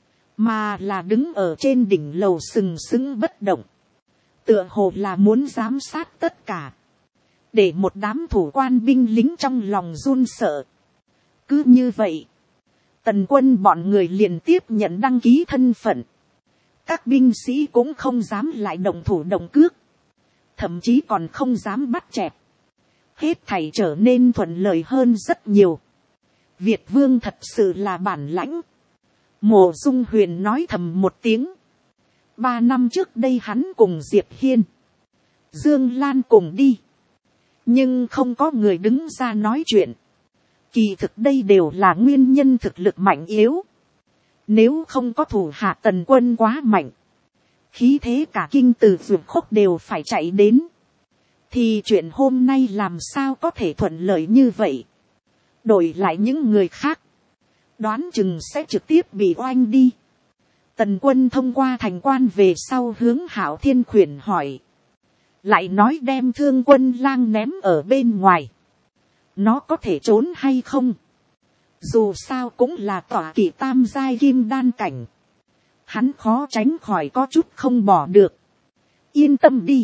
mà là đứng ở trên đỉnh lầu sừng sững bất động, tựa hồ là muốn giám sát tất cả, để một đám thủ quan binh lính trong lòng run sợ. Cứ như vậy, Tần Quân bọn người liền tiếp nhận đăng ký thân phận. Các binh sĩ cũng không dám lại động thủ động cước, thậm chí còn không dám bắt chẹt. Hết thảy trở nên thuận lợi hơn rất nhiều. Việt Vương thật sự là bản lãnh. Mộ Dung Huyền nói thầm một tiếng. 3 năm trước đây hắn cùng Diệp Hiên, Dương Lan cùng đi, nhưng không có người đứng ra nói chuyện. Kỳ thực đây đều là nguyên nhân thực lực mạnh yếu. Nếu không có thủ hạ Tần Quân quá mạnh, khí thế cả kinh Từ Dược Khúc đều phải chạy đến, thì chuyện hôm nay làm sao có thể thuận lợi như vậy. Đổi lại những người khác, đoán chừng sẽ trực tiếp bị oanh đi. Tần Quân thông qua thành quan về sau hướng Hạo Thiên khuyển hỏi, lại nói đem Thương Quân Lang ném ở bên ngoài, nó có thể trốn hay không? Dù sao cũng là tọa kỵ tam giai kim đan cảnh, hắn khó tránh khỏi có chút không bỏ được. Yên tâm đi,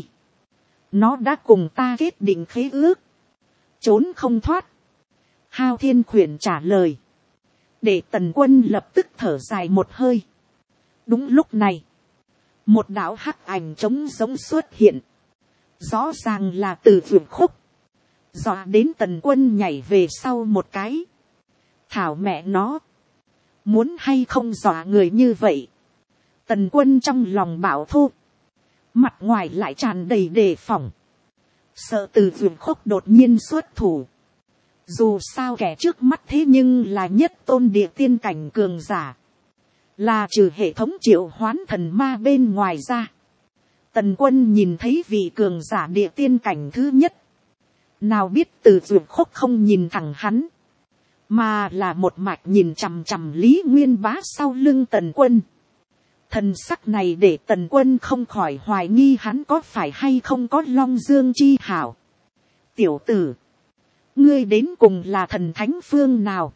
nó đã cùng ta kết định khế ước, trốn không thoát. Hạo Thiên khuyển trả lời, để Tần Quân lập tức thở dài một hơi. Đúng lúc này, một đạo hắc ảnh trống giống xuất hiện, rõ ràng là Từ Dược Khúc, dọa đến Tần Quân nhảy về sau một cái. Thảo mẹ nó, muốn hay không dọa người như vậy. Tần Quân trong lòng bảo thô, mặt ngoài lại tràn đầy đề phòng, sợ Từ Dược Khúc đột nhiên xuất thủ. Dù sao kẻ trước mắt thế nhưng là nhất tôn địa tiên cảnh cường giả, là trừ hệ thống triệu hoán thần ma bên ngoài ra. Tần Quân nhìn thấy vị cường giả địa tiên cảnh thứ nhất, nào biết Từ Dược Khúc không nhìn thẳng hắn, mà là một mạch nhìn chằm chằm Lý Nguyên Bá sau lưng Tần Quân. Thần sắc này để Tần Quân không khỏi hoài nghi hắn có phải hay không có Long Dương chi hảo. Tiểu tử, ngươi đến cùng là thần thánh phương nào?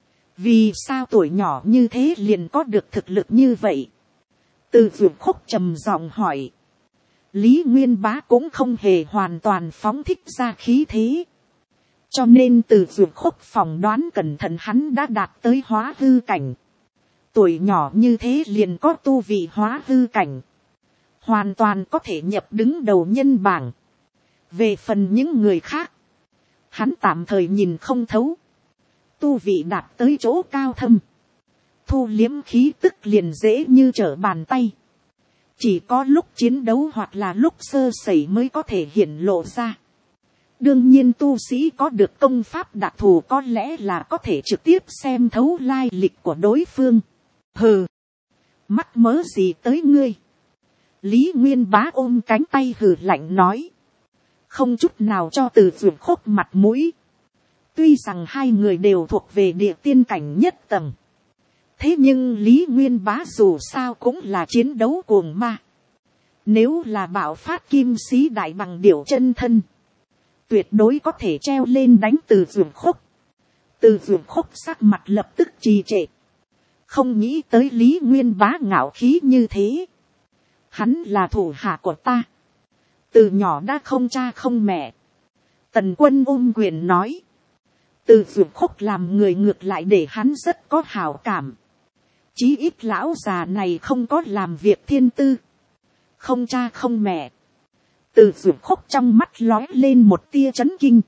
Vì sao tuổi nhỏ như thế liền có được thực lực như vậy? Từ Dược Khúc trầm giọng hỏi. Lý Nguyên Bá cũng không hề hoàn toàn phóng thích ra khí thế, cho nên Từ Dược Khúc phỏng đoán cẩn thận hắn đã đạt tới hóa hư cảnh. Tuổi nhỏ như thế liền có tu vị hóa hư cảnh, hoàn toàn có thể nhập đứng đầu nhân bảng. Về phần những người khác, hắn tạm thời nhìn không thấu. Tu vị đạt tới chỗ cao thâm, thu liếm khí tức liền dễ như trở bàn tay. chỉ có lúc chiến đấu hoặc là lúc sơ sẩy mới có thể hiển lộ ra. Đương nhiên tu sĩ có được công pháp đặc thù có lẽ là có thể trực tiếp xem thấu lai lịch của đối phương. Hừ, mắc mớ gì tới ngươi. Lý Nguyên Bá ôm cánh tay hừ lạnh nói, không chút nào cho Từ Dược Khốc mặt mũi. Tuy rằng hai người đều thuộc về địa tiên cảnh nhất tầng, thế nhưng Lý Nguyên Bá dù sao cũng là chiến đấu cuồng ma. Nếu là bạo phát kim sĩ đại bằng điểu chân thân, tuyệt đối có thể treo lên đánh Từ Dược Khốc. Từ Dược Khốc sắc mặt lập tức trì trệ. Không nghĩ tới Lý Nguyên Bá ngạo khí như thế. Hắn là thủ hạ của ta. Từ nhỏ đã không cha không mẹ. Tần Quân ôm quyền nói. Từ Dược Khốc làm người ngược lại để hắn rất có hảo cảm. Chí ít lão già này không có làm việc thiên tư. Không cha không mẹ. Từ Dược Khốc trong mắt lóe lên một tia chấn kinh.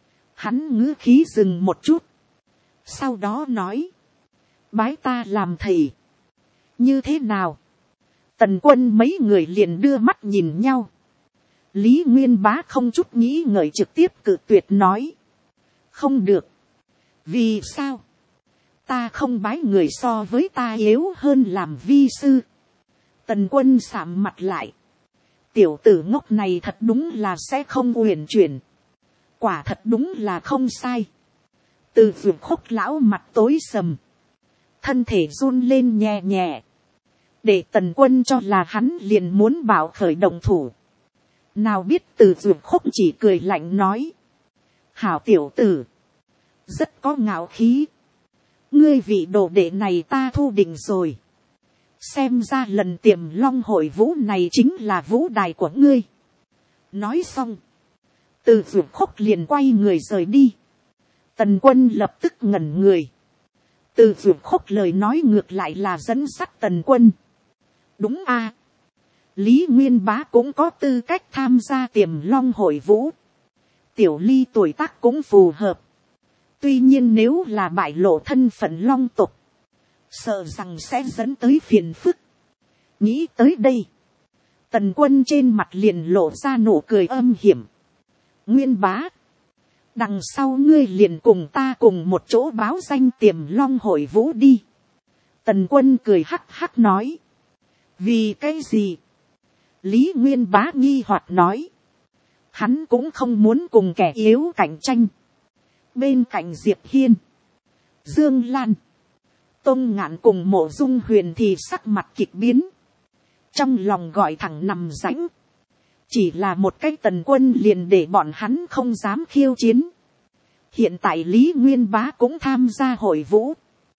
Hắn ngữ khí dừng một chút. Sau đó nói. Bái ta làm thầy. Như thế nào? Tần Quân mấy người liền đưa mắt nhìn nhau. Lý Nguyên Bá không chút nghĩ ngợi trực tiếp cự tuyệt nói. Không được. Vì sao? Ta không bái người so với ta yếu hơn làm vi sư. Tần Quân sạm mặt lại. Tiểu tử ngốc này thật đúng là sẽ không uyển chuyển. Quả thật đúng là không sai. Từ Dược Khốc lão mặt tối sầm. Thân thể run lên nhẹ nhẹ. Để Tần Quân cho là hắn liền muốn bảo khởi động thủ. Nào biết Từ Dược Khốc chỉ cười lạnh nói. Hảo tiểu tử. Rất có ngạo khí. Ngươi vị đồ đệ này ta thu định rồi. Xem ra lần tiềm long hội vũ này chính là vũ đài của ngươi. Nói xong. Từ Dược Khốc liền quay người rời đi. Tần Quân lập tức ngẩn người. Từ Dược Khốc lời nói ngược lại là dẫn dắt Tần Quân. Đúng a, Lý Nguyên Bá cũng có tư cách tham gia tiềm long hội vũ. Tiểu Ly tuổi tác cũng phù hợp. Tuy nhiên nếu là bại lộ thân phận long tộc, sợ rằng sẽ dẫn tới phiền phức. Nghĩ tới đây, Tần Quân trên mặt liền lộ ra nụ cười âm hiểm. Nguyên Bá, đằng sau ngươi liền cùng ta cùng một chỗ báo danh tiềm long hội vũ đi. Tần Quân cười hắc hắc nói. Vì cái gì? Lý Nguyên Bá nghi hoặc nói. Hắn cũng không muốn cùng kẻ yếu cạnh tranh. Bên cạnh Diệp Hiên, Dương Lan, Tôn Ngạn cùng Mộ Dung Huyền thì sắc mặt kịch biến. Trong lòng gọi thẳng nằm rãnh. Chỉ là một cái Tần Quân liền để bọn hắn không dám khiêu chiến. Hiện tại Lý Nguyên Bá cũng tham gia hội vũ.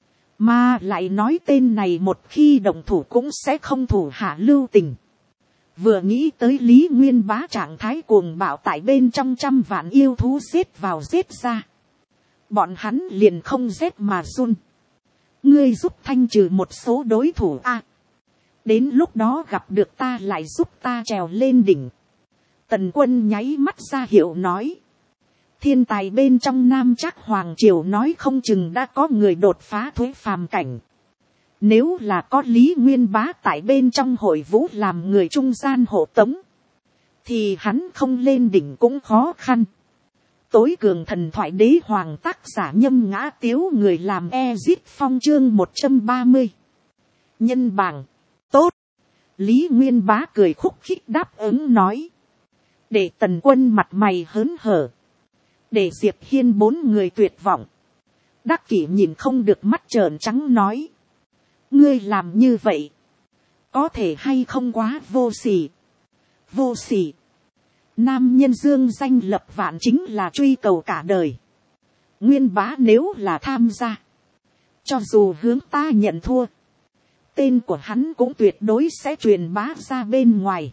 Mà lại nói tên này một khi động thủ cũng sẽ không thủ hạ lưu tình. Vừa nghĩ tới Lý Nguyên Bá trạng thái cuồng bạo tại bên trong trăm vạn yêu thú giết vào giết ra. Bọn hắn liền không rét mà run. Ngươi giúp thanh trừ một số đối thủ a. Đến lúc đó gặp được ta lại giúp ta trèo lên đỉnh. Tần Quân nháy mắt ra hiệu nói. Thiên tài bên trong Nam Trác Hoàng Triều nói không chừng đã có người đột phá thuế phàm cảnh. Nếu là có Lý Nguyên Bá tại bên trong hội vũ làm người trung gian hộ tống, thì hắn không lên đỉnh cũng khó khăn. Tối cường thần thoại đế hoàng tác giả Nhâm Ngã Tiếu người làm Ezit Phong chương 130. Nhân bảng. Tốt. Lý Nguyên Bá cười khúc khích đáp ứng nói. Để Tần Quân mặt mày hớn hở. Để Diệp Hiên bốn người tuyệt vọng. Đắc Kỷ nhìn không được mắt trợn trắng nói. Ngươi làm như vậy. Có thể hay không quá vô sỉ. Vô sỉ. Nam nhân dương danh lập vạn chính là truy cầu cả đời. Nguyên Bá nếu là tham gia. Cho dù hướng ta nhận thua. Tên của hắn cũng tuyệt đối sẽ truyền bá ra bên ngoài.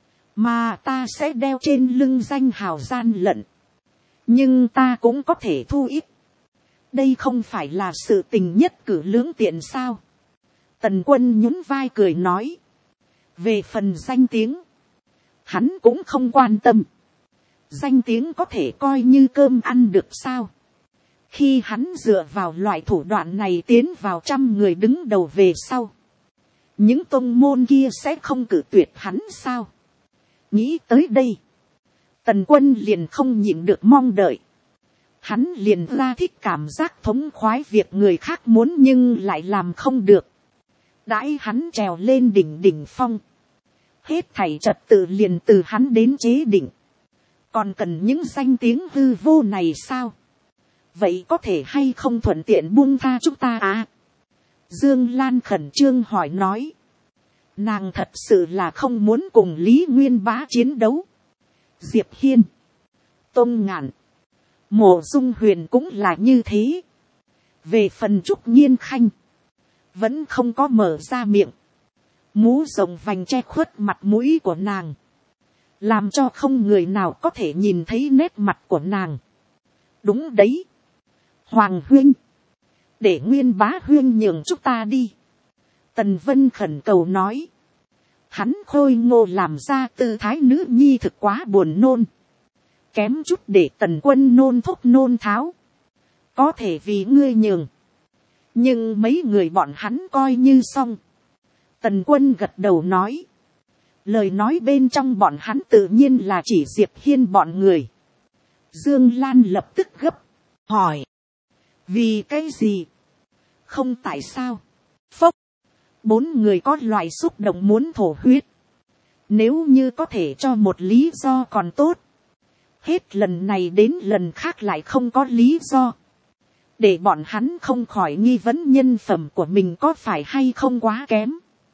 Mà ta sẽ đeo trên lưng danh hào gian lận. Nhưng ta cũng có thể thu ít. Đây không phải là sự tình nhất cử lưỡng tiện sao. Tần Quân nhún vai cười nói. Về phần danh tiếng. Hắn cũng không quan tâm. Danh tiếng có thể coi như cơm ăn được sao. Khi hắn dựa vào loại thủ đoạn này tiến vào trăm người đứng đầu về sau. những tôn môn kia sẽ không cử tuyệt hắn sao. Nghĩ tới đây, Tần Quân liền không nhịn được mong đợi. Hắn liền ra thích cảm giác thống khoái việc người khác muốn nhưng lại làm không được. Đãi hắn trèo lên đỉnh phong, hết thảy trật tự liền từ hắn đến chế định. Còn cần những danh tiếng hư vô này sao? Vậy có thể hay không thuận tiện buông tha chúng ta à? Dương Lan khẩn trương hỏi nói. Nàng thật sự là không muốn cùng Lý Nguyên Bá chiến đấu. Diệp Hiên, Tôn Ngạn, Mộ Dung Huyền cũng là như thế. Về phần Trúc Nhiên Khanh, vẫn không có mở ra miệng. Mũ rộng vành che khuất mặt mũi của nàng, làm cho không người nào có thể nhìn thấy nét mặt của nàng. Đúng đấy, Hoàng huynh, để Nguyên Bá huynh nhường chúng ta đi. Tần Vân khẩn cầu nói. Hắn khôi ngô làm ra tư thái nữ nhi thực quá buồn nôn, kém chút để Tần Quân nôn thốc nôn tháo. Có thể vì ngươi nhường, nhưng mấy người bọn hắn coi như xong. Tần Quân gật đầu nói. Lời nói bên trong bọn hắn tự nhiên là chỉ Diệp Hiên bọn người. Dương Lan lập tức gấp, hỏi. Vì cái gì? Không tại sao? Phốc. 4 người có loại xúc động muốn thổ huyết. Nếu như có thể cho một lý do còn tốt. Hết lần này đến lần khác lại không có lý do. Để bọn hắn không khỏi nghi vấn nhân phẩm của mình có phải hay không quá kém.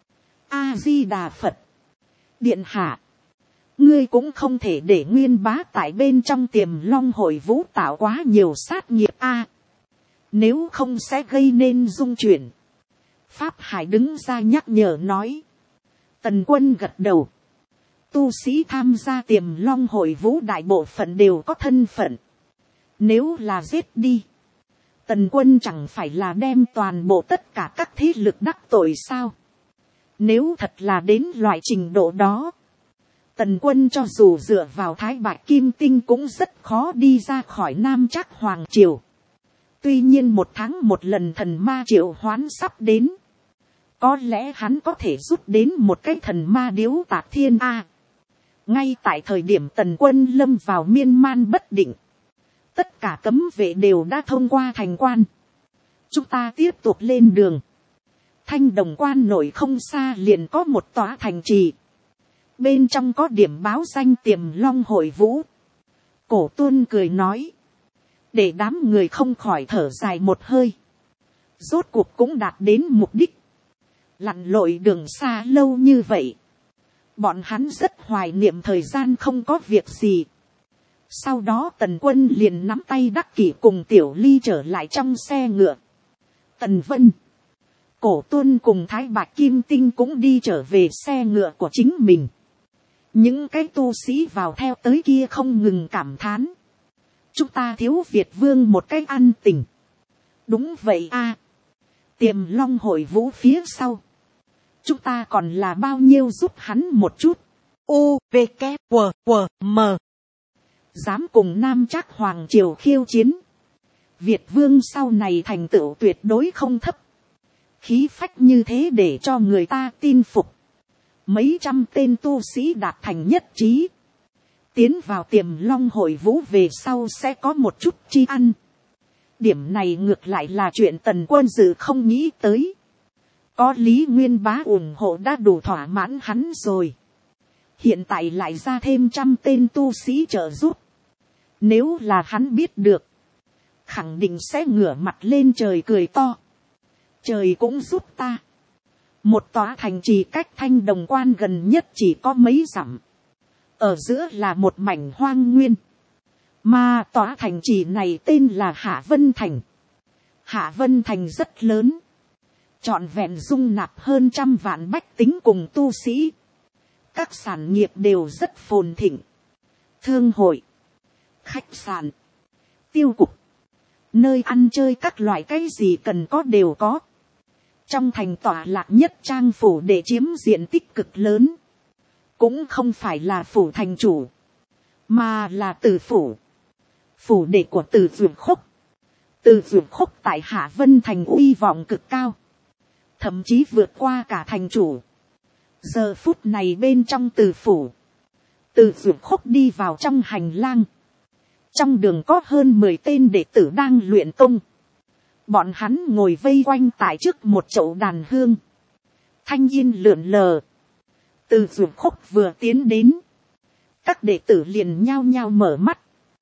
A-di-đà Phật. Điện hạ, ngươi cũng không thể để Nguyên Bá tại bên trong Tiềm Long Hội Vũ tạo quá nhiều sát nghiệp a. Nếu không sẽ gây nên dung chuyển. Pháp Hải đứng ra nhắc nhở nói. Tần Quân gật đầu. Tu sĩ tham gia Tiềm Long Hội Vũ đại bộ phận đều có thân phận. Nếu là giết đi, Tần Quân chẳng phải là đem toàn bộ tất cả các thế lực đắc tội sao? Nếu thật là đến loại trình độ đó, Tần Quân cho dù dựa vào Thái Bạch Kim Tinh cũng rất khó đi ra khỏi Nam Trác Hoàng Triều. Tuy nhiên 1 tháng 1 lần thần ma triệu hoán sắp đến. Có lẽ hắn có thể rút đến một cái thần ma điếu Tạc Thiên A. Ngay tại thời điểm Tần Quân lâm vào miên man bất định, tất cả cấm vệ đều đã thông qua thành quan. Chúng ta tiếp tục lên đường. Thanh Đồng Quan nội không xa liền có một tòa thành trì. Bên trong có điểm báo danh Tiềm Long Hội Vũ. Cổ Tuân cười nói. Để đám người không khỏi thở dài một hơi. Rốt cuộc cũng đạt đến mục đích. Lặn lội đường xa lâu như vậy, bọn hắn rất hoài niệm thời gian không có việc gì. Sau đó Tần Quân liền nắm tay Đắc Kỷ cùng Tiểu Ly trở lại trong xe ngựa. Tần Vân, Cổ Tuân cùng Thái Bạch Kim Tinh cũng đi trở về xe ngựa của chính mình. Những cái tu sĩ vào theo tới kia không ngừng cảm thán. Chúng ta thiếu Việt Vương một cái ăn tình. Đúng vậy a. Tiềm Long Hội Vũ phía sau, chúng ta còn là bao nhiêu giúp hắn một chút. U, V, K, W, W, M. Dám cùng Nam Trác Hoàng Triều khiêu chiến. Việt Vương sau này thành tựu tuyệt đối không thấp. Khí phách như thế để cho người ta tin phục. Mấy trăm tên tu sĩ đạt thành nhất trí. Tiến vào Tiềm Long Hội Vũ về sau sẽ có một chút chi ăn. Điểm này ngược lại là chuyện Tần Quân dự không nghĩ tới. Có Lý Nguyên Bá ủng hộ đã đủ thỏa mãn hắn rồi. Hiện tại lại ra thêm 100 tên tu sĩ trợ giúp. Nếu là hắn biết được, khẳng định sẽ ngửa mặt lên trời cười to. Trời cũng giúp ta. Một tòa thành trì cách Thanh Đồng Quan gần nhất chỉ có mấy dặm. Ở giữa là một mảnh hoang nguyên. Mà tòa thành trì này tên là Hạ Vân Thành. Hạ Vân Thành rất lớn. Trọn vẹn dung nạp hơn 100 vạn bách tính cùng tu sĩ. Các sản nghiệp đều rất phồn thịnh. Thương hội, khách sạn, tiêu cục, nơi ăn chơi các loại cái gì cần có đều có. Trong thành tọa lạc nhất trang phủ để chiếm diện tích cực lớn. Cũng không phải là phủ thành chủ, mà là Từ phủ. Phủ đệ của Từ Dược Khúc. Từ Dược Khúc tại Hạ Vân Thành uy vọng cực cao. thậm chí vượt qua cả thành chủ. Giờ phút này bên trong Từ phủ, Từ Dược Khúc đi vào trong hành lang. Trong đường có hơn 10 tên đệ tử đang luyện công. Bọn hắn ngồi vây quanh tại trước một chậu đàn hương. Thanh yên lượn lờ. Từ Dược Khúc vừa tiến đến, các đệ tử liền nhao nhao mở mắt.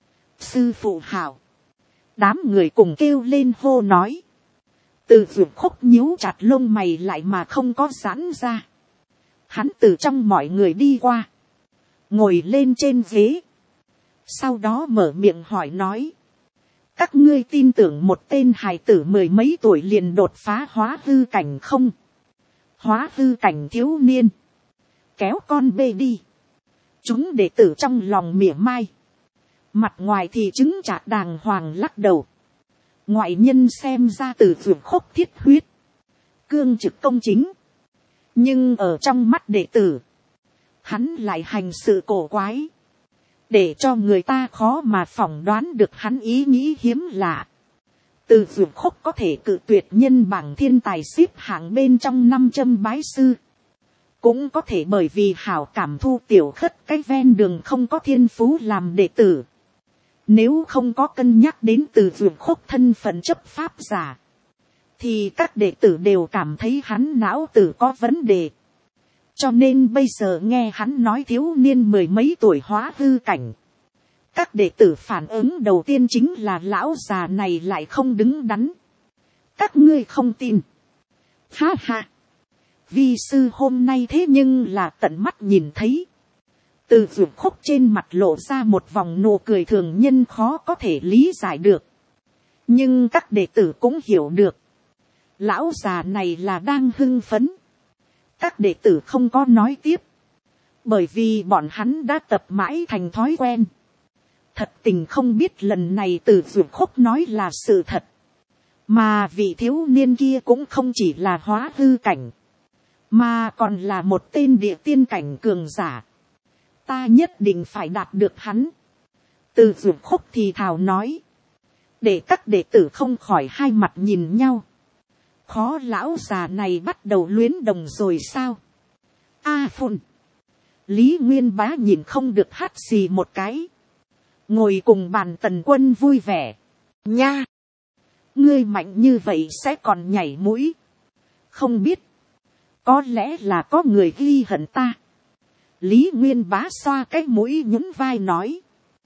Sư phụ hảo. Đám người cùng kêu lên hô nói. Từ Dược Khúc nhíu chặt lông mày lại mà không có giãn ra. Hắn từ trong mọi người đi qua, ngồi lên trên ghế. Sau đó mở miệng hỏi nói. Các ngươi tin tưởng một tên hài tử 10 mấy tuổi liền đột phá hóa hư cảnh không? Hóa hư cảnh thiếu niên. Kéo con bê đi. Chúng đệ tử trong lòng mỉa mai. Mặt ngoài thì chứng chạc đàng hoàng lắc đầu. Ngoại nhân xem ra Từ Dược Khúc thiết huyết, cương trực công chính. Nhưng ở trong mắt đệ tử, hắn lại hành sự cổ quái, để cho người ta khó mà phỏng đoán được hắn ý nghĩ hiếm lạ. Từ Dược Khúc có thể cự tuyệt nhân bảng thiên tài xếp hạng bên trong 500 bái sư. Cũng có thể bởi vì hảo cảm thu tiểu khất cái ven đường không có thiên phú làm đệ tử. Nếu không có cân nhắc đến Từ Dược Khúc thân phận chấp pháp giả, thì các đệ tử đều cảm thấy hắn não tử có vấn đề. Cho nên bây giờ nghe hắn nói thiếu niên 10 mấy tuổi hóa hư cảnh, các đệ tử phản ứng đầu tiên chính là lão già này lại không đứng đắn. Các ngươi không tin. Ha ha. Vi sư hôm nay thế nhưng là tận mắt nhìn thấy. Từ Dược Khúc trên mặt lộ ra một vòng nụ cười thường nhân khó có thể lý giải được. Nhưng các đệ tử cũng hiểu được. Lão già này là đang hưng phấn. Các đệ tử không có nói tiếp. Bởi vì bọn hắn đã tập mãi thành thói quen. Thật tình không biết lần này Từ Dược Khúc nói là sự thật. Mà vị thiếu niên kia cũng không chỉ là hóa hư cảnh, mà còn là một tên địa tiên cảnh cường giả. Ta nhất định phải đạt được hắn. Từ Dược Khúc thì thào nói. Để các đệ tử không khỏi hai mặt nhìn nhau. Khó lão già này bắt đầu luyến đồng rồi sao? A phun. Lý Nguyên Bá nhìn không được hắt xì một cái. Ngồi cùng bàn Tần Quân vui vẻ. Nha! Ngươi mạnh như vậy sẽ còn nhảy mũi. Không biết. Có lẽ là có người ghi hận ta. Lý Nguyên Bá xoa cái mũi nhún vai nói.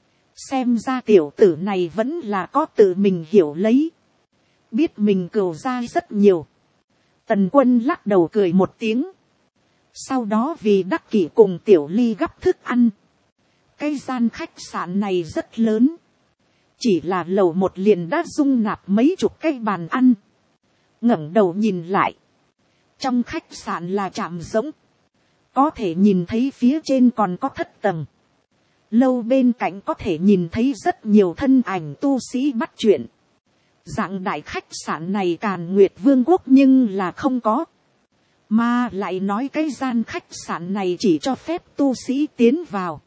Xem ra tiểu tử này vẫn là có tự mình hiểu lấy. Biết mình cừu ra rất nhiều. Tần Quân lắc đầu cười một tiếng. Sau đó vì đắc kỷ cùng Tiểu Ly gắp thức ăn. Cái gian khách sạn này rất lớn. Chỉ là lầu một liền đã dung nạp mấy chục cái bàn ăn. Ngẩng đầu nhìn lại. Trong khách sạn là trạm rỗng. Có thể nhìn thấy phía trên còn có thất tầng. Lâu bên cạnh có thể nhìn thấy rất nhiều thân ảnh tu sĩ bắt chuyện. Dạng đại khách sạn này Càn Nguyệt Vương quốc nhưng là không có. Mà lại nói cái gian khách sạn này chỉ cho phép tu sĩ tiến vào.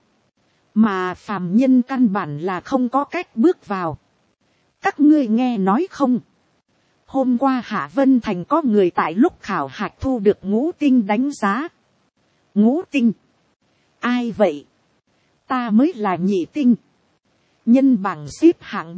Mà phàm nhân căn bản là không có cách bước vào. Các ngươi nghe nói không? Hôm qua Hạ Vân Thành có người tại lúc khảo hạch thu được ngũ tinh đánh giá. Ngũ tinh? Ai vậy? Ta mới là nhị tinh. Nhân bảng xếp hạng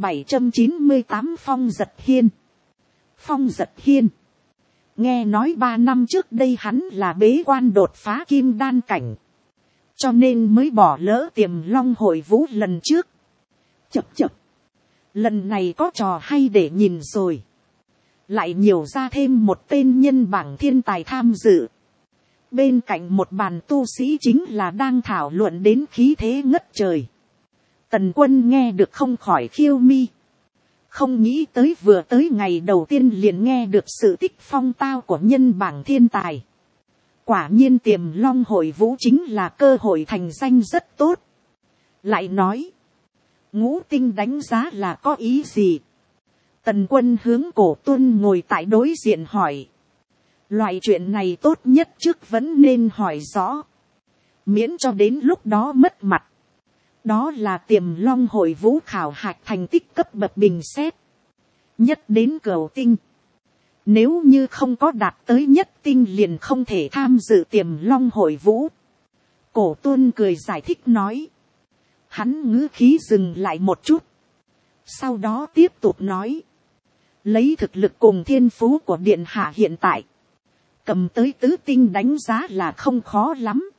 798 Phong Giật Hiên. Phong Giật Hiên. Nghe nói 3 năm trước đây hắn là bế quan đột phá kim đan cảnh. Cho nên mới bỏ lỡ Tiềm Long hội vũ lần trước. Chập chập. Lần này có trò hay để nhìn rồi. Lại nhiều ra thêm một tên nhân bảng thiên tài tham dự. Bên cạnh một bàn tu sĩ chính là đang thảo luận đến khí thế ngất trời. Tần Quân nghe được không khỏi khiêu mi. Không nghĩ tới vừa tới ngày đầu tiên liền nghe được sự tích phong tao của nhân bảng thiên tài. Quả nhiên Tiềm Long hội vũ chính là cơ hội thành danh rất tốt. Lại nói. Ngũ tinh đánh giá là có ý gì? Tần Quân hướng Cổ Tuân ngồi tại đối diện hỏi. Loại chuyện này tốt nhất trước vẫn nên hỏi rõ. Miễn cho đến lúc đó mất mặt. Đó là Tiềm Long hội vũ khảo hạch thành tích cấp bậc bình xét. Nhất đến Cửu tinh. Nếu như không có đạt tới nhất tinh liền không thể tham dự tiềm long hội vũ. Cổ Tuân cười giải thích nói. Hắn ngữ khí dừng lại một chút. Sau đó tiếp tục nói. Lấy thực lực cùng thiên phú của điện hạ hiện tại. Cầm tới tứ tinh đánh giá là không khó lắm.